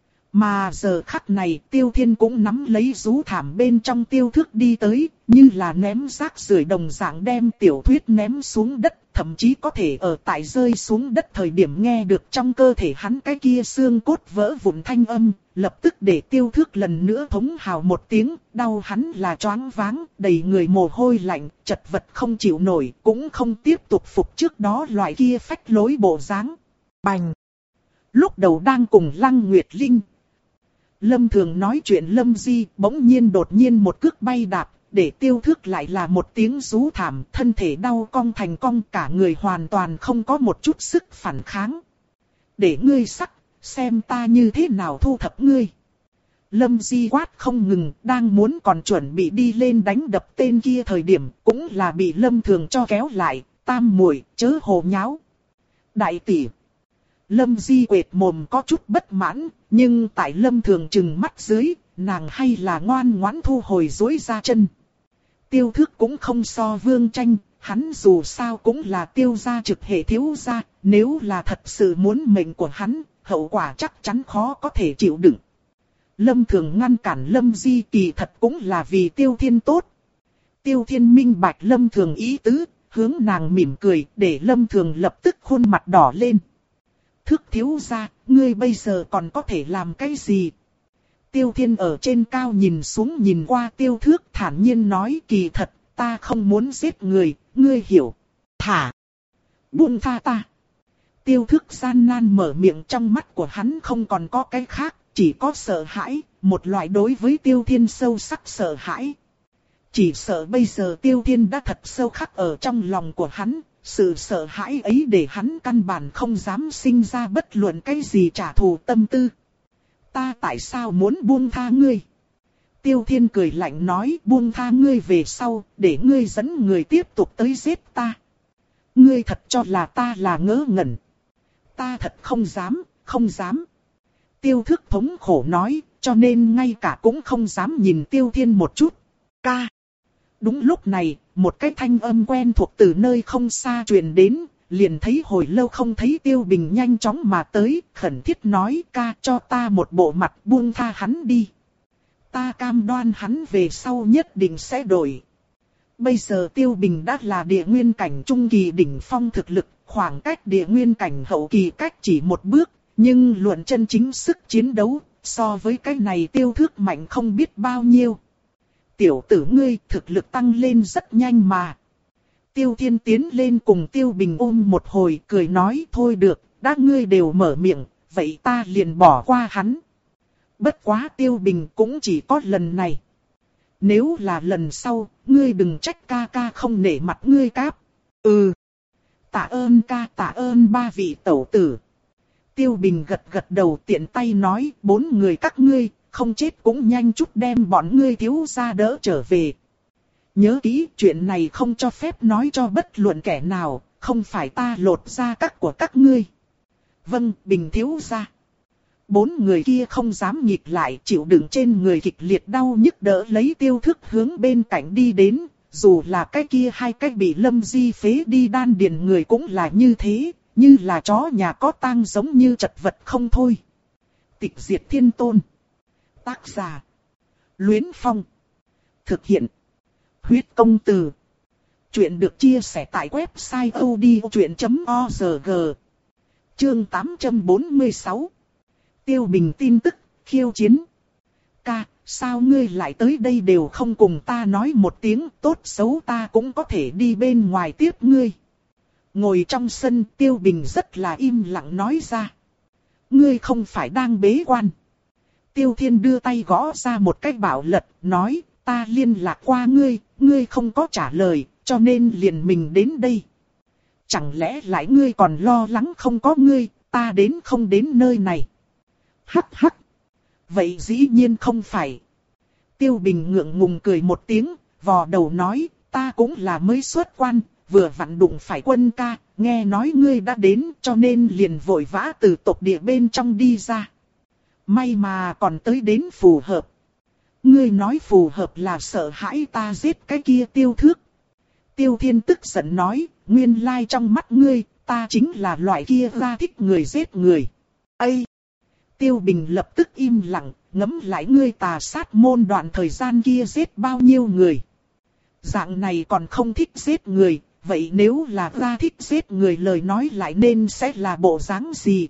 Mà giờ khắc này Tiêu Thiên cũng nắm lấy rú thảm bên trong Tiêu Thước đi tới, như là ném rác rưởi đồng dạng đem tiểu thuyết ném xuống đất, thậm chí có thể ở tại rơi xuống đất thời điểm nghe được trong cơ thể hắn cái kia xương cốt vỡ vụn thanh âm, lập tức để Tiêu Thước lần nữa thống hào một tiếng, đau hắn là choáng váng, đầy người mồ hôi lạnh, chật vật không chịu nổi, cũng không tiếp tục phục trước đó loại kia phách lối bộ dáng. Bành! Lúc đầu đang cùng Lăng Nguyệt Linh, Lâm Thường nói chuyện Lâm Di, bỗng nhiên đột nhiên một cước bay đạp, để Tiêu Thước lại là một tiếng rú thảm, thân thể đau cong thành cong, cả người hoàn toàn không có một chút sức phản kháng. Để ngươi sắc, xem ta như thế nào thu thập ngươi. Lâm Di quát không ngừng, đang muốn còn chuẩn bị đi lên đánh đập tên kia thời điểm, cũng là bị Lâm Thường cho kéo lại, tam muội chớ hồ nháo. Đại tỷ. Lâm Di quệt mồm có chút bất mãn, nhưng tại Lâm Thường trừng mắt dưới, nàng hay là ngoan ngoãn thu hồi duỗi ra chân. Tiêu Thước cũng không so Vương Tranh, hắn dù sao cũng là Tiêu gia trực hệ thiếu gia, nếu là thật sự muốn mệnh của hắn, hậu quả chắc chắn khó có thể chịu đựng. Lâm Thường ngăn cản Lâm Di kỳ thật cũng là vì Tiêu Thiên tốt. Tiêu Thiên minh bạch Lâm Thường ý tứ, hướng nàng mỉm cười, để Lâm Thường lập tức khuôn mặt đỏ lên. Thước thiếu gia, ngươi bây giờ còn có thể làm cái gì? Tiêu Thiên ở trên cao nhìn xuống nhìn qua Tiêu Thước thản nhiên nói kỳ thật, ta không muốn giết người, ngươi hiểu. Thả! Buông tha ta! Tiêu Thước gian nan mở miệng, trong mắt của hắn không còn có cái khác, chỉ có sợ hãi, một loại đối với Tiêu Thiên sâu sắc sợ hãi. Chỉ sợ bây giờ Tiêu Thiên đã thật sâu khắc ở trong lòng của hắn, sự sợ hãi ấy để hắn căn bản không dám sinh ra bất luận cái gì trả thù tâm tư. Ta tại sao muốn buông tha ngươi? Tiêu Thiên cười lạnh nói, buông tha ngươi về sau, để ngươi dẫn người tiếp tục tới giết ta. Ngươi thật cho là ta là ngớ ngẩn. Ta thật không dám, không dám. Tiêu Thước thống khổ nói, cho nên ngay cả cũng không dám nhìn Tiêu Thiên một chút. Ca. Đúng lúc này, một cái thanh âm quen thuộc từ nơi không xa truyền đến, liền thấy hồi lâu không thấy Tiêu Bình nhanh chóng mà tới, khẩn thiết nói ca cho ta một bộ mặt, buông tha hắn đi. Ta cam đoan hắn về sau nhất định sẽ đổi. Bây giờ Tiêu Bình đã là địa nguyên cảnh trung kỳ đỉnh phong thực lực, khoảng cách địa nguyên cảnh hậu kỳ cách chỉ một bước, nhưng luận chân chính sức chiến đấu, so với cái này Tiêu Thước mạnh không biết bao nhiêu. Tiểu tử ngươi thực lực tăng lên rất nhanh mà. Tiêu Thiên tiến lên cùng Tiêu Bình ôm một hồi cười nói thôi được, đã ngươi đều mở miệng, vậy ta liền bỏ qua hắn. Bất quá Tiêu Bình cũng chỉ có lần này. Nếu là lần sau, ngươi đừng trách ca ca không nể mặt ngươi cáp. Ừ. Tạ ơn ca, tạ ơn ba vị tẩu tử. Tiêu Bình gật gật đầu tiện tay nói, bốn người các ngươi, không chết cũng nhanh chút đem bọn ngươi thiếu gia đỡ trở về. Nhớ kỹ, chuyện này không cho phép nói cho bất luận kẻ nào, không phải ta lột da các của các ngươi. Vâng, Bình thiếu gia. Bốn người kia không dám nghịch lại, chịu đựng trên người kịch liệt đau nhức đỡ lấy Tiêu Thước hướng bên cạnh đi đến, dù là cái kia hai cái bị Lâm Di phế đi đan điền người cũng là như thế, như là chó nhà có tang giống như chật vật không thôi. Tịch diệt thiên tôn. Tác giả. Luyến Phong. Thực hiện. Huyết công từ. Chuyện được chia sẻ tại website odchuyện chấm org. Chương tám trăm bốn mươi sáu. Tiêu Bình tin tức, khiêu chiến. Ca, sao ngươi lại tới đây đều không cùng ta nói một tiếng, tốt xấu ta cũng có thể đi bên ngoài tiếp ngươi. Ngồi trong sân, Tiêu Bình rất là im lặng nói ra. Ngươi không phải đang bế quan. Tiêu Thiên đưa tay gõ ra một cái bảo lật, nói, ta liên lạc qua ngươi, ngươi không có trả lời, cho nên liền mình đến đây. Chẳng lẽ lại ngươi còn lo lắng không có ngươi, ta đến không đến nơi này. Hắc hắc. Vậy dĩ nhiên không phải. Tiêu Bình ngượng ngùng cười một tiếng, vò đầu nói, ta cũng là mới xuất quan, vừa vặn đụng phải Quân ca, nghe nói ngươi đã đến cho nên liền vội vã từ tộc địa bên trong đi ra. May mà còn tới đến phù hợp. Ngươi nói phù hợp là sợ hãi ta giết cái kia Tiêu Thước. Tiêu Thiên tức giận nói, nguyên lai trong mắt ngươi, ta chính là loại kia ra thích người giết người. Ây! Tiêu Bình lập tức im lặng, ngẫm lại ngươi tà sát môn đoạn thời gian kia giết bao nhiêu người. Dạng này còn không thích giết người, vậy nếu là ra thích giết người lời nói lại nên sẽ là bộ dáng gì?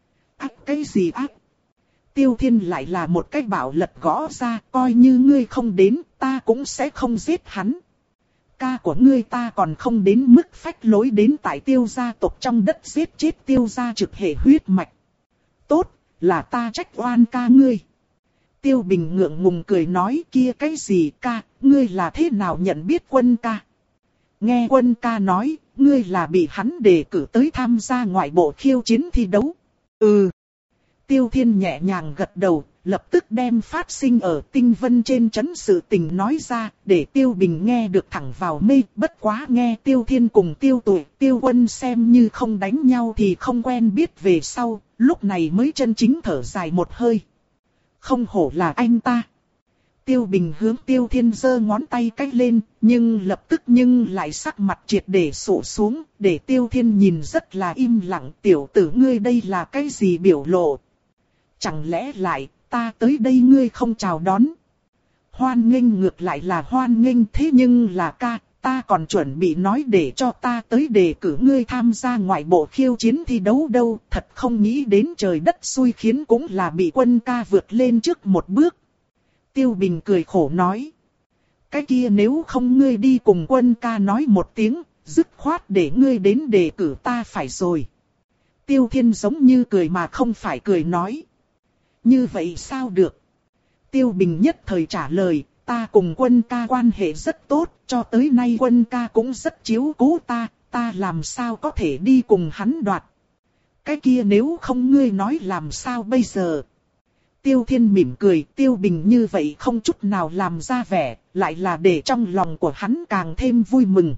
Ác cái gì ác? Tiêu Thiên lại là một cái bảo lật gõ ra, coi như ngươi không đến, ta cũng sẽ không giết hắn. Ca của ngươi ta còn không đến mức phách lối đến tại Tiêu gia tộc trong đất giết chết Tiêu gia trực hệ huyết mạch. Tốt, là ta trách oan ca ngươi. Tiêu Bình ngượng ngùng cười nói kia cái gì ca, ngươi là thế nào nhận biết Quân ca? Nghe Quân ca nói, ngươi là bị hắn đề cử tới tham gia ngoại bộ khiêu chiến thi đấu. Ừ. Tiêu Thiên nhẹ nhàng gật đầu, lập tức đem phát sinh ở tinh vân trên trấn sự tình nói ra, để Tiêu Bình nghe được thẳng vào mê. Bất quá nghe Tiêu Thiên cùng Tiêu Tuổi, Tiêu Quân xem như không đánh nhau thì không quen biết về sau, lúc này mới chân chính thở dài một hơi. Không hổ là anh ta. Tiêu Bình hướng Tiêu Thiên giơ ngón tay cách lên, nhưng lập tức nhưng lại sắc mặt triệt để sụ xuống, để Tiêu Thiên nhìn rất là im lặng. Tiểu tử ngươi đây là cái gì biểu lộ? Chẳng lẽ lại, ta tới đây ngươi không chào đón? Hoan nghênh ngược lại là hoan nghênh thế nhưng là ca, ta còn chuẩn bị nói để cho ta tới đề cử ngươi tham gia ngoại bộ khiêu chiến thi đấu đâu, thật không nghĩ đến trời đất xui khiến cũng là bị Quân ca vượt lên trước một bước. Tiêu Bình cười khổ nói. Cái kia nếu không ngươi đi cùng Quân ca nói một tiếng, dứt khoát để ngươi đến đề cử ta phải rồi. Tiêu Thiên giống như cười mà không phải cười nói. Như vậy sao được? Tiêu Bình nhất thời trả lời, ta cùng Quân ca quan hệ rất tốt, cho tới nay Quân ca cũng rất chiếu cố ta, ta làm sao có thể đi cùng hắn đoạt. Cái kia nếu không ngươi nói làm sao bây giờ? Tiêu Thiên mỉm cười, Tiêu Bình như vậy không chút nào làm ra vẻ, lại là để trong lòng của hắn càng thêm vui mừng.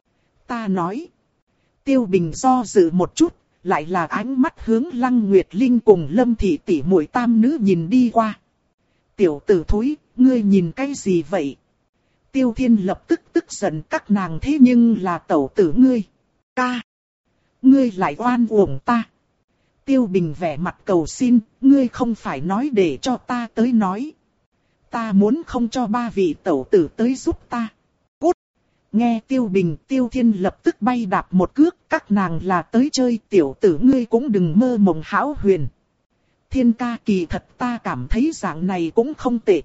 Ta nói. Tiêu Bình do dự một chút, lại là ánh mắt hướng Lăng Nguyệt Linh cùng Lâm Thị tỷ muội tam nữ nhìn đi qua. Tiểu tử thúi, ngươi nhìn cái gì vậy? Tiêu Thiên lập tức tức giận, các nàng thế nhưng là tẩu tử ngươi. Ca! Ngươi lại oan uổng ta. Tiêu Bình vẻ mặt cầu xin, ngươi không phải nói để cho ta tới nói. Ta muốn không cho ba vị tẩu tử tới giúp ta. Cút! Nghe Tiêu Bình, Tiêu Thiên lập tức bay đạp một cước, các nàng là tới chơi, tiểu tử ngươi cũng đừng mơ mộng hão huyền. Thiên ca, kỳ thật ta cảm thấy dạng này cũng không tệ.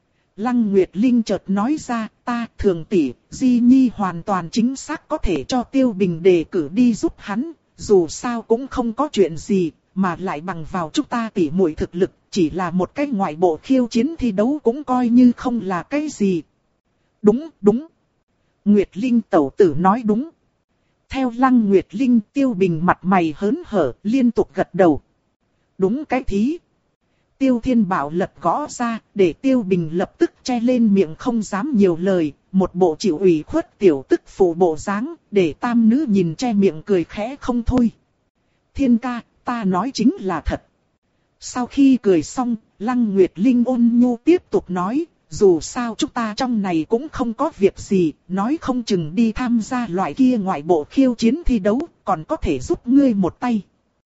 Lăng Nguyệt Linh chợt nói ra, ta thường tỷ, Di Nhi hoàn toàn chính xác có thể cho Tiêu Bình đề cử đi giúp hắn, dù sao cũng không có chuyện gì, mà lại bằng vào chúng ta tỷ muội thực lực, chỉ là một cái ngoại bộ khiêu chiến thi đấu cũng coi như không là cái gì. Đúng, đúng. Nguyệt Linh tẩu tử nói đúng. Theo Lăng Nguyệt Linh, Tiêu Bình mặt mày hớn hở, liên tục gật đầu. Đúng cái thí. Tiêu Thiên bảo lật gõ ra, để Tiêu Bình lập tức che lên miệng không dám nhiều lời, một bộ chịu ủy khuất tiểu tức phụ bộ dáng, để tam nữ nhìn che miệng cười khẽ không thôi. Thiên ca, ta nói chính là thật. Sau khi cười xong, Lăng Nguyệt Linh ôn nhu tiếp tục nói, dù sao chúng ta trong này cũng không có việc gì, nói không chừng đi tham gia loại kia ngoại bộ khiêu chiến thi đấu, còn có thể giúp ngươi một tay.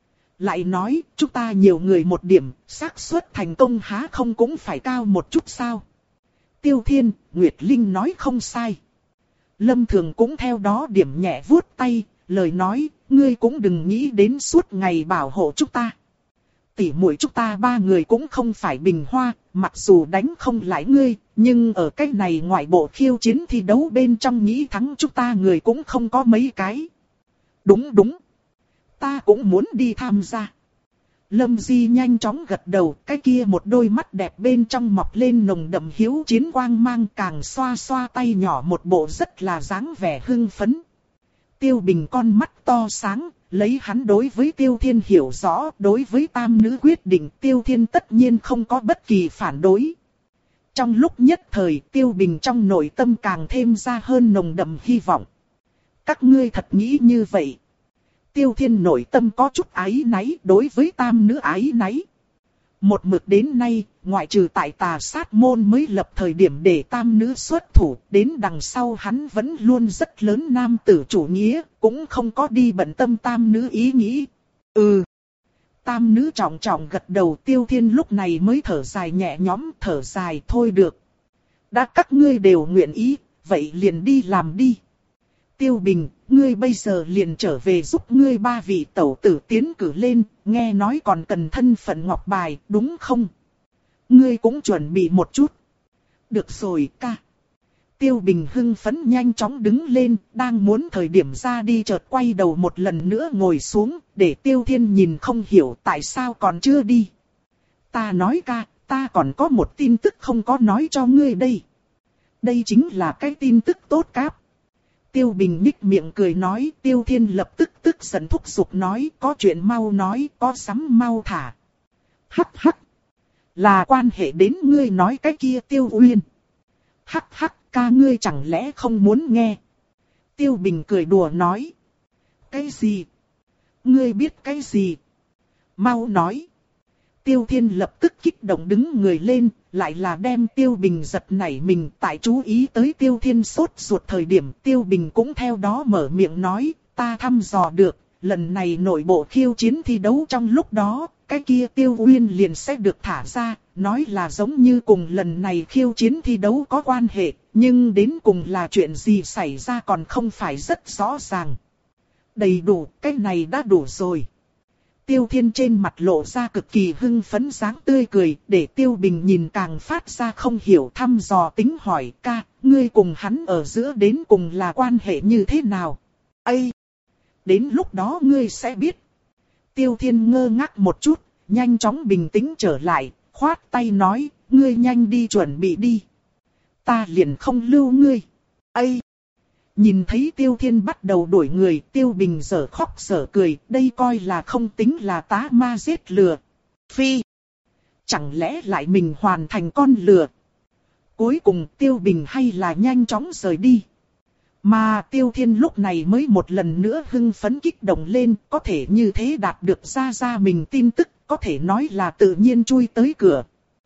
Lại nói, chúng ta nhiều người một điểm, xác suất thành công há không cũng phải cao một chút sao? Tiêu Thiên, Nguyệt Linh nói không sai. Lâm Thường cũng theo đó điểm nhẹ vuốt tay, lời nói, ngươi cũng đừng nghĩ đến suốt ngày bảo hộ chúng ta. Tỷ muội chúng ta ba người cũng không phải bình hoa, mặc dù đánh không lại ngươi, nhưng ở cái này ngoại bộ khiêu chiến thi đấu bên trong nghĩ thắng chúng ta người cũng không có mấy cái. Đúng đúng. Ta cũng muốn đi tham gia. Lâm Di nhanh chóng gật đầu, cái kia một đôi mắt đẹp bên trong mọc lên nồng đậm hiếu chiến quang mang, càng xoa xoa tay nhỏ một bộ rất là dáng vẻ hưng phấn. Tiêu Bình con mắt to sáng, lấy hắn đối với Tiêu Thiên hiểu rõ, đối với tam nữ quyết định Tiêu Thiên tất nhiên không có bất kỳ phản đối. Trong lúc nhất thời Tiêu Bình trong nội tâm càng thêm ra hơn nồng đậm hy vọng. Các ngươi thật nghĩ như vậy? Tiêu Thiên nội tâm có chút áy náy đối với tam nữ áy náy. Một mực đến nay, ngoại trừ tại Tà Sát môn mới lập thời điểm để tam nữ xuất thủ, đến đằng sau hắn vẫn luôn rất lớn nam tử chủ nghĩa, cũng không có đi bận tâm tam nữ ý nghĩ. Ừ. Tam nữ trọng trọng gật đầu, Tiêu Thiên lúc này mới thở dài nhẹ nhõm, thở dài thôi được. Đã các ngươi đều nguyện ý, vậy liền đi làm đi. Tiêu Bình, ngươi bây giờ liền trở về giúp ngươi ba vị tẩu tử tiến cử lên, nghe nói còn cần thân phận ngọc bài, đúng không? Ngươi cũng chuẩn bị một chút. Được rồi, ca. Tiêu Bình hưng phấn nhanh chóng đứng lên, đang muốn thời điểm ra đi chợt quay đầu một lần nữa ngồi xuống, để Tiêu Thiên nhìn không hiểu tại sao còn chưa đi. Ta nói ca, ta còn có một tin tức không có nói cho ngươi đây. Đây chính là cái tin tức tốt cáp. Tiêu Bình nhích miệng cười nói, Tiêu Thiên lập tức tức giận thúc giục nói, có chuyện mau nói, có sắm mau thả. Hắc hắc. Là quan hệ đến ngươi nói cái kia Tiêu Uyên. Hắc hắc, ca ngươi chẳng lẽ không muốn nghe. Tiêu Bình cười đùa nói. Cái gì? Ngươi biết cái gì? Mau nói. Tiêu Thiên lập tức kích động đứng người lên, lại là đem Tiêu Bình giật nảy mình. Tại chú ý tới Tiêu Thiên sốt ruột thời điểm, Tiêu Bình cũng theo đó mở miệng nói, ta thăm dò được, lần này nội bộ khiêu chiến thi đấu trong lúc đó, cái kia Tiêu Uyên liền sẽ được thả ra, nói là giống như cùng lần này khiêu chiến thi đấu có quan hệ, nhưng đến cùng là chuyện gì xảy ra còn không phải rất rõ ràng. Đầy đủ, cái này đã đủ rồi. Tiêu Thiên trên mặt lộ ra cực kỳ hưng phấn dáng tươi cười, để Tiêu Bình nhìn càng phát ra không hiểu, thăm dò tính hỏi: ca, ngươi cùng hắn ở giữa đến cùng là quan hệ như thế nào? Ây! Đến lúc đó ngươi sẽ biết. Tiêu Thiên ngơ ngác một chút, nhanh chóng bình tĩnh trở lại, khoát tay nói: ngươi nhanh đi chuẩn bị đi. Ta liền không lưu ngươi. Ây! Nhìn thấy Tiêu Thiên bắt đầu đuổi người, Tiêu Bình dở khóc dở cười, đây coi là không tính là tá ma giết lừa. Phi! Chẳng lẽ lại mình hoàn thành con lừa? Cuối cùng Tiêu Bình hay là nhanh chóng rời đi. Mà Tiêu Thiên lúc này mới một lần nữa hưng phấn kích động lên, có thể như thế đạt được ra ra mình tin tức, có thể nói là tự nhiên chui tới cửa.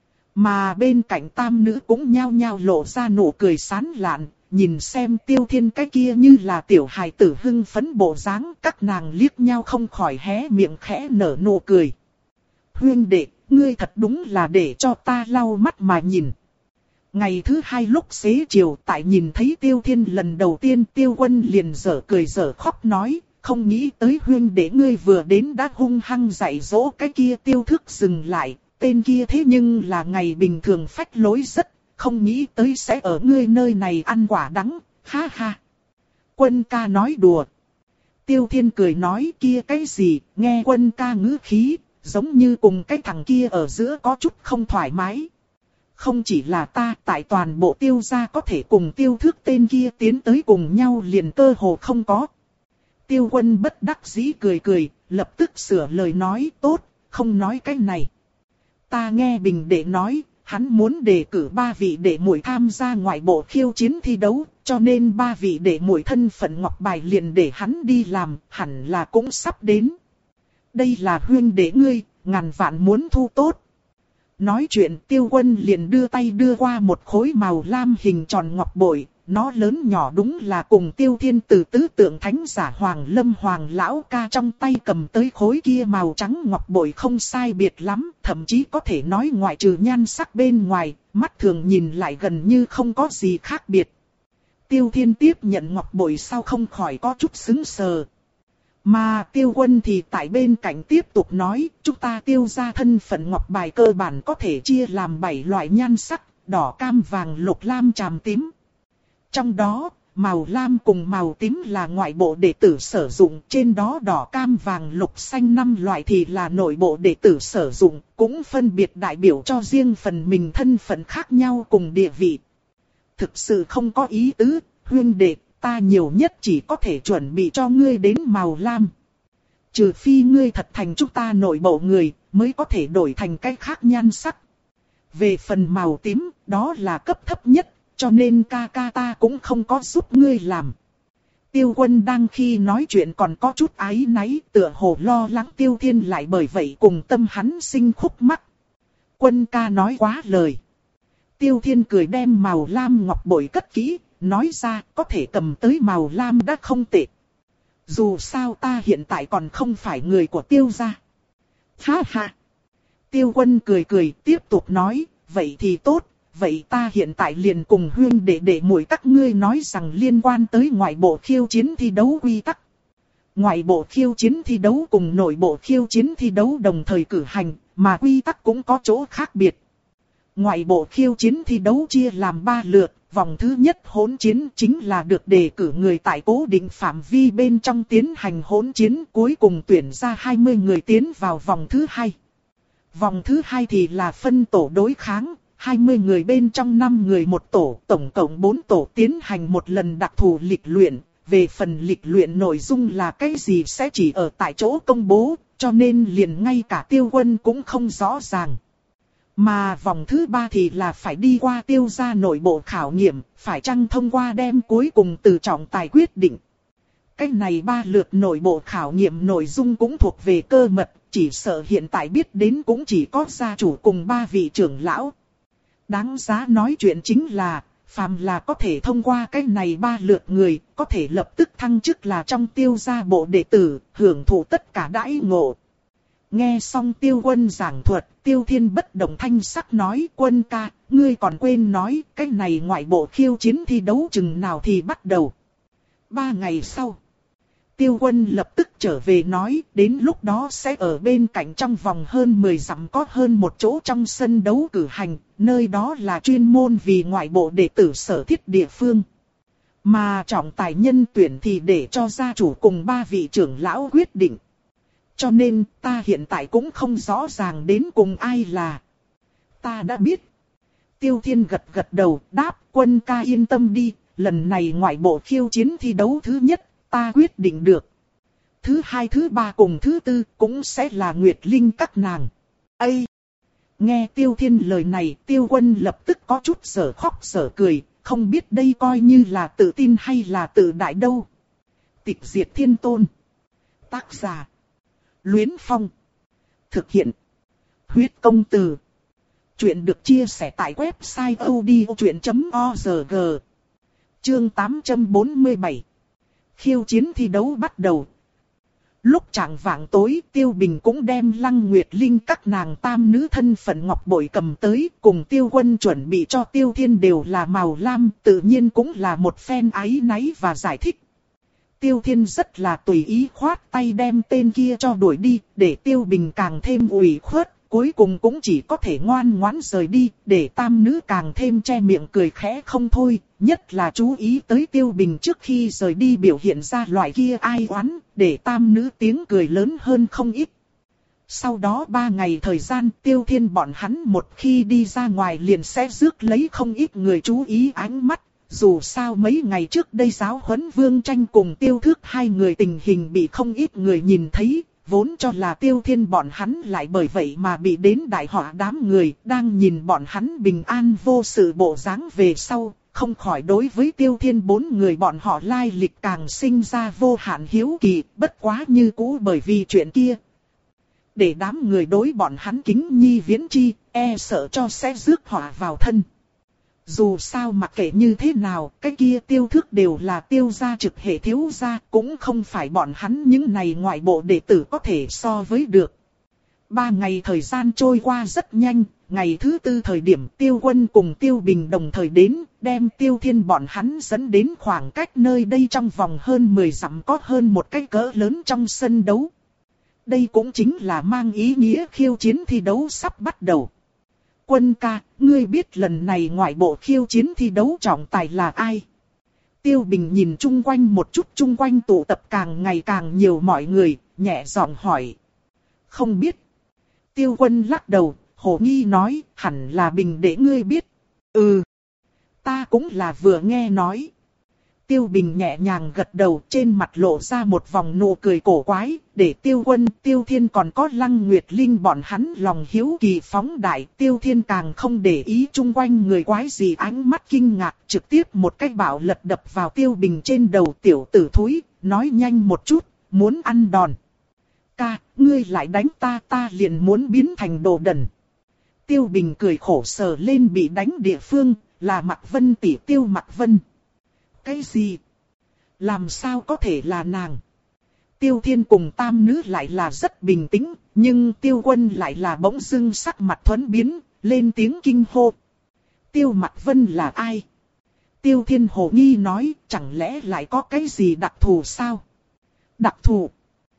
Mà bên cạnh tam nữ cũng nhao nhao lộ ra nụ cười sán lạn, nhìn xem Tiêu Thiên cái kia như là tiểu hài tử hưng phấn bộ dáng, các nàng liếc nhau không khỏi hé miệng khẽ nở nụ cười. Huynh đệ, ngươi thật đúng là để cho ta lau mắt mà nhìn. Ngày thứ hai lúc xế chiều, tại nhìn thấy Tiêu Thiên lần đầu tiên, Tiêu Quân liền dở cười dở khóc nói: không nghĩ tới huynh đệ ngươi vừa đến đã hung hăng dạy dỗ cái kia Tiêu Thức dừng lại, tên kia thế nhưng là ngày bình thường phách lối rất, không nghĩ tới sẽ ở ngươi nơi này ăn quả đắng, ha ha. Quân ca nói đùa. Tiêu Thiên cười nói: kia cái gì, nghe Quân ca ngữ khí, giống như cùng cái thằng kia ở giữa có chút không thoải mái. Không chỉ là ta, tại toàn bộ Tiêu gia có thể cùng Tiêu Thức tên kia tiến tới cùng nhau liền cơ hồ không có. Tiêu Quân bất đắc dĩ cười cười, lập tức sửa lời nói: tốt, không nói cái này. Ta nghe Bình đệ nói, hắn muốn đề cử ba vị đệ muội tham gia ngoại bộ khiêu chiến thi đấu, cho nên ba vị đệ muội thân phận ngọc bài liền để hắn đi làm, hẳn là cũng sắp đến. Đây là huynh đệ ngươi, ngàn vạn muốn thu tốt. Nói chuyện Tiêu Quân liền đưa tay đưa qua một khối màu lam hình tròn ngọc bội, nó lớn nhỏ đúng là cùng Tiêu Thiên từ tứ tượng thánh giả Hoàng Lâm Hoàng Lão ca trong tay cầm tới khối kia màu trắng ngọc bội không sai biệt lắm, thậm chí có thể nói ngoại trừ nhan sắc bên ngoài, mắt thường nhìn lại gần như không có gì khác biệt. Tiêu Thiên tiếp nhận ngọc bội sau không khỏi có chút sững sờ. Mà Tiêu Quân thì tại bên cạnh tiếp tục nói: chúng ta Tiêu gia thân phận ngọc bài cơ bản có thể chia làm bảy loại nhan sắc, đỏ cam vàng lục lam tràm tím. Trong đó, màu lam cùng màu tím là ngoại bộ đệ tử sử dụng, trên đó đỏ cam vàng lục xanh năm loại thì là nội bộ đệ tử sử dụng, cũng phân biệt đại biểu cho riêng phần mình thân phận khác nhau cùng địa vị. Thực sự không có ý tứ, huynh đệ, ta nhiều nhất chỉ có thể chuẩn bị cho ngươi đến màu lam. Trừ phi ngươi thật thành chúng ta nội bộ người, mới có thể đổi thành cái khác nhan sắc. Về phần màu tím, đó là cấp thấp nhất, cho nên ca ca ta cũng không có giúp ngươi làm. Tiêu Quân đang khi nói chuyện còn có chút áy náy, tựa hồ lo lắng Tiêu Thiên lại bởi vậy cùng tâm hắn sinh khúc mắc. Quân ca nói quá lời. Tiêu Thiên cười đem màu lam ngọc bội cất kỹ, nói ra có thể cầm tới màu lam đã không tệ. Dù sao ta hiện tại còn không phải người của Tiêu gia. Ha ha. Tiêu Quân cười cười tiếp tục nói, vậy thì tốt, vậy ta hiện tại liền cùng huynh đệ đệ muội các ngươi nói rằng liên quan tới ngoại bộ khiêu chiến thi đấu quy tắc. Ngoại bộ khiêu chiến thi đấu cùng nội bộ khiêu chiến thi đấu đồng thời cử hành, mà quy tắc cũng có chỗ khác biệt. Ngoại bộ khiêu chiến thi đấu chia làm ba lượt, vòng thứ nhất hỗn chiến chính là được đề cử người tại cố định phạm vi bên trong tiến hành hỗn chiến, cuối cùng tuyển ra hai mươi người tiến vào vòng thứ hai. Vòng thứ hai thì là phân tổ đối kháng, hai mươi người bên trong năm người một tổ, tổng cộng bốn tổ tiến hành một lần đặc thù lịch luyện. Về phần lịch luyện nội dung là cái gì sẽ chỉ ở tại chỗ công bố, cho nên liền ngay cả Tiêu Quân cũng không rõ ràng. Mà vòng thứ ba thì là phải đi qua Tiêu gia nội bộ khảo nghiệm, phải chăng thông qua đem cuối cùng từ trọng tài quyết định. Cái này ba lượt nội bộ khảo nghiệm nội dung cũng thuộc về cơ mật, chỉ sợ hiện tại biết đến cũng chỉ có gia chủ cùng ba vị trưởng lão. Đáng giá nói chuyện chính là, phàm là có thể thông qua cái này ba lượt người, có thể lập tức thăng chức là trong Tiêu gia bộ đệ tử, hưởng thụ tất cả đãi ngộ. Nghe xong Tiêu Quân giảng thuật, Tiêu Thiên bất động thanh sắc nói: Quân ca, ngươi còn quên nói, cái này ngoại bộ khiêu chiến thi đấu chừng nào thì bắt đầu. Ba ngày sau, Tiêu Quân lập tức trở về nói, đến lúc đó sẽ ở bên cạnh trong vòng hơn mười dặm có hơn một chỗ trong sân đấu cử hành, nơi đó là chuyên môn vì ngoại bộ đệ tử sở thiết địa phương. Mà trọng tài nhân tuyển thì để cho gia chủ cùng ba vị trưởng lão quyết định. Cho nên ta hiện tại cũng không rõ ràng đến cùng ai là. Ta đã biết. Tiêu Thiên gật gật đầu đáp, Quân ca yên tâm đi, lần này ngoại bộ khiêu chiến thi đấu thứ nhất, ta quyết định được. Thứ hai, thứ ba cùng thứ tư cũng sẽ là Nguyệt Linh các nàng. Ây! Nghe Tiêu Thiên lời này, Tiêu Quân lập tức có chút sở khóc sở cười, không biết đây coi như là tự tin hay là tự đại đâu. Tịch Diệt Thiên Tôn. Tác giả: Luyến Phong. Thực hiện: Huyết Công Từ. Chuyện được chia sẻ tại website odchuyện chấm org. Chương tám trăm bốn mươi bảy. Khiêu chiến thi đấu bắt đầu. Lúc chạng vạng tối, Tiêu Bình cũng đem Lăng Nguyệt Linh các nàng tam nữ thân phận ngọc bội cầm tới, cùng Tiêu Quân chuẩn bị cho Tiêu Thiên đều là màu lam, tự nhiên cũng là một phen áy náy và giải thích. Tiêu Thiên rất là tùy ý khoát tay đem tên kia cho đuổi đi, để Tiêu Bình càng thêm ủy khuất, cuối cùng cũng chỉ có thể ngoan ngoãn rời đi, để tam nữ càng thêm che miệng cười khẽ không thôi, nhất là chú ý tới Tiêu Bình trước khi rời đi biểu hiện ra loại kia ai oán, để tam nữ tiếng cười lớn hơn không ít. Sau đó ba ngày thời gian, Tiêu Thiên bọn hắn một khi đi ra ngoài liền sẽ rước lấy không ít người chú ý ánh mắt. Dù sao mấy ngày trước đây giáo huấn Vương Tranh cùng Tiêu Thước hai người tình hình bị không ít người nhìn thấy, vốn cho là Tiêu Thiên bọn hắn lại bởi vậy mà bị đến đại họa đám người, đang nhìn bọn hắn bình an vô sự bộ dáng về sau, không khỏi đối với Tiêu Thiên bốn người bọn họ lai lịch càng sinh ra vô hạn hiếu kỳ, bất quá như cũ bởi vì chuyện kia. Để đám người đối bọn hắn kính nhi viễn chi, e sợ cho sẽ rước họa vào thân. Dù sao mặc kệ như thế nào, cái kia Tiêu Thước đều là Tiêu gia trực hệ thiếu gia, cũng không phải bọn hắn những này ngoại bộ đệ tử có thể so với được. Ba ngày thời gian trôi qua rất nhanh, ngày thứ tư thời điểm Tiêu Quân cùng Tiêu Bình đồng thời đến, đem Tiêu Thiên bọn hắn dẫn đến khoảng cách nơi đây trong vòng hơn mười dặm có hơn một cái cỡ lớn trong sân đấu. Đây cũng chính là mang ý nghĩa khiêu chiến thi đấu sắp bắt đầu. Quân ca, ngươi biết lần này ngoại bộ khiêu chiến thi đấu trọng tài là ai? Tiêu Bình nhìn chung quanh một chút, chung quanh tụ tập càng ngày càng nhiều mọi người, nhẹ giọng hỏi. Không biết. Tiêu Quân lắc đầu, hồ nghi nói, hẳn là Bình để ngươi biết. Ừ. Ta cũng là vừa nghe nói. Tiêu Bình nhẹ nhàng gật đầu, trên mặt lộ ra một vòng nụ cười cổ quái, để Tiêu Quân, Tiêu Thiên còn có Lăng Nguyệt Linh bọn hắn lòng hiếu kỳ phóng đại. Tiêu Thiên càng không để ý chung quanh người quái gì ánh mắt kinh ngạc, trực tiếp một cái bạo lật đập vào Tiêu Bình trên đầu. Tiểu tử thúi, nói nhanh một chút, muốn ăn đòn. Ca, ngươi lại đánh ta, ta liền muốn biến thành đồ đần. Tiêu Bình cười khổ sờ lên bị đánh địa phương, là Mạc Vân tỷ Tiêu Mạc Vân. Cái gì? Làm sao có thể là nàng? Tiêu Thiên cùng tam nữ lại là rất bình tĩnh, nhưng Tiêu Quân lại là bỗng dưng sắc mặt thuẫn biến, lên tiếng kinh hô. Tiêu Mạc Vân là ai? Tiêu Thiên hồ nghi nói, chẳng lẽ lại có cái gì đặc thù sao? Đặc thù?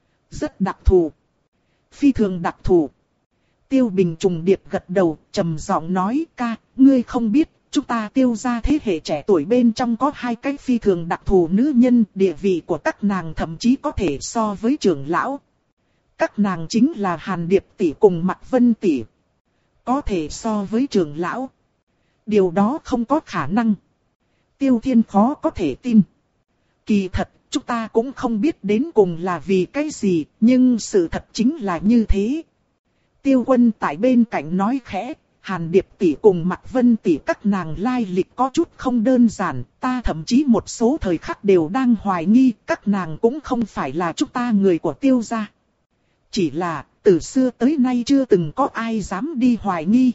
Rất đặc thù. Phi thường đặc thù. Tiêu Bình trùng điệp gật đầu, trầm giọng nói, ca, ngươi không biết. Chúng ta Tiêu gia thế hệ trẻ tuổi bên trong có hai cái phi thường đặc thù nữ nhân, địa vị của các nàng thậm chí có thể so với trưởng lão. Các nàng chính là Hàn Điệp tỷ cùng Mạc Vân tỷ. Có thể so với trưởng lão. Điều đó không có khả năng. Tiêu Thiên khó có thể tin. Kỳ thật, chúng ta cũng không biết đến cùng là vì cái gì, nhưng sự thật chính là như thế. Tiêu Quân tại bên cạnh nói khẽ. Hàn Điệp tỷ cùng Mạc Vân tỷ các nàng lai lịch có chút không đơn giản, ta thậm chí một số thời khắc đều đang hoài nghi các nàng cũng không phải là chúng ta người của Tiêu gia. Chỉ là, từ xưa tới nay chưa từng có ai dám đi hoài nghi.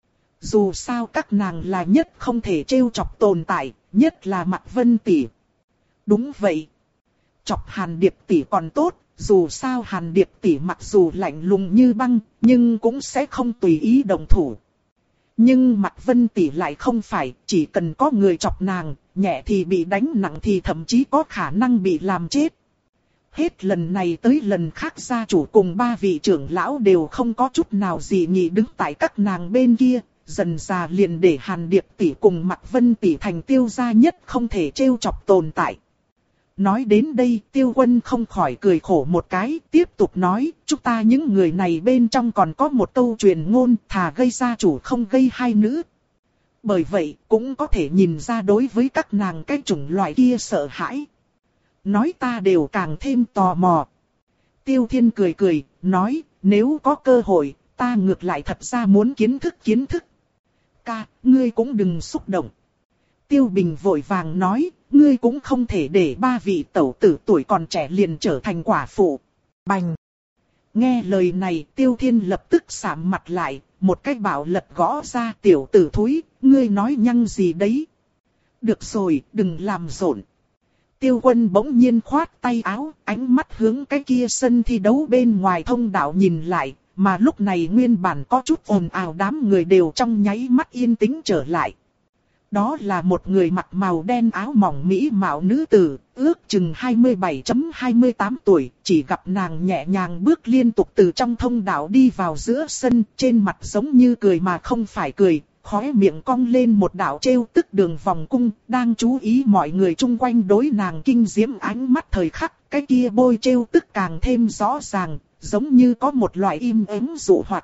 Dù sao các nàng là nhất không thể trêu chọc tồn tại, nhất là Mạc Vân tỷ. Đúng vậy. Chọc Hàn Điệp tỷ còn tốt, dù sao Hàn Điệp tỷ mặc dù lạnh lùng như băng, nhưng cũng sẽ không tùy ý động thủ. Nhưng Mạc Vân tỷ lại không phải, chỉ cần có người chọc nàng, nhẹ thì bị đánh, nặng thì thậm chí có khả năng bị làm chết. Hết lần này tới lần khác gia chủ cùng ba vị trưởng lão đều không có chút nào gì nghị đứng tại các nàng bên kia, dần dà liền để Hàn Điệp tỷ cùng Mạc Vân tỷ thành Tiêu gia nhất không thể trêu chọc tồn tại. Nói đến đây, Tiêu Quân không khỏi cười khổ một cái, tiếp tục nói, chúng ta những người này bên trong còn có một câu truyền ngôn, thà gây gia chủ không gây hai nữ. Bởi vậy, cũng có thể nhìn ra đối với các nàng cái chủng loại kia sợ hãi. Nói ta đều càng thêm tò mò. Tiêu Thiên cười cười, nói, nếu có cơ hội, ta ngược lại thật ra muốn kiến thức kiến thức. Ca, ngươi cũng đừng xúc động. Tiêu Bình vội vàng nói, ngươi cũng không thể để ba vị tẩu tử tuổi còn trẻ liền trở thành quả phụ. Bành! Nghe lời này, Tiêu Thiên lập tức sạm mặt lại, một cái bảo lật gõ ra, tiểu tử thúi, ngươi nói nhăng gì đấy. Được rồi, đừng làm rộn. Tiêu Quân bỗng nhiên khoát tay áo, ánh mắt hướng cái kia sân thi đấu bên ngoài thông đạo nhìn lại, mà lúc này nguyên bản có chút ồn ào đám người đều trong nháy mắt yên tĩnh trở lại. Đó là một người mặc màu đen áo mỏng mỹ mạo nữ tử, ước chừng hai mươi bảy hai mươi tám tuổi, chỉ gặp nàng nhẹ nhàng bước liên tục từ trong thông đạo đi vào giữa sân, trên mặt giống như cười mà không phải cười, khóe miệng cong lên một đạo trêu tức đường vòng cung, đang chú ý mọi người chung quanh đối nàng kinh diễm ánh mắt thời khắc, cái kia bôi trêu tức càng thêm rõ ràng, giống như có một loại im ắng dụ hoặc.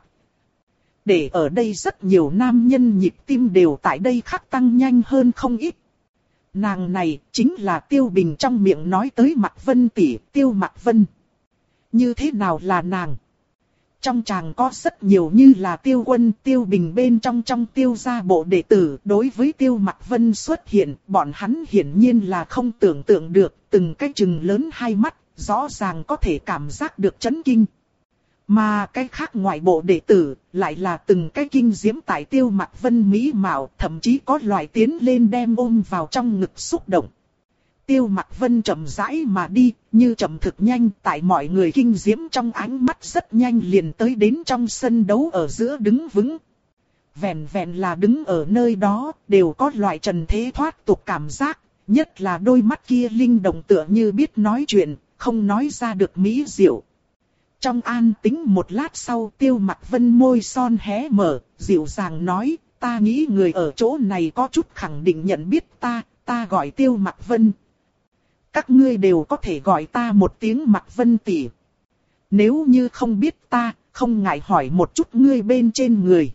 Để ở đây rất nhiều nam nhân nhịp tim đều tại đây khắc tăng nhanh hơn không ít. Nàng này chính là Tiêu Bình trong miệng nói tới Mạc Vân tỷ, Tiêu Mạc Vân. Như thế nào là nàng? Trong chàng có rất nhiều như là Tiêu Quân, Tiêu Bình bên trong trong Tiêu gia bộ đệ tử. Đối với Tiêu Mạc Vân xuất hiện, bọn hắn hiển nhiên là không tưởng tượng được, từng cái chừng lớn hai mắt, rõ ràng có thể cảm giác được chấn kinh. Mà cái khác ngoại bộ đệ tử, lại là từng cái kinh diễm tại Tiêu Mạc Vân mỹ mạo, thậm chí có loại tiến lên đem ôm vào trong ngực xúc động. Tiêu Mạc Vân chậm rãi mà đi, như chậm thực nhanh, tại mọi người kinh diễm trong ánh mắt rất nhanh liền tới đến trong sân đấu ở giữa đứng vững. Vẹn vẹn là đứng ở nơi đó, đều có loại trần thế thoát tục cảm giác, nhất là đôi mắt kia linh động tựa như biết nói chuyện, không nói ra được mỹ diệu. Trong an tĩnh một lát sau, Tiêu Mạc Vân môi son hé mở, dịu dàng nói, ta nghĩ người ở chỗ này có chút khẳng định nhận biết ta, ta gọi Tiêu Mạc Vân. Các ngươi đều có thể gọi ta một tiếng Mạc Vân tỷ. Nếu như không biết ta, không ngại hỏi một chút ngươi bên trên người.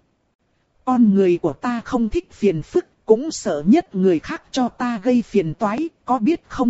Con người của ta không thích phiền phức, cũng sợ nhất người khác cho ta gây phiền toái, có biết không?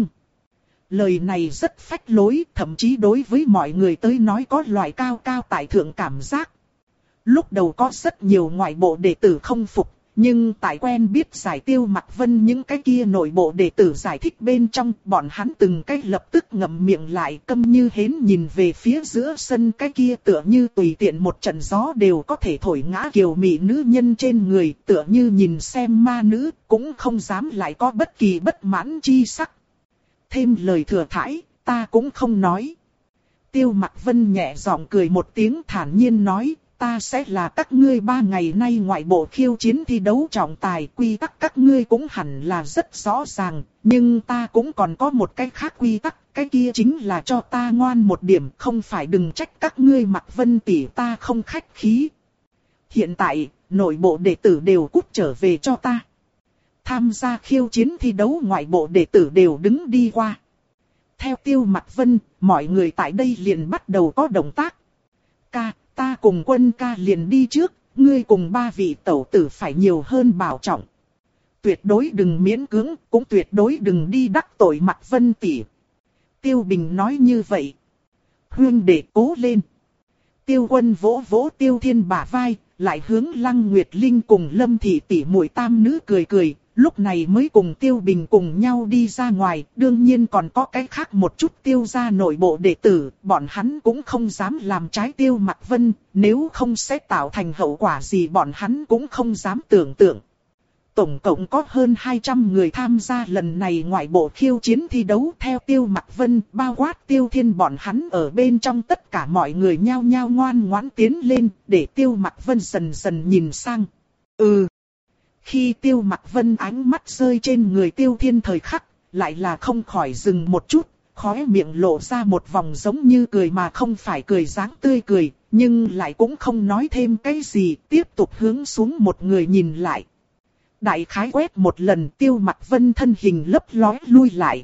Lời này rất phách lối, thậm chí đối với mọi người tới nói có loại cao cao tại thượng cảm giác. Lúc đầu có rất nhiều ngoại bộ đệ tử không phục, nhưng tại quen biết giải Tiêu Mạc Vân những cái kia nội bộ đệ tử giải thích bên trong, bọn hắn từng cái lập tức ngậm miệng lại câm như hến nhìn về phía giữa sân cái kia tựa như tùy tiện một trận gió đều có thể thổi ngã kiều mị nữ nhân trên người, tựa như nhìn xem ma nữ, cũng không dám lại có bất kỳ bất mãn chi sắc. Thêm lời thừa thãi, ta cũng không nói. Tiêu Mạc Vân nhẹ giọng cười một tiếng thản nhiên nói, ta sẽ là các ngươi ba ngày nay ngoại bộ khiêu chiến thi đấu trọng tài, quy tắc các ngươi cũng hẳn là rất rõ ràng, nhưng ta cũng còn có một cái khác quy tắc, cái kia chính là cho ta ngoan một điểm, không phải đừng trách các ngươi Mạc Vân tỷ ta không khách khí. Hiện tại, nội bộ đệ tử đều cút trở về cho ta. Tham gia khiêu chiến thi đấu ngoại bộ đệ tử đều đứng đi qua. Theo Tiêu Mạc Vân, mọi người tại đây liền bắt đầu có động tác. Ca, ta cùng Quân ca liền đi trước, ngươi cùng ba vị tẩu tử phải nhiều hơn bảo trọng. Tuyệt đối đừng miễn cưỡng, cũng tuyệt đối đừng đi đắc tội Mạc Vân tỷ. Tiêu Bình nói như vậy. Huynh đệ cố lên. Tiêu Quân vỗ vỗ Tiêu Thiên bả vai, lại hướng Lăng Nguyệt Linh cùng Lâm Thị tỷ muội tam nữ cười cười. Lúc này mới cùng Tiêu Bình cùng nhau đi ra ngoài, đương nhiên còn có cái khác một chút Tiêu gia nội bộ đệ tử, bọn hắn cũng không dám làm trái Tiêu Mạc Vân, nếu không sẽ tạo thành hậu quả gì bọn hắn cũng không dám tưởng tượng. tổng cộng có hơn hai trăm người tham gia lần này ngoại bộ khiêu chiến thi đấu. Theo Tiêu Mặc Vân, bao quát Tiêu Thiên bọn hắn ở bên trong, tất cả mọi người nhao nhao ngoan ngoãn tiến lên, để Tiêu Mặc Vân dần dần nhìn sang. Ừ. Khi Tiêu Mặc Vân ánh mắt rơi trên người Tiêu Thiên thời khắc, lại là không khỏi dừng một chút, khóe miệng lộ ra một vòng giống như cười mà không phải cười dáng tươi cười, nhưng lại cũng không nói thêm cái gì, tiếp tục hướng xuống một người nhìn lại. Đại khái quét một lần, Tiêu Mặc Vân thân hình lấp lóe lui lại.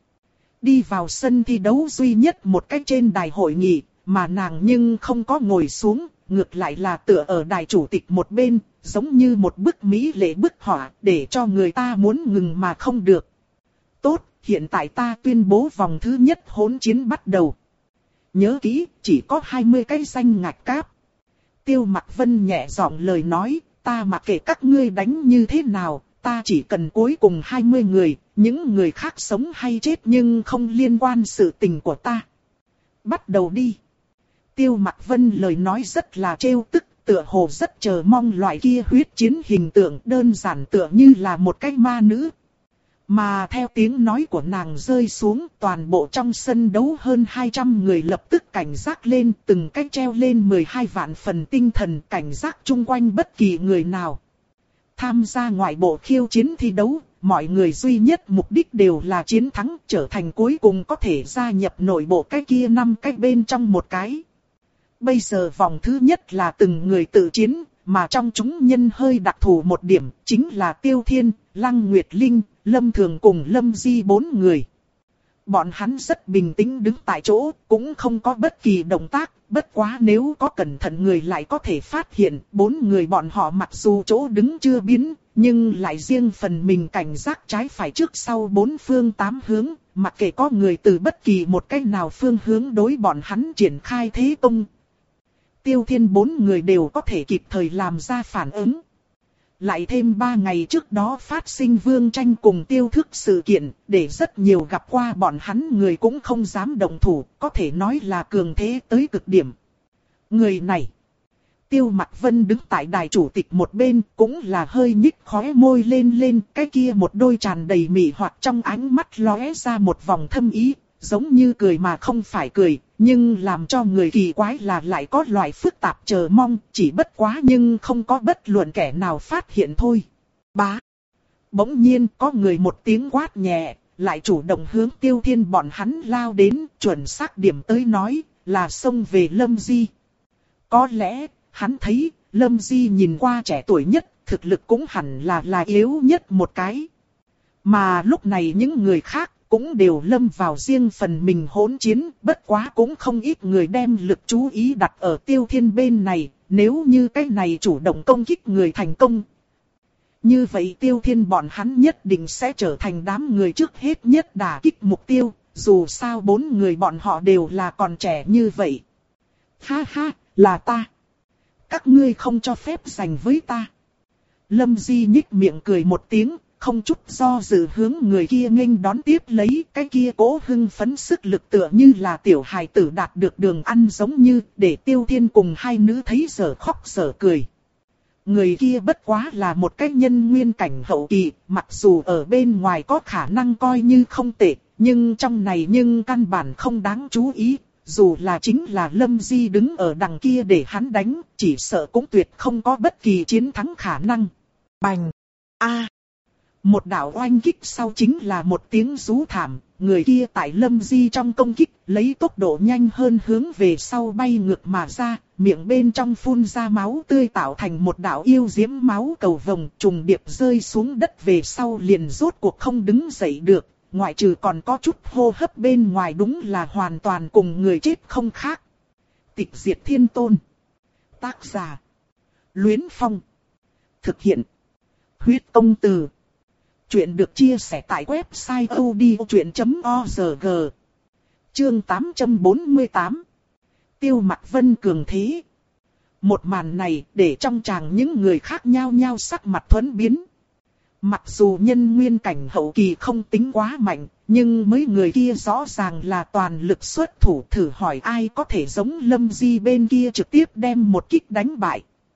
Đi vào sân thi đấu duy nhất một cách trên đài hội nghị, mà nàng nhưng không có ngồi xuống, ngược lại là tựa ở đài chủ tịch một bên, giống như một bức mỹ lệ bức họa, để cho người ta muốn ngừng mà không được. Tốt, hiện tại ta tuyên bố vòng thứ nhất hỗn chiến bắt đầu. Nhớ kỹ, chỉ có hai mươi cái danh ngạch cáp. Tiêu Mặc Vân nhẹ giọng lời nói, ta mặc kệ các ngươi đánh như thế nào, ta chỉ cần cuối cùng hai mươi người, những người khác sống hay chết nhưng không liên quan sự tình của ta. Bắt đầu đi. Tiêu Mặc Vân lời nói rất là trêu tức, tựa hồ rất chờ mong loại kia huyết chiến hình tượng, đơn giản tựa như là một cái ma nữ. Mà theo tiếng nói của nàng rơi xuống, toàn bộ trong sân đấu hơn hai trăm người lập tức cảnh giác lên, từng cách treo lên mười hai vạn phần tinh thần, cảnh giác chung quanh bất kỳ người nào. Tham gia ngoại bộ khiêu chiến thi đấu, mọi người duy nhất mục đích đều là chiến thắng, trở thành cuối cùng có thể gia nhập nội bộ cái kia năm cái bên trong một cái. Bây giờ vòng thứ nhất là từng người tự chiến, mà trong chúng nhân hơi đặc thù một điểm, chính là Tiêu Thiên, Lăng Nguyệt Linh, Lâm Thường cùng Lâm Di bốn người. Bọn hắn rất bình tĩnh đứng tại chỗ, cũng không có bất kỳ động tác, bất quá nếu có cẩn thận người lại có thể phát hiện, bốn người bọn họ mặc dù chỗ đứng chưa biến, nhưng lại riêng phần mình cảnh giác trái phải trước sau bốn phương tám hướng, mặc kệ có người từ bất kỳ một cách nào phương hướng đối bọn hắn triển khai thế công. Tiêu Thiên bốn người đều có thể kịp thời làm ra phản ứng. Lại thêm ba ngày trước đó phát sinh Vương Tranh cùng Tiêu Thức sự kiện, để rất nhiều gặp qua bọn hắn người cũng không dám động thủ, có thể nói là cường thế tới cực điểm. Người này, Tiêu Mặc Vân đứng tại đài chủ tịch một bên, cũng là hơi nhích khóe môi lên lên, cái kia một đôi tràn đầy mị hoặc trong ánh mắt lóe ra một vòng thâm ý, giống như cười mà không phải cười, nhưng làm cho người kỳ quái là lại có loại phức tạp chờ mong, chỉ bất quá nhưng không có bất luận kẻ nào phát hiện thôi. Bá. Bỗng nhiên có người một tiếng quát nhẹ, lại chủ động hướng Tiêu Thiên bọn hắn lao đến, chuẩn xác điểm tới nói, là xông về Lâm Di. Có lẽ, hắn thấy, Lâm Di nhìn qua trẻ tuổi nhất, thực lực cũng hẳn là là yếu nhất một cái. Mà lúc này những người khác, cũng đều lâm vào riêng phần mình hỗn chiến, bất quá cũng không ít người đem lực chú ý đặt ở Tiêu Thiên bên này, nếu như cái này chủ động công kích người thành công. Như vậy Tiêu Thiên bọn hắn nhất định sẽ trở thành đám người trước hết nhất đả kích mục tiêu, dù sao bốn người bọn họ đều là còn trẻ như vậy. Ha ha, là ta. Các ngươi không cho phép giành với ta. Lâm Di nhích miệng cười một tiếng. Không chút do dự hướng người kia nghênh đón tiếp lấy, cái kia cố hưng phấn sức lực tựa như là tiểu hài tử đạt được đường ăn giống như, để Tiêu Thiên cùng hai nữ thấy giờ khóc giờ cười. Người kia bất quá là một cái nhân nguyên cảnh hậu kỳ, mặc dù ở bên ngoài có khả năng coi như không tệ, nhưng trong này nhưng căn bản không đáng chú ý, dù là chính là Lâm Di đứng ở đằng kia để hắn đánh, chỉ sợ cũng tuyệt không có bất kỳ chiến thắng khả năng. Bành! A! Một đạo oanh kích sau chính là một tiếng rú thảm, người kia tại Lâm Di trong công kích, lấy tốc độ nhanh hơn hướng về sau bay ngược mà ra, miệng bên trong phun ra máu tươi tạo thành một đạo yêu diễm máu cầu vồng trùng điệp rơi xuống đất về sau liền rốt cuộc không đứng dậy được, ngoại trừ còn có chút hô hấp bên ngoài đúng là hoàn toàn cùng người chết không khác. Tịch diệt thiên tôn. Tác giả. Luyến Phong. Thực hiện. Huyết công từ. Chuyện được chia sẻ tại website odchuyện chấm org. Chương tám trăm bốn mươi tám. Tiêu Mặc Vân cường thế. Một màn này để trong tràng những người khác nhao nhao sắc mặt thuẫn biến. Mặc dù nhân nguyên cảnh hậu kỳ không tính quá mạnh, nhưng mấy người kia rõ ràng là toàn lực xuất thủ, thử hỏi ai có thể giống Lâm Di bên kia trực tiếp đem một kích đánh bại.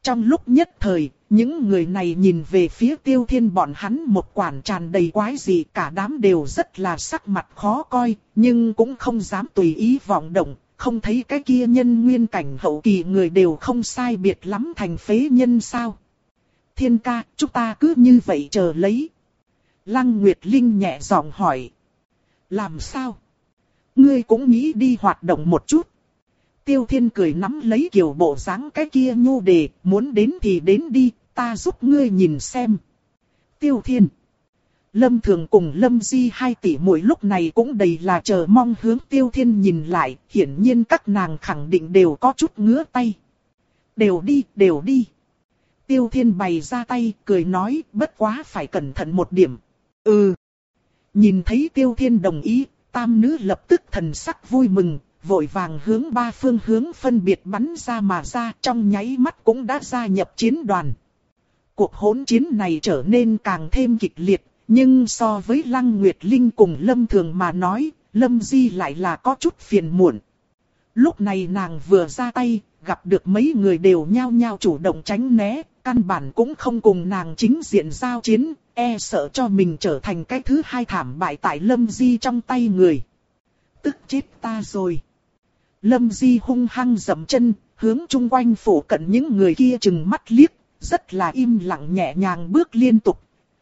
Trong lúc nhất thời, những người này nhìn về phía Tiêu Thiên bọn hắn một quản tràn đầy quái dị, cả đám đều rất là sắc mặt khó coi, nhưng cũng không dám tùy ý vọng động, không thấy cái kia nhân nguyên cảnh hậu kỳ người đều không sai biệt lắm thành phế nhân sao. Thiên ca, chúng ta cứ như vậy chờ lấy. Lăng Nguyệt Linh nhẹ giọng hỏi. Làm sao? Ngươi cũng nghĩ đi hoạt động một chút. Tiêu Thiên cười nắm lấy kiểu bộ dáng cái kia nhu đề, muốn đến thì đến đi, ta giúp ngươi nhìn xem. Tiêu Thiên. Lâm Thường cùng Lâm Di hai tỷ muội lúc này cũng đầy là chờ mong hướng Tiêu Thiên nhìn lại, hiển nhiên các nàng khẳng định đều có chút ngứa tay. Đều đi, đều đi. Tiêu Thiên bày ra tay, cười nói, bất quá phải cẩn thận một điểm. Ừ. Nhìn thấy Tiêu Thiên đồng ý, tam nữ lập tức thần sắc vui mừng, vội vàng hướng ba phương hướng phân biệt bắn ra mà ra, trong nháy mắt cũng đã gia nhập chiến đoàn. Cuộc hỗn chiến này trở nên càng thêm kịch liệt, nhưng so với Lăng Nguyệt Linh cùng Lâm Thường mà nói, Lâm Di lại là có chút phiền muộn. Lúc này nàng vừa ra tay, gặp được mấy người đều nhao nhao chủ động tránh né, căn bản cũng không cùng nàng chính diện giao chiến, e sợ cho mình trở thành cái thứ hai thảm bại tại Lâm Di trong tay người. Tức chết ta rồi. Lâm Di hung hăng dậm chân, hướng chung quanh phủ cận những người kia chừng mắt liếc, rất là im lặng nhẹ nhàng bước liên tục.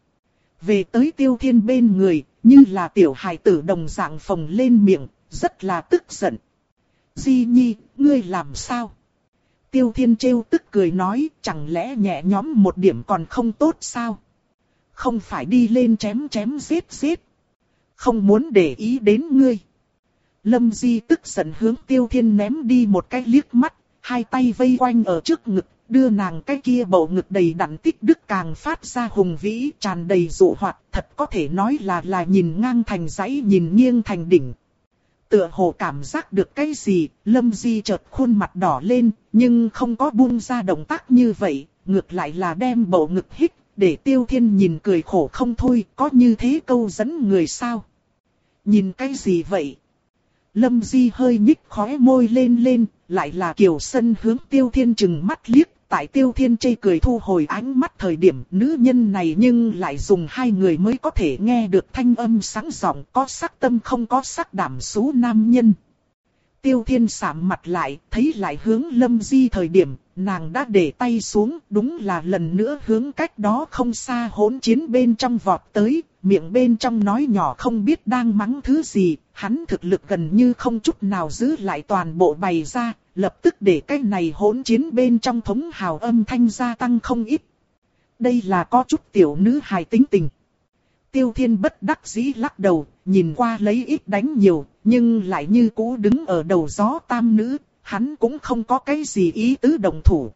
Về tới Tiêu Thiên bên người, như là tiểu hài tử đồng dạng phồng lên miệng, rất là tức giận. Di Nhi, ngươi làm sao? Tiêu Thiên trêu tức cười nói, chẳng lẽ nhẹ nhõm một điểm còn không tốt sao? Không phải đi lên chém chém giết giết. Không muốn để ý đến ngươi. Lâm Di tức giận hướng Tiêu Thiên ném đi một cái liếc mắt, hai tay vây quanh ở trước ngực, đưa nàng cái kia bầu ngực đầy đặn tích đức càng phát ra hùng vĩ, tràn đầy dụ hoạt, thật có thể nói là là nhìn ngang thành dãy, nhìn nghiêng thành đỉnh. Tựa hồ cảm giác được cái gì, Lâm Di chợt khuôn mặt đỏ lên, nhưng không có buông ra động tác như vậy, ngược lại là đem bầu ngực hít, để Tiêu Thiên nhìn cười khổ không thôi, có như thế câu dẫn người sao? Nhìn cái gì vậy? Lâm Di hơi nhích khóe môi lên lên, lại là Kiều Sân hướng Tiêu Thiên chừng mắt liếc, tại Tiêu Thiên chê cười thu hồi ánh mắt thời điểm nữ nhân này nhưng lại dùng hai người mới có thể nghe được thanh âm sáng giọng, có sắc tâm không có sắc đảm xú nam nhân. Tiêu Thiên sạm mặt lại, thấy lại hướng Lâm Di thời điểm, nàng đã để tay xuống, đúng là lần nữa hướng cách đó không xa hỗn chiến bên trong vọt tới, miệng bên trong nói nhỏ không biết đang mắng thứ gì, hắn thực lực gần như không chút nào giữ lại toàn bộ bày ra, lập tức để cái này hỗn chiến bên trong thống hào âm thanh gia tăng không ít. Đây là có chút tiểu nữ hài tính tình. Tiêu Thiên bất đắc dĩ lắc đầu, nhìn qua lấy ít đánh nhiều, nhưng lại như cũ đứng ở đầu gió tam nữ, hắn cũng không có cái gì ý tứ đồng thủ.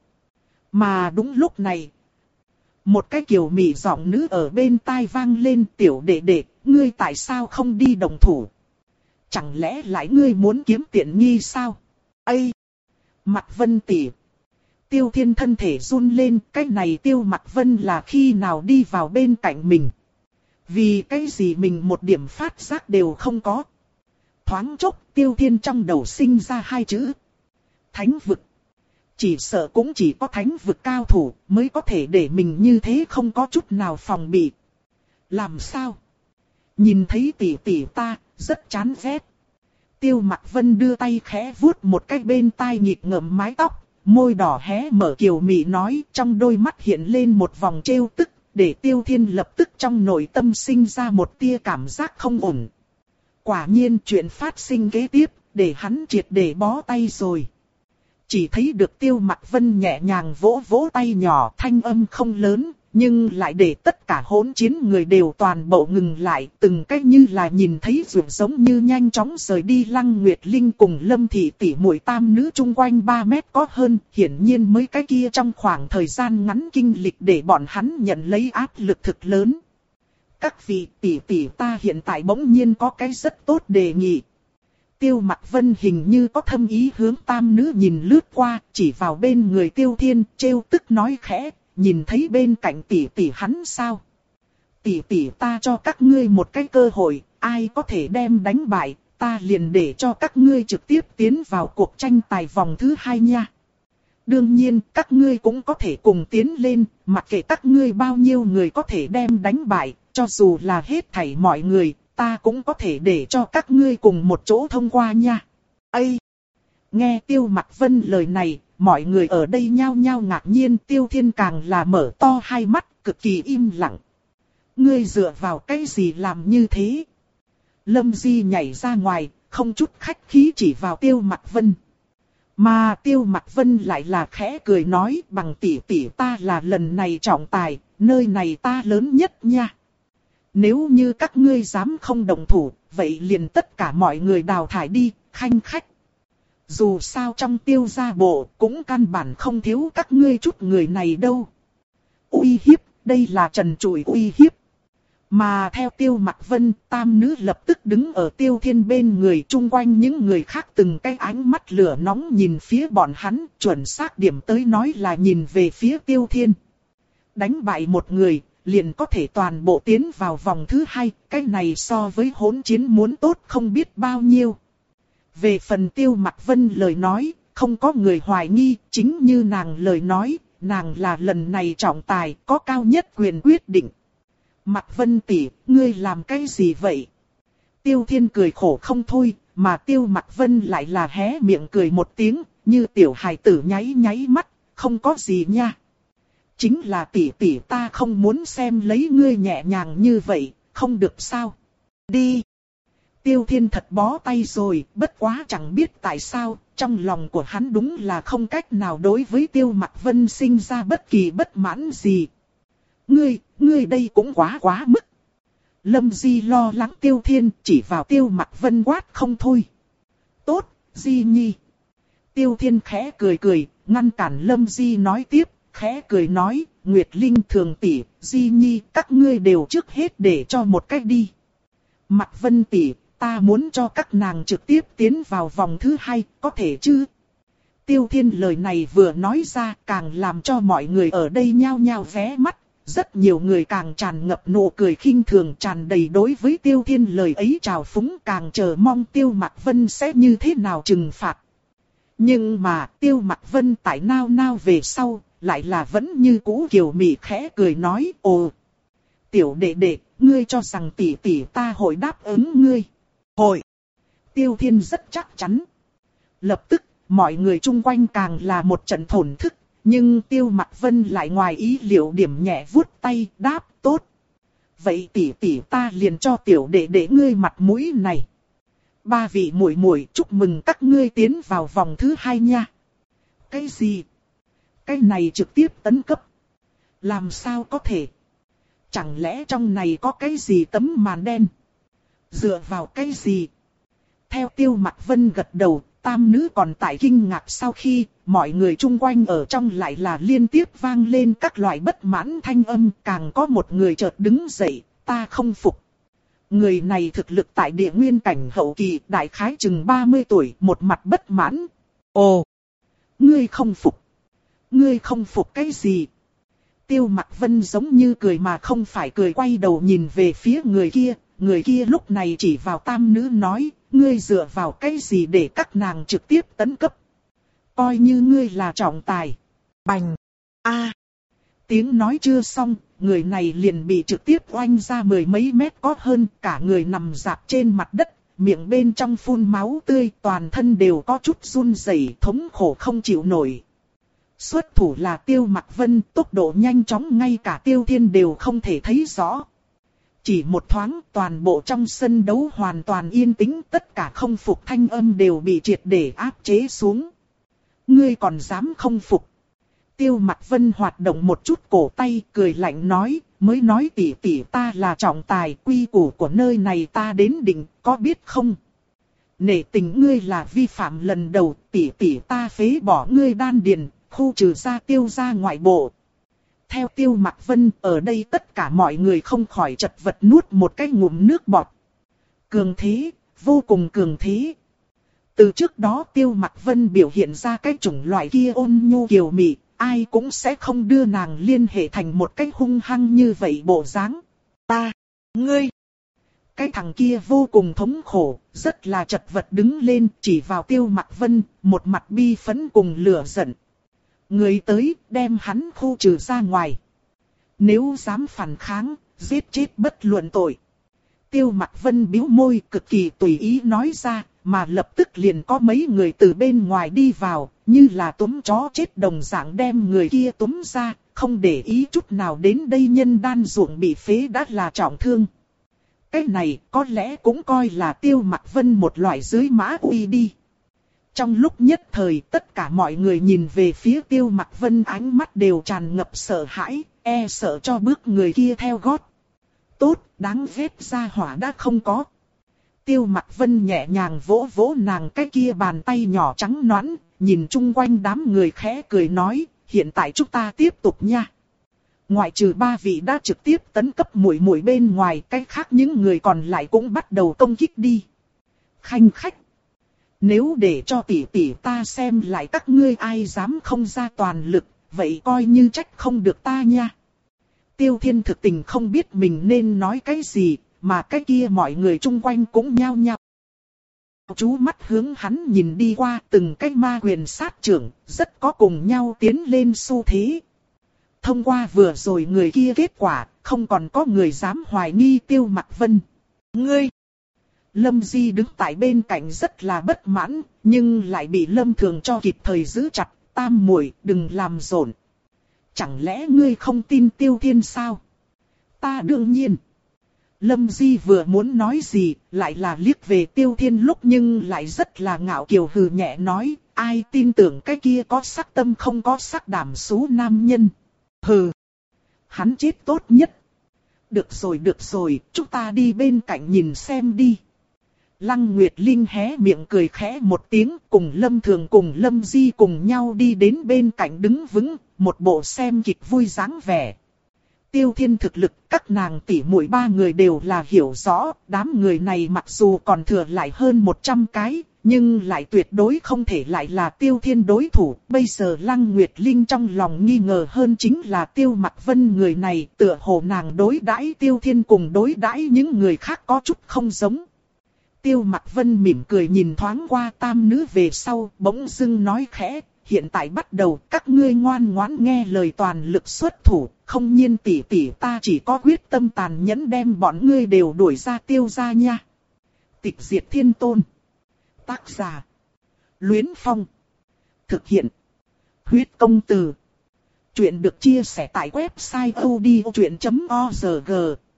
Mà đúng lúc này, một cái kiều mị giọng nữ ở bên tai vang lên, tiểu đệ đệ, ngươi tại sao không đi đồng thủ? Chẳng lẽ lại ngươi muốn kiếm tiện nghi sao? Ây! Mạc Vân tỷ. Tiêu Thiên thân thể run lên, cái này Tiêu Mạc Vân là khi nào đi vào bên cạnh mình? Vì cái gì mình một điểm phát giác đều không có. Thoáng chốc Tiêu Thiên trong đầu sinh ra hai chữ. Thánh vực. Chỉ sợ cũng chỉ có thánh vực cao thủ mới có thể để mình như thế không có chút nào phòng bị. Làm sao? Nhìn thấy tỷ tỷ ta, rất chán ghét. Tiêu Mạc Vân đưa tay khẽ vuốt một cái bên tai nghịch ngợm mái tóc, môi đỏ hé mở kiều mị nói, trong đôi mắt hiện lên một vòng trêu tức, để Tiêu Thiên lập tức trong nội tâm sinh ra một tia cảm giác không ổn. Quả nhiên chuyện phát sinh kế tiếp, để hắn triệt để bó tay rồi. Chỉ thấy được Tiêu Mạc Vân nhẹ nhàng vỗ vỗ tay nhỏ, thanh âm không lớn, nhưng lại để tất cả hỗn chiến người đều toàn bộ ngừng lại, từng cách như là nhìn thấy ruột giống như nhanh chóng rời đi. Lăng Nguyệt Linh cùng Lâm Thị tỷ muội tam nữ chung quanh ba mét có hơn, hiển nhiên mấy cái kia trong khoảng thời gian ngắn kinh lịch để bọn hắn nhận lấy áp lực thực lớn. Các vị tỷ tỷ ta hiện tại bỗng nhiên có cái rất tốt đề nghị. Tiêu Mạc Vân hình như có thâm ý hướng tam nữ nhìn lướt qua, chỉ vào bên người Tiêu Thiên, trêu tức nói khẽ, nhìn thấy bên cạnh tỷ tỷ hắn sao? Tỷ tỷ ta cho các ngươi một cái cơ hội, ai có thể đem đánh bại, ta liền để cho các ngươi trực tiếp tiến vào cuộc tranh tài vòng thứ hai nha. Đương nhiên, các ngươi cũng có thể cùng tiến lên, mặc kệ các ngươi bao nhiêu người có thể đem đánh bại, cho dù là hết thảy mọi người, ta cũng có thể để cho các ngươi cùng một chỗ thông qua nha. Ây! Nghe Tiêu Mặc Vân lời này, mọi người ở đây nhao nhao ngạc nhiên, Tiêu Thiên càng là mở to hai mắt, cực kỳ im lặng. Ngươi dựa vào cái gì làm như thế? Lâm Di nhảy ra ngoài, không chút khách khí chỉ vào Tiêu Mặc Vân. Mà Tiêu Mặc Vân lại là khẽ cười nói, bằng tỷ tỷ ta là lần này trọng tài, nơi này ta lớn nhất nha. Nếu như các ngươi dám không đồng thủ, vậy liền tất cả mọi người đào thải đi, khanh khách. Dù sao trong Tiêu gia bộ cũng căn bản không thiếu các ngươi chút người này đâu. Uy hiếp, đây là trần trụi uy hiếp. Mà theo Tiêu Mặc Vân, tam nữ lập tức đứng ở Tiêu Thiên bên người, chung quanh những người khác từng cái ánh mắt lửa nóng nhìn phía bọn hắn, chuẩn xác điểm tới nói là nhìn về phía Tiêu Thiên. Đánh bại một người, liền có thể toàn bộ tiến vào vòng thứ hai, cái này so với hỗn chiến muốn tốt không biết bao nhiêu. Về phần Tiêu Mặc Vân lời nói, không có người hoài nghi, chính như nàng lời nói, nàng là lần này trọng tài, có cao nhất quyền quyết định. Mặc Vân tỷ, ngươi làm cái gì vậy? Tiêu Thiên cười khổ không thôi, mà Tiêu Mặc Vân lại là hé miệng cười một tiếng, như tiểu hài tử nháy nháy mắt, không có gì nha. Chính là tỷ tỷ ta không muốn xem lấy ngươi nhẹ nhàng như vậy, không được sao? Đi! Tiêu Thiên thật bó tay rồi, bất quá chẳng biết tại sao, trong lòng của hắn đúng là không cách nào đối với Tiêu Mặc Vân sinh ra bất kỳ bất mãn gì. Ngươi, ngươi đây cũng quá quá mức. Lâm Di lo lắng Tiêu Thiên, chỉ vào Tiêu Mặc Vân quát không thôi. Tốt, Di Nhi. Tiêu Thiên khẽ cười cười, ngăn cản Lâm Di nói tiếp, khẽ cười nói, Nguyệt Linh Thường tỷ, Di Nhi, các ngươi đều trước hết để cho một cách đi. Mặc Vân tỷ, ta muốn cho các nàng trực tiếp tiến vào vòng thứ hai, có thể chứ? Tiêu Thiên lời này vừa nói ra, càng làm cho mọi người ở đây nhao nhao vé mắt. Rất nhiều người càng tràn ngập nụ cười khinh thường, tràn đầy đối với Tiêu Thiên lời ấy trào phúng, càng chờ mong Tiêu Mặc Vân sẽ như thế nào trừng phạt. Nhưng mà Tiêu Mặc Vân tại nao nao về sau, lại là vẫn như cũ kiều mị khẽ cười nói, ồ, tiểu đệ đệ, ngươi cho rằng tỷ tỷ ta hội đáp ứng ngươi. Hội. Tiêu Thiên rất chắc chắn. Lập tức, mọi người chung quanh càng là một trận thổn thức. Nhưng Tiêu Mặc Vân lại ngoài ý liệu điểm nhẹ vuốt tay, đáp, tốt. Vậy tỷ tỷ ta liền cho tiểu đệ đệ ngươi mặt mũi này. Ba vị muội muội chúc mừng các ngươi tiến vào vòng thứ hai nha. Cái gì? Cái này trực tiếp tấn cấp. Làm sao có thể? Chẳng lẽ trong này có cái gì tấm màn đen? Dựa vào cái gì? Theo Tiêu Mặc Vân gật đầu, tam nữ còn tại kinh ngạc sau khi, mọi người chung quanh ở trong lại là liên tiếp vang lên các loại bất mãn thanh âm, càng có một người chợt đứng dậy, ta không phục. Người này thực lực tại địa nguyên cảnh hậu kỳ, đại khái chừng ba mươi tuổi, một mặt bất mãn. Ồ! Ngươi không phục? Ngươi không phục cái gì? Tiêu Mặc Vân giống như cười mà không phải cười, quay đầu nhìn về phía người kia, người kia lúc này chỉ vào tam nữ nói, ngươi dựa vào cái gì để các nàng trực tiếp tấn cấp? Coi như ngươi là trọng tài. Bành! A! Tiếng nói chưa xong, người này liền bị trực tiếp oanh ra mười mấy mét có hơn, cả người nằm rạp trên mặt đất, miệng bên trong phun máu tươi, toàn thân đều có chút run rẩy, thống khổ không chịu nổi. Xuất thủ là Tiêu Mặc Vân, tốc độ nhanh chóng ngay cả Tiêu Thiên đều không thể thấy rõ. Chỉ một thoáng, toàn bộ trong sân đấu hoàn toàn yên tĩnh, tất cả không phục thanh âm đều bị triệt để áp chế xuống. Ngươi còn dám không phục? Tiêu Mặc Vân hoạt động một chút cổ tay, cười lạnh nói, mới nói tỷ tỷ ta là trọng tài, quy củ của nơi này ta đến định, có biết không? Nể tình ngươi là vi phạm lần đầu, tỷ tỷ ta phế bỏ ngươi đan điền, khu trừ ra Tiêu gia ngoại bộ. Theo Tiêu Mặc Vân, ở đây tất cả mọi người không khỏi chật vật nuốt một cái ngụm nước bọt. Cường thế, vô cùng cường thế. Từ trước đó Tiêu Mặc Vân biểu hiện ra cái chủng loại kia ôn nhu kiều mị, ai cũng sẽ không đưa nàng liên hệ thành một cái hung hăng như vậy bộ dáng. Ta, ngươi, cái thằng kia vô cùng thống khổ, rất là chật vật đứng lên, chỉ vào Tiêu Mặc Vân, một mặt bi phẫn cùng lửa giận. Người tới, đem hắn khu trừ ra ngoài. Nếu dám phản kháng, giết chết bất luận tội. Tiêu Mặc Vân bĩu môi cực kỳ tùy ý nói ra, mà lập tức liền có mấy người từ bên ngoài đi vào, như là túm chó chết đồng dạng đem người kia túm ra, không để ý chút nào đến đây nhân đan ruộng bị phế đã là trọng thương. Cái này có lẽ cũng coi là Tiêu Mặc Vân một loại dưới mã uy đi. Trong lúc nhất thời tất cả mọi người nhìn về phía Tiêu Mặc Vân ánh mắt đều tràn ngập sợ hãi, e sợ cho bước người kia theo gót. Tốt, đáng ghét ra hỏa đã không có. Tiêu Mặc Vân nhẹ nhàng vỗ vỗ nàng cái kia bàn tay nhỏ trắng nõn, nhìn chung quanh đám người khẽ cười nói, hiện tại chúng ta tiếp tục nha. Ngoại trừ ba vị đã trực tiếp tấn cấp muội muội bên ngoài, cái khác những người còn lại cũng bắt đầu công kích đi. Khanh khách. Nếu để cho tỷ tỷ ta xem lại các ngươi ai dám không ra toàn lực, vậy coi như trách không được ta nha. Tiêu Thiên thực tình không biết mình nên nói cái gì, mà cái kia mọi người chung quanh cũng nhao nhao. Chú mắt hướng hắn nhìn đi qua từng cái ma quyền sát trưởng, rất có cùng nhau tiến lên xu thế. Thông qua vừa rồi người kia kết quả, không còn có người dám hoài nghi Tiêu Mặc Vân. Ngươi! Lâm Di đứng tại bên cạnh rất là bất mãn, nhưng lại bị Lâm Thường cho kịp thời giữ chặt, tam muội đừng làm rộn. Chẳng lẽ ngươi không tin Tiêu Thiên sao? Ta đương nhiên. Lâm Di vừa muốn nói gì, lại là liếc về Tiêu Thiên lúc nhưng lại rất là ngạo kiều hừ nhẹ nói, ai tin tưởng cái kia có sắc tâm không có sắc đảm xú nam nhân. Hừ, hắn chết tốt nhất. Được rồi được rồi, chúng ta đi bên cạnh nhìn xem đi. Lăng Nguyệt Linh hé miệng cười khẽ một tiếng, cùng Lâm Thường cùng Lâm Di cùng nhau đi đến bên cạnh đứng vững, một bộ xem kịch vui dáng vẻ. Tiêu Thiên thực lực, các nàng tỷ muội ba người đều là hiểu rõ, đám người này mặc dù còn thừa lại hơn một trăm cái, nhưng lại tuyệt đối không thể lại là Tiêu Thiên đối thủ. Bây giờ Lăng Nguyệt Linh trong lòng nghi ngờ hơn chính là Tiêu Mặc Vân người này, tựa hồ nàng đối đãi Tiêu Thiên cùng đối đãi những người khác có chút không giống. Tiêu Mặc Vân mỉm cười nhìn thoáng qua tam nữ về sau, bỗng dưng nói khẽ, hiện tại bắt đầu các ngươi ngoan ngoãn nghe lời toàn lực xuất thủ, không nhiên tỷ tỷ ta chỉ có quyết tâm tàn nhẫn đem bọn ngươi đều đuổi ra Tiêu gia nha. Tịch diệt thiên tôn. Tác giả. Luyến Phong. Thực hiện. Huyết công từ. Chuyện được chia sẻ tại website odchuyện chấm org.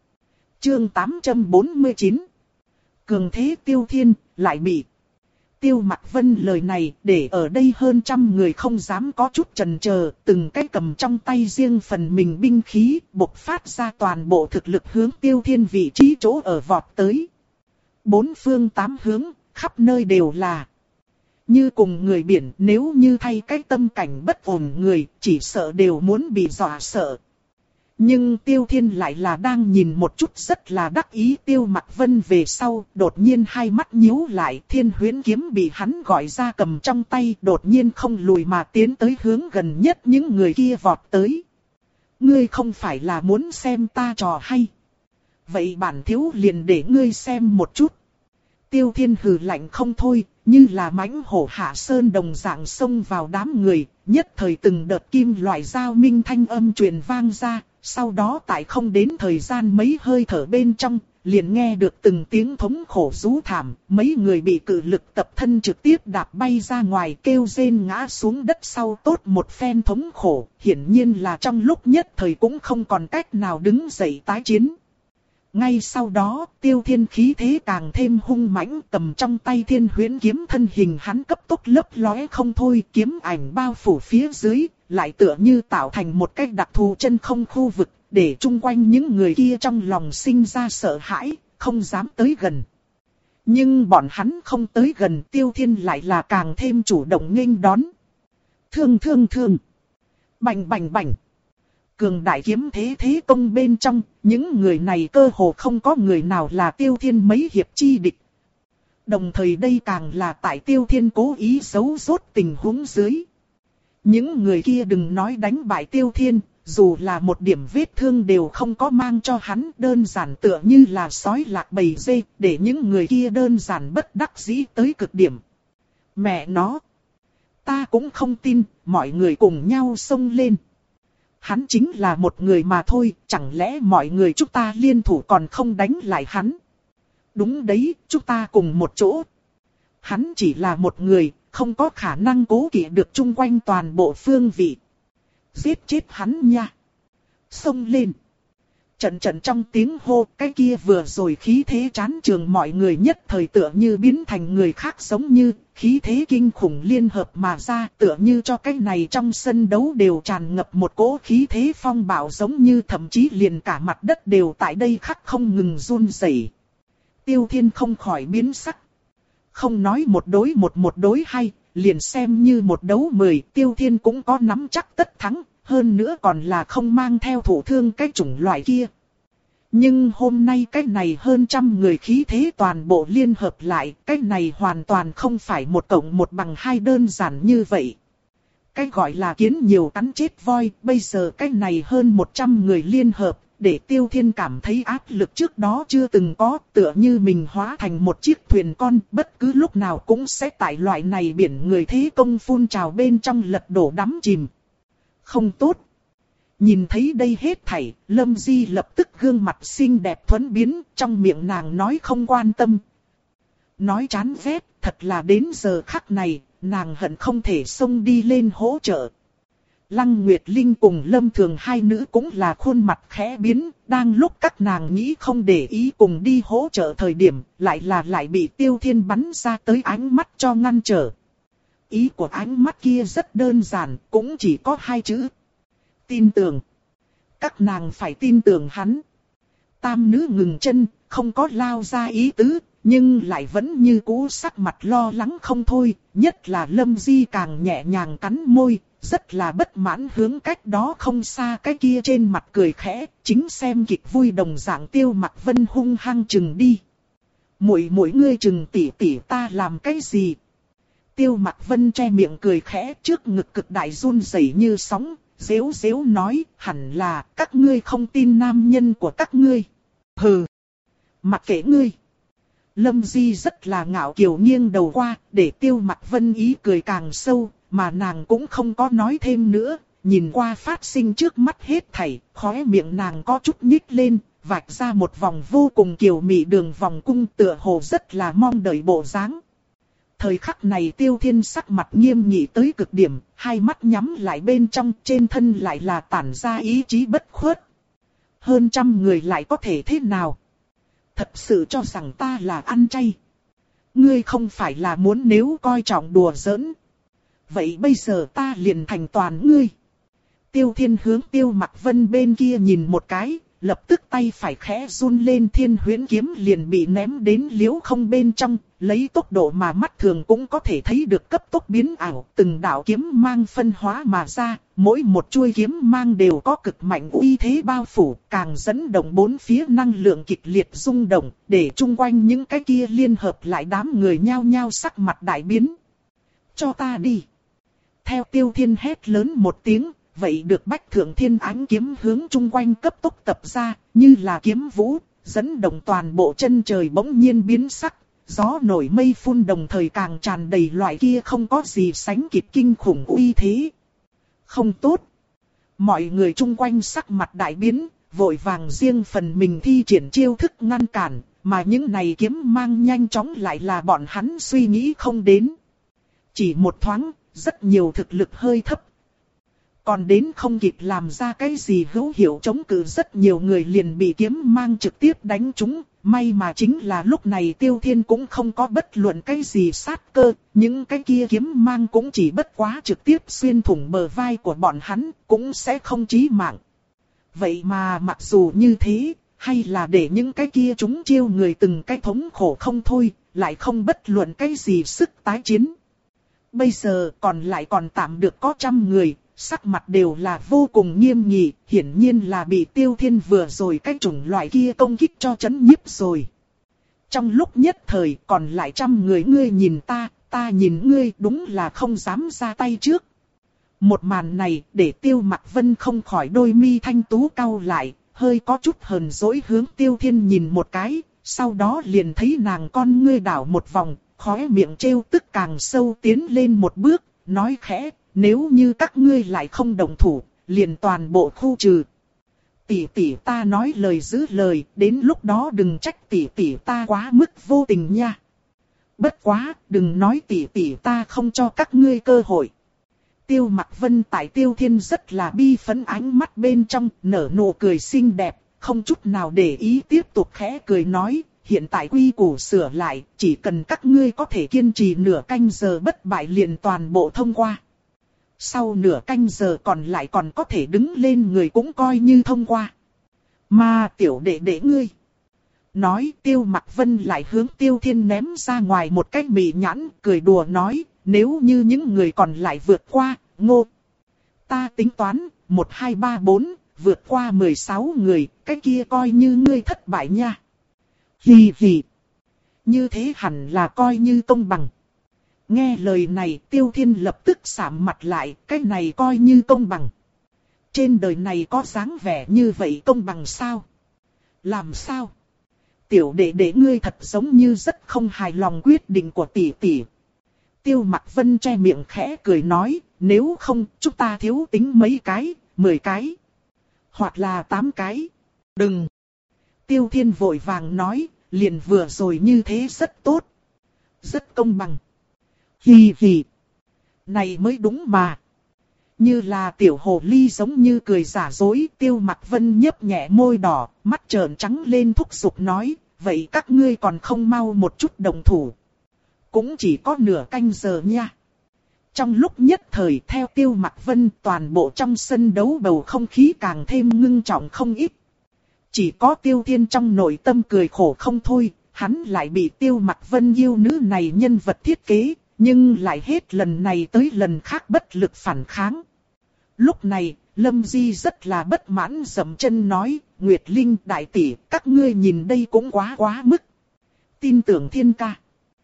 Chương tám trăm bốn mươi chín. Cường thế Tiêu Thiên, lại bị. Tiêu Mặc Vân lời này để ở đây hơn trăm người không dám có chút chần chờ, từng cái cầm trong tay riêng phần mình binh khí, bộc phát ra toàn bộ thực lực hướng Tiêu Thiên vị trí chỗ ở vọt tới. Bốn phương tám hướng, khắp nơi đều là. Như cùng người biển, nếu như thay cái tâm cảnh bất ổn người, chỉ sợ đều muốn bị dọa sợ. Nhưng Tiêu Thiên lại là đang nhìn một chút rất là đắc ý Tiêu Mặc Vân về sau, đột nhiên hai mắt nhíu lại, Thiên Huyễn kiếm bị hắn gọi ra cầm trong tay, đột nhiên không lùi mà tiến tới hướng gần nhất những người kia vọt tới. Ngươi không phải là muốn xem ta trò hay. Vậy bản thiếu liền để ngươi xem một chút. Tiêu Thiên hừ lạnh không thôi, như là mãnh hổ hạ sơn đồng dạng xông vào đám người, nhất thời từng đợt kim loại dao minh thanh âm truyền vang ra. Sau đó tại không đến thời gian mấy hơi thở bên trong, liền nghe được từng tiếng thống khổ rú thảm, mấy người bị cự lực tập thân trực tiếp đạp bay ra ngoài kêu rên ngã xuống đất sau tốt một phen thống khổ, hiển nhiên là trong lúc nhất thời cũng không còn cách nào đứng dậy tái chiến. Ngay sau đó, Tiêu Thiên khí thế càng thêm hung mãnh, cầm trong tay Thiên Huyễn kiếm thân hình hắn cấp tốc lấp lóe không thôi, kiếm ảnh bao phủ phía dưới, lại tựa như tạo thành một cái đặc thù chân không khu vực, để chung quanh những người kia trong lòng sinh ra sợ hãi, không dám tới gần. Nhưng bọn hắn không tới gần, Tiêu Thiên lại là càng thêm chủ động nghênh đón. Thương thương thương. Bành bành bành. Cường đại kiếm thế thế công bên trong, những người này cơ hồ không có người nào là Tiêu Thiên mấy hiệp chi địch. Đồng thời đây càng là tại Tiêu Thiên cố ý giấu rốt tình huống dưới. Những người kia đừng nói đánh bại Tiêu Thiên, dù là một điểm vết thương đều không có mang cho hắn, đơn giản tựa như là sói lạc bầy dê, để những người kia đơn giản bất đắc dĩ tới cực điểm. Mẹ nó! ta cũng không tin, mọi người cùng nhau xông lên. Hắn chính là một người mà thôi, chẳng lẽ mọi người chúng ta liên thủ còn không đánh lại hắn? Đúng đấy, chúng ta cùng một chỗ. Hắn chỉ là một người, không có khả năng cố kỵ được chung quanh toàn bộ phương vị. Giết chết hắn nha. Xông lên. Trận trận trong tiếng hô, cái kia vừa rồi khí thế chán trường mọi người nhất thời tựa như biến thành người khác, giống như khí thế kinh khủng liên hợp mà ra, tựa như cho cái này trong sân đấu đều tràn ngập một cỗ khí thế phong bạo, giống như thậm chí liền cả mặt đất đều tại đây khắc không ngừng run rẩy. Tiêu Thiên không khỏi biến sắc. Không nói một đối một một đối hay, liền xem như một đấu mười, Tiêu Thiên cũng có nắm chắc tất thắng. Hơn nữa còn là không mang theo thủ thương cái chủng loại kia. Nhưng hôm nay cái này hơn trăm người khí thế toàn bộ liên hợp lại, cái này hoàn toàn không phải một cộng một bằng hai đơn giản như vậy. Cái gọi là kiến nhiều cắn chết voi, bây giờ cái này hơn một trăm người liên hợp, để Tiêu Thiên cảm thấy áp lực trước đó chưa từng có, tựa như mình hóa thành một chiếc thuyền con, bất cứ lúc nào cũng sẽ tại loại này biển người thế công phun trào bên trong lật đổ đắm chìm. Không tốt. Nhìn thấy đây hết thảy, Lâm Di lập tức gương mặt xinh đẹp thuẫn biến, trong miệng nàng nói không quan tâm. Nói chán ghét, thật là đến giờ khắc này, nàng hận không thể xông đi lên hỗ trợ. Lăng Nguyệt Linh cùng Lâm Thường hai nữ cũng là khuôn mặt khẽ biến, đang lúc các nàng nghĩ không để ý cùng đi hỗ trợ thời điểm, lại là lại bị Tiêu Thiên bắn ra tới ánh mắt cho ngăn trở. Ý của ánh mắt kia rất đơn giản, cũng chỉ có hai chữ. Tin tưởng. Các nàng phải tin tưởng hắn. Tam nữ ngừng chân, không có lao ra ý tứ, nhưng lại vẫn như cũ sắc mặt lo lắng không thôi. Nhất là Lâm Di càng nhẹ nhàng cắn môi, rất là bất mãn hướng cách đó không xa cái kia trên mặt cười khẽ, chính xem kịch vui đồng dạng Tiêu Mặc Vân hung hăng chừng đi. Muội muội ngươi chừng tỉ tỉ ta làm cái gì? Tiêu Mặc Vân che miệng cười khẽ, trước ngực cực đại run rẩy như sóng, rếu rếu nói, hẳn là các ngươi không tin nam nhân của các ngươi. Hừ, mặc kệ ngươi. Lâm Di rất là ngạo kiều nghiêng đầu qua, để Tiêu Mặc Vân ý cười càng sâu, mà nàng cũng không có nói thêm nữa, nhìn qua phát sinh trước mắt hết thảy, khóe miệng nàng có chút nhích lên, vạch ra một vòng vô cùng kiều mị đường vòng cung, tựa hồ rất là mong đợi bộ dáng. Thời khắc này Tiêu Thiên sắc mặt nghiêm nghị tới cực điểm, hai mắt nhắm lại bên trong, trên thân lại là tản ra ý chí bất khuất. Hơn trăm người lại có thể thế nào? Thật sự cho rằng ta là ăn chay. Ngươi không phải là muốn nếu coi trọng đùa giỡn. Vậy bây giờ ta liền thành toàn ngươi. Tiêu Thiên hướng Tiêu Mặc Vân bên kia nhìn một cái, lập tức tay phải khẽ run lên, Thiên Huyễn kiếm liền bị ném đến liễu không bên trong, lấy tốc độ mà mắt thường cũng có thể thấy được cấp tốc biến ảo, từng đạo kiếm mang phân hóa mà ra, mỗi một chuôi kiếm mang đều có cực mạnh uy thế bao phủ, càng dẫn động bốn phía năng lượng kịch liệt rung động, để chung quanh những cái kia liên hợp lại đám người nhao nhao sắc mặt đại biến. Cho ta đi. Theo Tiêu Thiên hét lớn một tiếng, vậy được Bách Thượng Thiên Ánh kiếm hướng chung quanh cấp tốc tập ra, như là kiếm vũ, dẫn động toàn bộ chân trời bỗng nhiên biến sắc, gió nổi mây phun đồng thời càng tràn đầy loại kia không có gì sánh kịp kinh khủng uy thế. Không tốt. Mọi người chung quanh sắc mặt đại biến, vội vàng riêng phần mình thi triển chiêu thức ngăn cản, mà những này kiếm mang nhanh chóng lại là bọn hắn suy nghĩ không đến. Chỉ một thoáng, rất nhiều thực lực hơi thấp. Còn đến không kịp làm ra cái gì hữu hiệu chống cự, rất nhiều người liền bị kiếm mang trực tiếp đánh trúng. May mà chính là lúc này Tiêu Thiên cũng không có bất luận cái gì sát cơ, những cái kia kiếm mang cũng chỉ bất quá trực tiếp xuyên thủng bờ vai của bọn hắn, cũng sẽ không chí mạng. Vậy mà mặc dù như thế, hay là để những cái kia chúng chiêu người từng cái thống khổ không thôi, lại không bất luận cái gì sức tái chiến. Bây giờ còn lại còn tạm được có trăm người, sắc mặt đều là vô cùng nghiêm nghị, hiển nhiên là bị Tiêu Thiên vừa rồi cái chủng loại kia công kích cho chấn nhiếp rồi. Trong lúc nhất thời còn lại trăm người, ngươi nhìn ta, ta nhìn ngươi, đúng là không dám ra tay trước. Một màn này để Tiêu Mặc Vân không khỏi đôi mi thanh tú cau lại, hơi có chút hờn dỗi hướng Tiêu Thiên nhìn một cái, sau đó liền thấy nàng con ngươi đảo một vòng, khóe miệng trêu tức càng sâu tiến lên một bước, nói khẽ, nếu như các ngươi lại không đồng thủ, liền toàn bộ khu trừ. Tỷ tỷ ta nói lời giữ lời, đến lúc đó đừng trách tỷ tỷ ta quá mức vô tình nha. Bất quá, đừng nói tỷ tỷ ta không cho các ngươi cơ hội. Tiêu Mặc Vân tại Tiêu Thiên rất là bi phấn, ánh mắt bên trong nở nụ cười xinh đẹp, không chút nào để ý, tiếp tục khẽ cười nói, hiện tại quy củ sửa lại, chỉ cần các ngươi có thể kiên trì nửa canh giờ bất bại liền toàn bộ thông qua. Sau nửa canh giờ còn lại còn có thể đứng lên người cũng coi như thông qua. Mà tiểu đệ đệ ngươi. Nói Tiêu Mặc Vân lại hướng Tiêu Thiên ném ra ngoài một cái mị nhãn, cười đùa nói, nếu như những người còn lại vượt qua, ngô. Ta tính toán, một hai ba bốn, vượt qua mười sáu người, cái kia coi như ngươi thất bại nha. Hì hì. Như thế hẳn là coi như công bằng. Nghe lời này Tiêu Thiên lập tức sạm mặt lại, cái này coi như công bằng. Trên đời này có dáng vẻ như vậy công bằng sao? Làm sao? Tiểu đệ đệ ngươi thật giống như rất không hài lòng quyết định của tỷ tỷ. Tiêu Mặc Vân che miệng khẽ cười nói, nếu không chúng ta thiếu tính mấy cái, mười cái. Hoặc là tám cái. Đừng. Tiêu Thiên vội vàng nói, liền vừa rồi như thế rất tốt. Rất công bằng. Hì hì. Này mới đúng mà. Như là tiểu hồ ly giống như cười giả dối, Tiêu Mặc Vân nhấp nhẹ môi đỏ, mắt trợn trắng lên thúc giục nói, vậy các ngươi còn không mau một chút đồng thủ. Cũng chỉ có nửa canh giờ nha. Trong lúc nhất thời theo Tiêu Mặc Vân, toàn bộ trong sân đấu bầu không khí càng thêm ngưng trọng không ít. Chỉ có Tiêu Thiên trong nội tâm cười khổ không thôi, hắn lại bị Tiêu Mặc Vân yêu nữ này nhân vật thiết kế, nhưng lại hết lần này tới lần khác bất lực phản kháng. Lúc này, Lâm Di rất là bất mãn dậm chân nói, Nguyệt Linh đại tỷ, các ngươi nhìn đây cũng quá quá mức. Tin tưởng Thiên ca.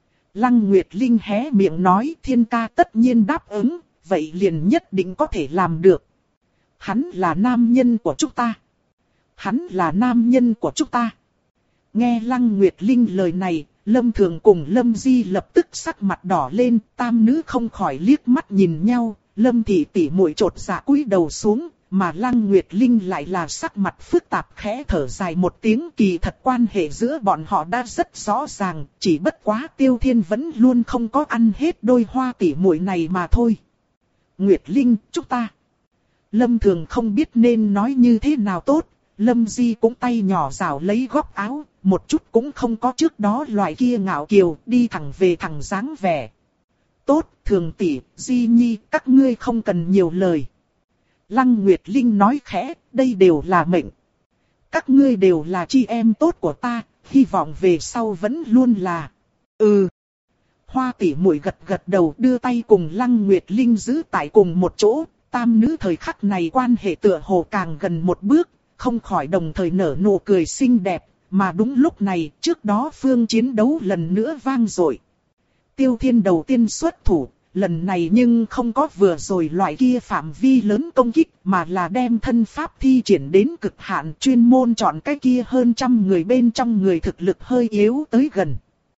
Lăng Nguyệt Linh hé miệng nói, Thiên ca tất nhiên đáp ứng, vậy liền nhất định có thể làm được. Hắn là nam nhân của chúng ta. Hắn là nam nhân của chúng ta. Nghe Lăng Nguyệt Linh lời này, Lâm Thường cùng Lâm Di lập tức sắc mặt đỏ lên, tam nữ không khỏi liếc mắt nhìn nhau, Lâm thị tỷ muội chột dạ cúi đầu xuống, mà Lăng Nguyệt Linh lại là sắc mặt phức tạp khẽ thở dài một tiếng, kỳ thật quan hệ giữa bọn họ đã rất rõ ràng, chỉ bất quá Tiêu Thiên vẫn luôn không có ăn hết đôi hoa tỷ muội này mà thôi. Nguyệt Linh, chúng ta. Lâm Thường không biết nên nói như thế nào tốt, Lâm Di cũng tay nhỏ rảo lấy góc áo, một chút cũng không có trước đó loại kia ngạo kiều, đi thẳng về thẳng dáng vẻ. Tốt, Thường tỷ, Di Nhi, các ngươi không cần nhiều lời. Lăng Nguyệt Linh nói khẽ, đây đều là mệnh. Các ngươi đều là chị em tốt của ta, hy vọng về sau vẫn luôn là. Ừ. Hoa tỷ muội gật gật đầu, đưa tay cùng Lăng Nguyệt Linh giữ tại cùng một chỗ, tam nữ thời khắc này quan hệ tựa hồ càng gần một bước, không khỏi đồng thời nở nụ cười xinh đẹp, mà đúng lúc này, trước đó phương chiến đấu lần nữa vang dội. Tiêu Thiên đầu tiên xuất thủ, lần này nhưng không có vừa rồi loại kia phạm vi lớn công kích, mà là đem thân pháp thi triển đến cực hạn, chuyên môn chọn cái kia hơn trăm người bên trong người thực lực hơi yếu tới gần.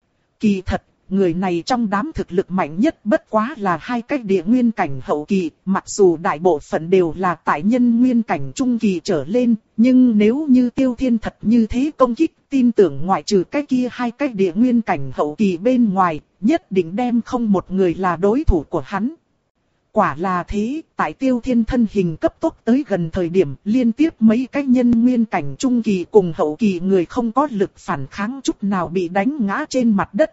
Kỳ thật, người này trong đám thực lực mạnh nhất bất quá là hai cái địa nguyên cảnh hậu kỳ, mặc dù đại bộ phận đều là tại nhân nguyên cảnh trung kỳ trở lên, nhưng nếu như Tiêu Thiên thật như thế công kích, tin tưởng ngoại trừ cái kia hai cái địa nguyên cảnh hậu kỳ bên ngoài, nhất định đem không một người là đối thủ của hắn. Quả là thế, tại Tiêu Thiên thân hình cấp tốc tới gần thời điểm, liên tiếp mấy cái nhân nguyên cảnh trung kỳ cùng hậu kỳ người không có lực phản kháng chút nào bị đánh ngã trên mặt đất.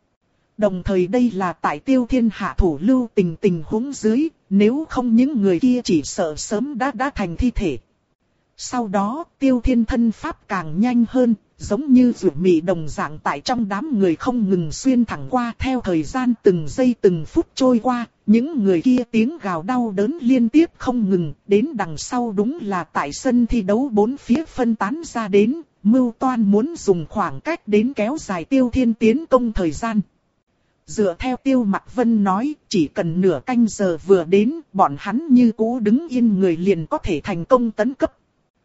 Đồng thời đây là tại Tiêu Thiên hạ thủ lưu tình tình huống dưới, nếu không những người kia chỉ sợ sớm đã đã thành thi thể. Sau đó, Tiêu Thiên thân pháp càng nhanh hơn, giống như rủi mị đồng dạng tại trong đám người không ngừng xuyên thẳng qua, theo thời gian từng giây từng phút trôi qua, những người kia tiếng gào đau đớn liên tiếp không ngừng, đến đằng sau đúng là tại sân thi đấu bốn phía phân tán ra đến, mưu toan muốn dùng khoảng cách đến kéo dài Tiêu Thiên tiến công thời gian. Dựa theo Tiêu Mặc Vân nói, chỉ cần nửa canh giờ vừa đến, bọn hắn như cũ đứng yên người liền có thể thành công tấn cấp.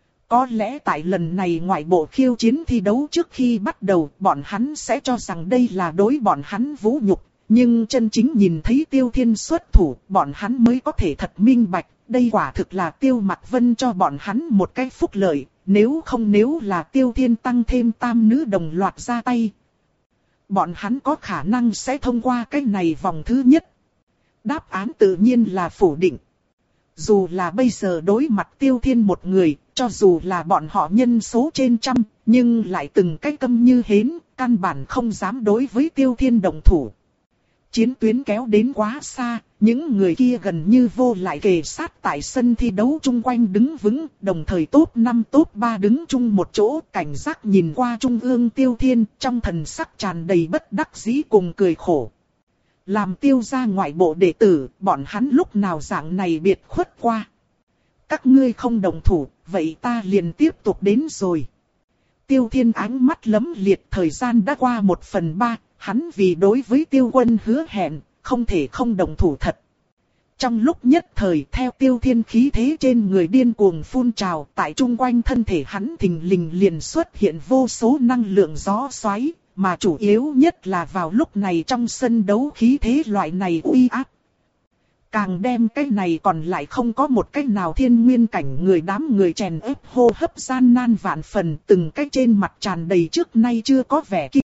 Có lẽ tại lần này ngoại bộ khiêu chiến thi đấu trước khi bắt đầu, bọn hắn sẽ cho rằng đây là đối bọn hắn vũ nhục, Nhưng chân chính nhìn thấy Tiêu Thiên xuất thủ, bọn hắn mới có thể thật minh bạch, đây quả thực là Tiêu Mặc Vân cho bọn hắn một cái phúc lợi, nếu không nếu là Tiêu Thiên tăng thêm tam nữ đồng loạt ra tay. Bọn hắn có khả năng sẽ thông qua cái này vòng thứ nhất. Đáp án tự nhiên là phủ định. Dù là bây giờ đối mặt Tiêu Thiên một người, cho dù là bọn họ nhân số trên trăm, nhưng lại từng cái câm như hến, căn bản không dám đối với Tiêu Thiên động thủ. Chiến tuyến kéo đến quá xa, những người kia gần như vô lại kề sát tại sân thi đấu chung quanh đứng vững, đồng thời top năm top ba đứng chung một chỗ, cảnh giác nhìn qua trung ương Tiêu Thiên, trong thần sắc tràn đầy bất đắc dĩ cùng cười khổ. Làm Tiêu gia ngoại bộ đệ tử, bọn hắn lúc nào dạng này biệt khuất qua. Các ngươi không đồng thủ, vậy ta liền tiếp tục đến rồi. Tiêu Thiên ánh mắt lấm liệt, thời gian đã qua một phần ba, hắn vì đối với Tiêu Quân hứa hẹn, không thể không đồng thủ thật. Trong lúc nhất thời theo Tiêu Thiên khí thế trên người điên cuồng phun trào, tại chung quanh thân thể hắn thình lình liền xuất hiện vô số năng lượng gió xoáy, mà chủ yếu nhất là vào lúc này trong sân đấu khí thế loại này uy áp. Càng đem cái này còn lại không có một cái nào thiên nguyên cảnh người đám người chèn ép hô hấp gian nan vạn phần, từng cái trên mặt tràn đầy trước nay chưa có vẻ kinh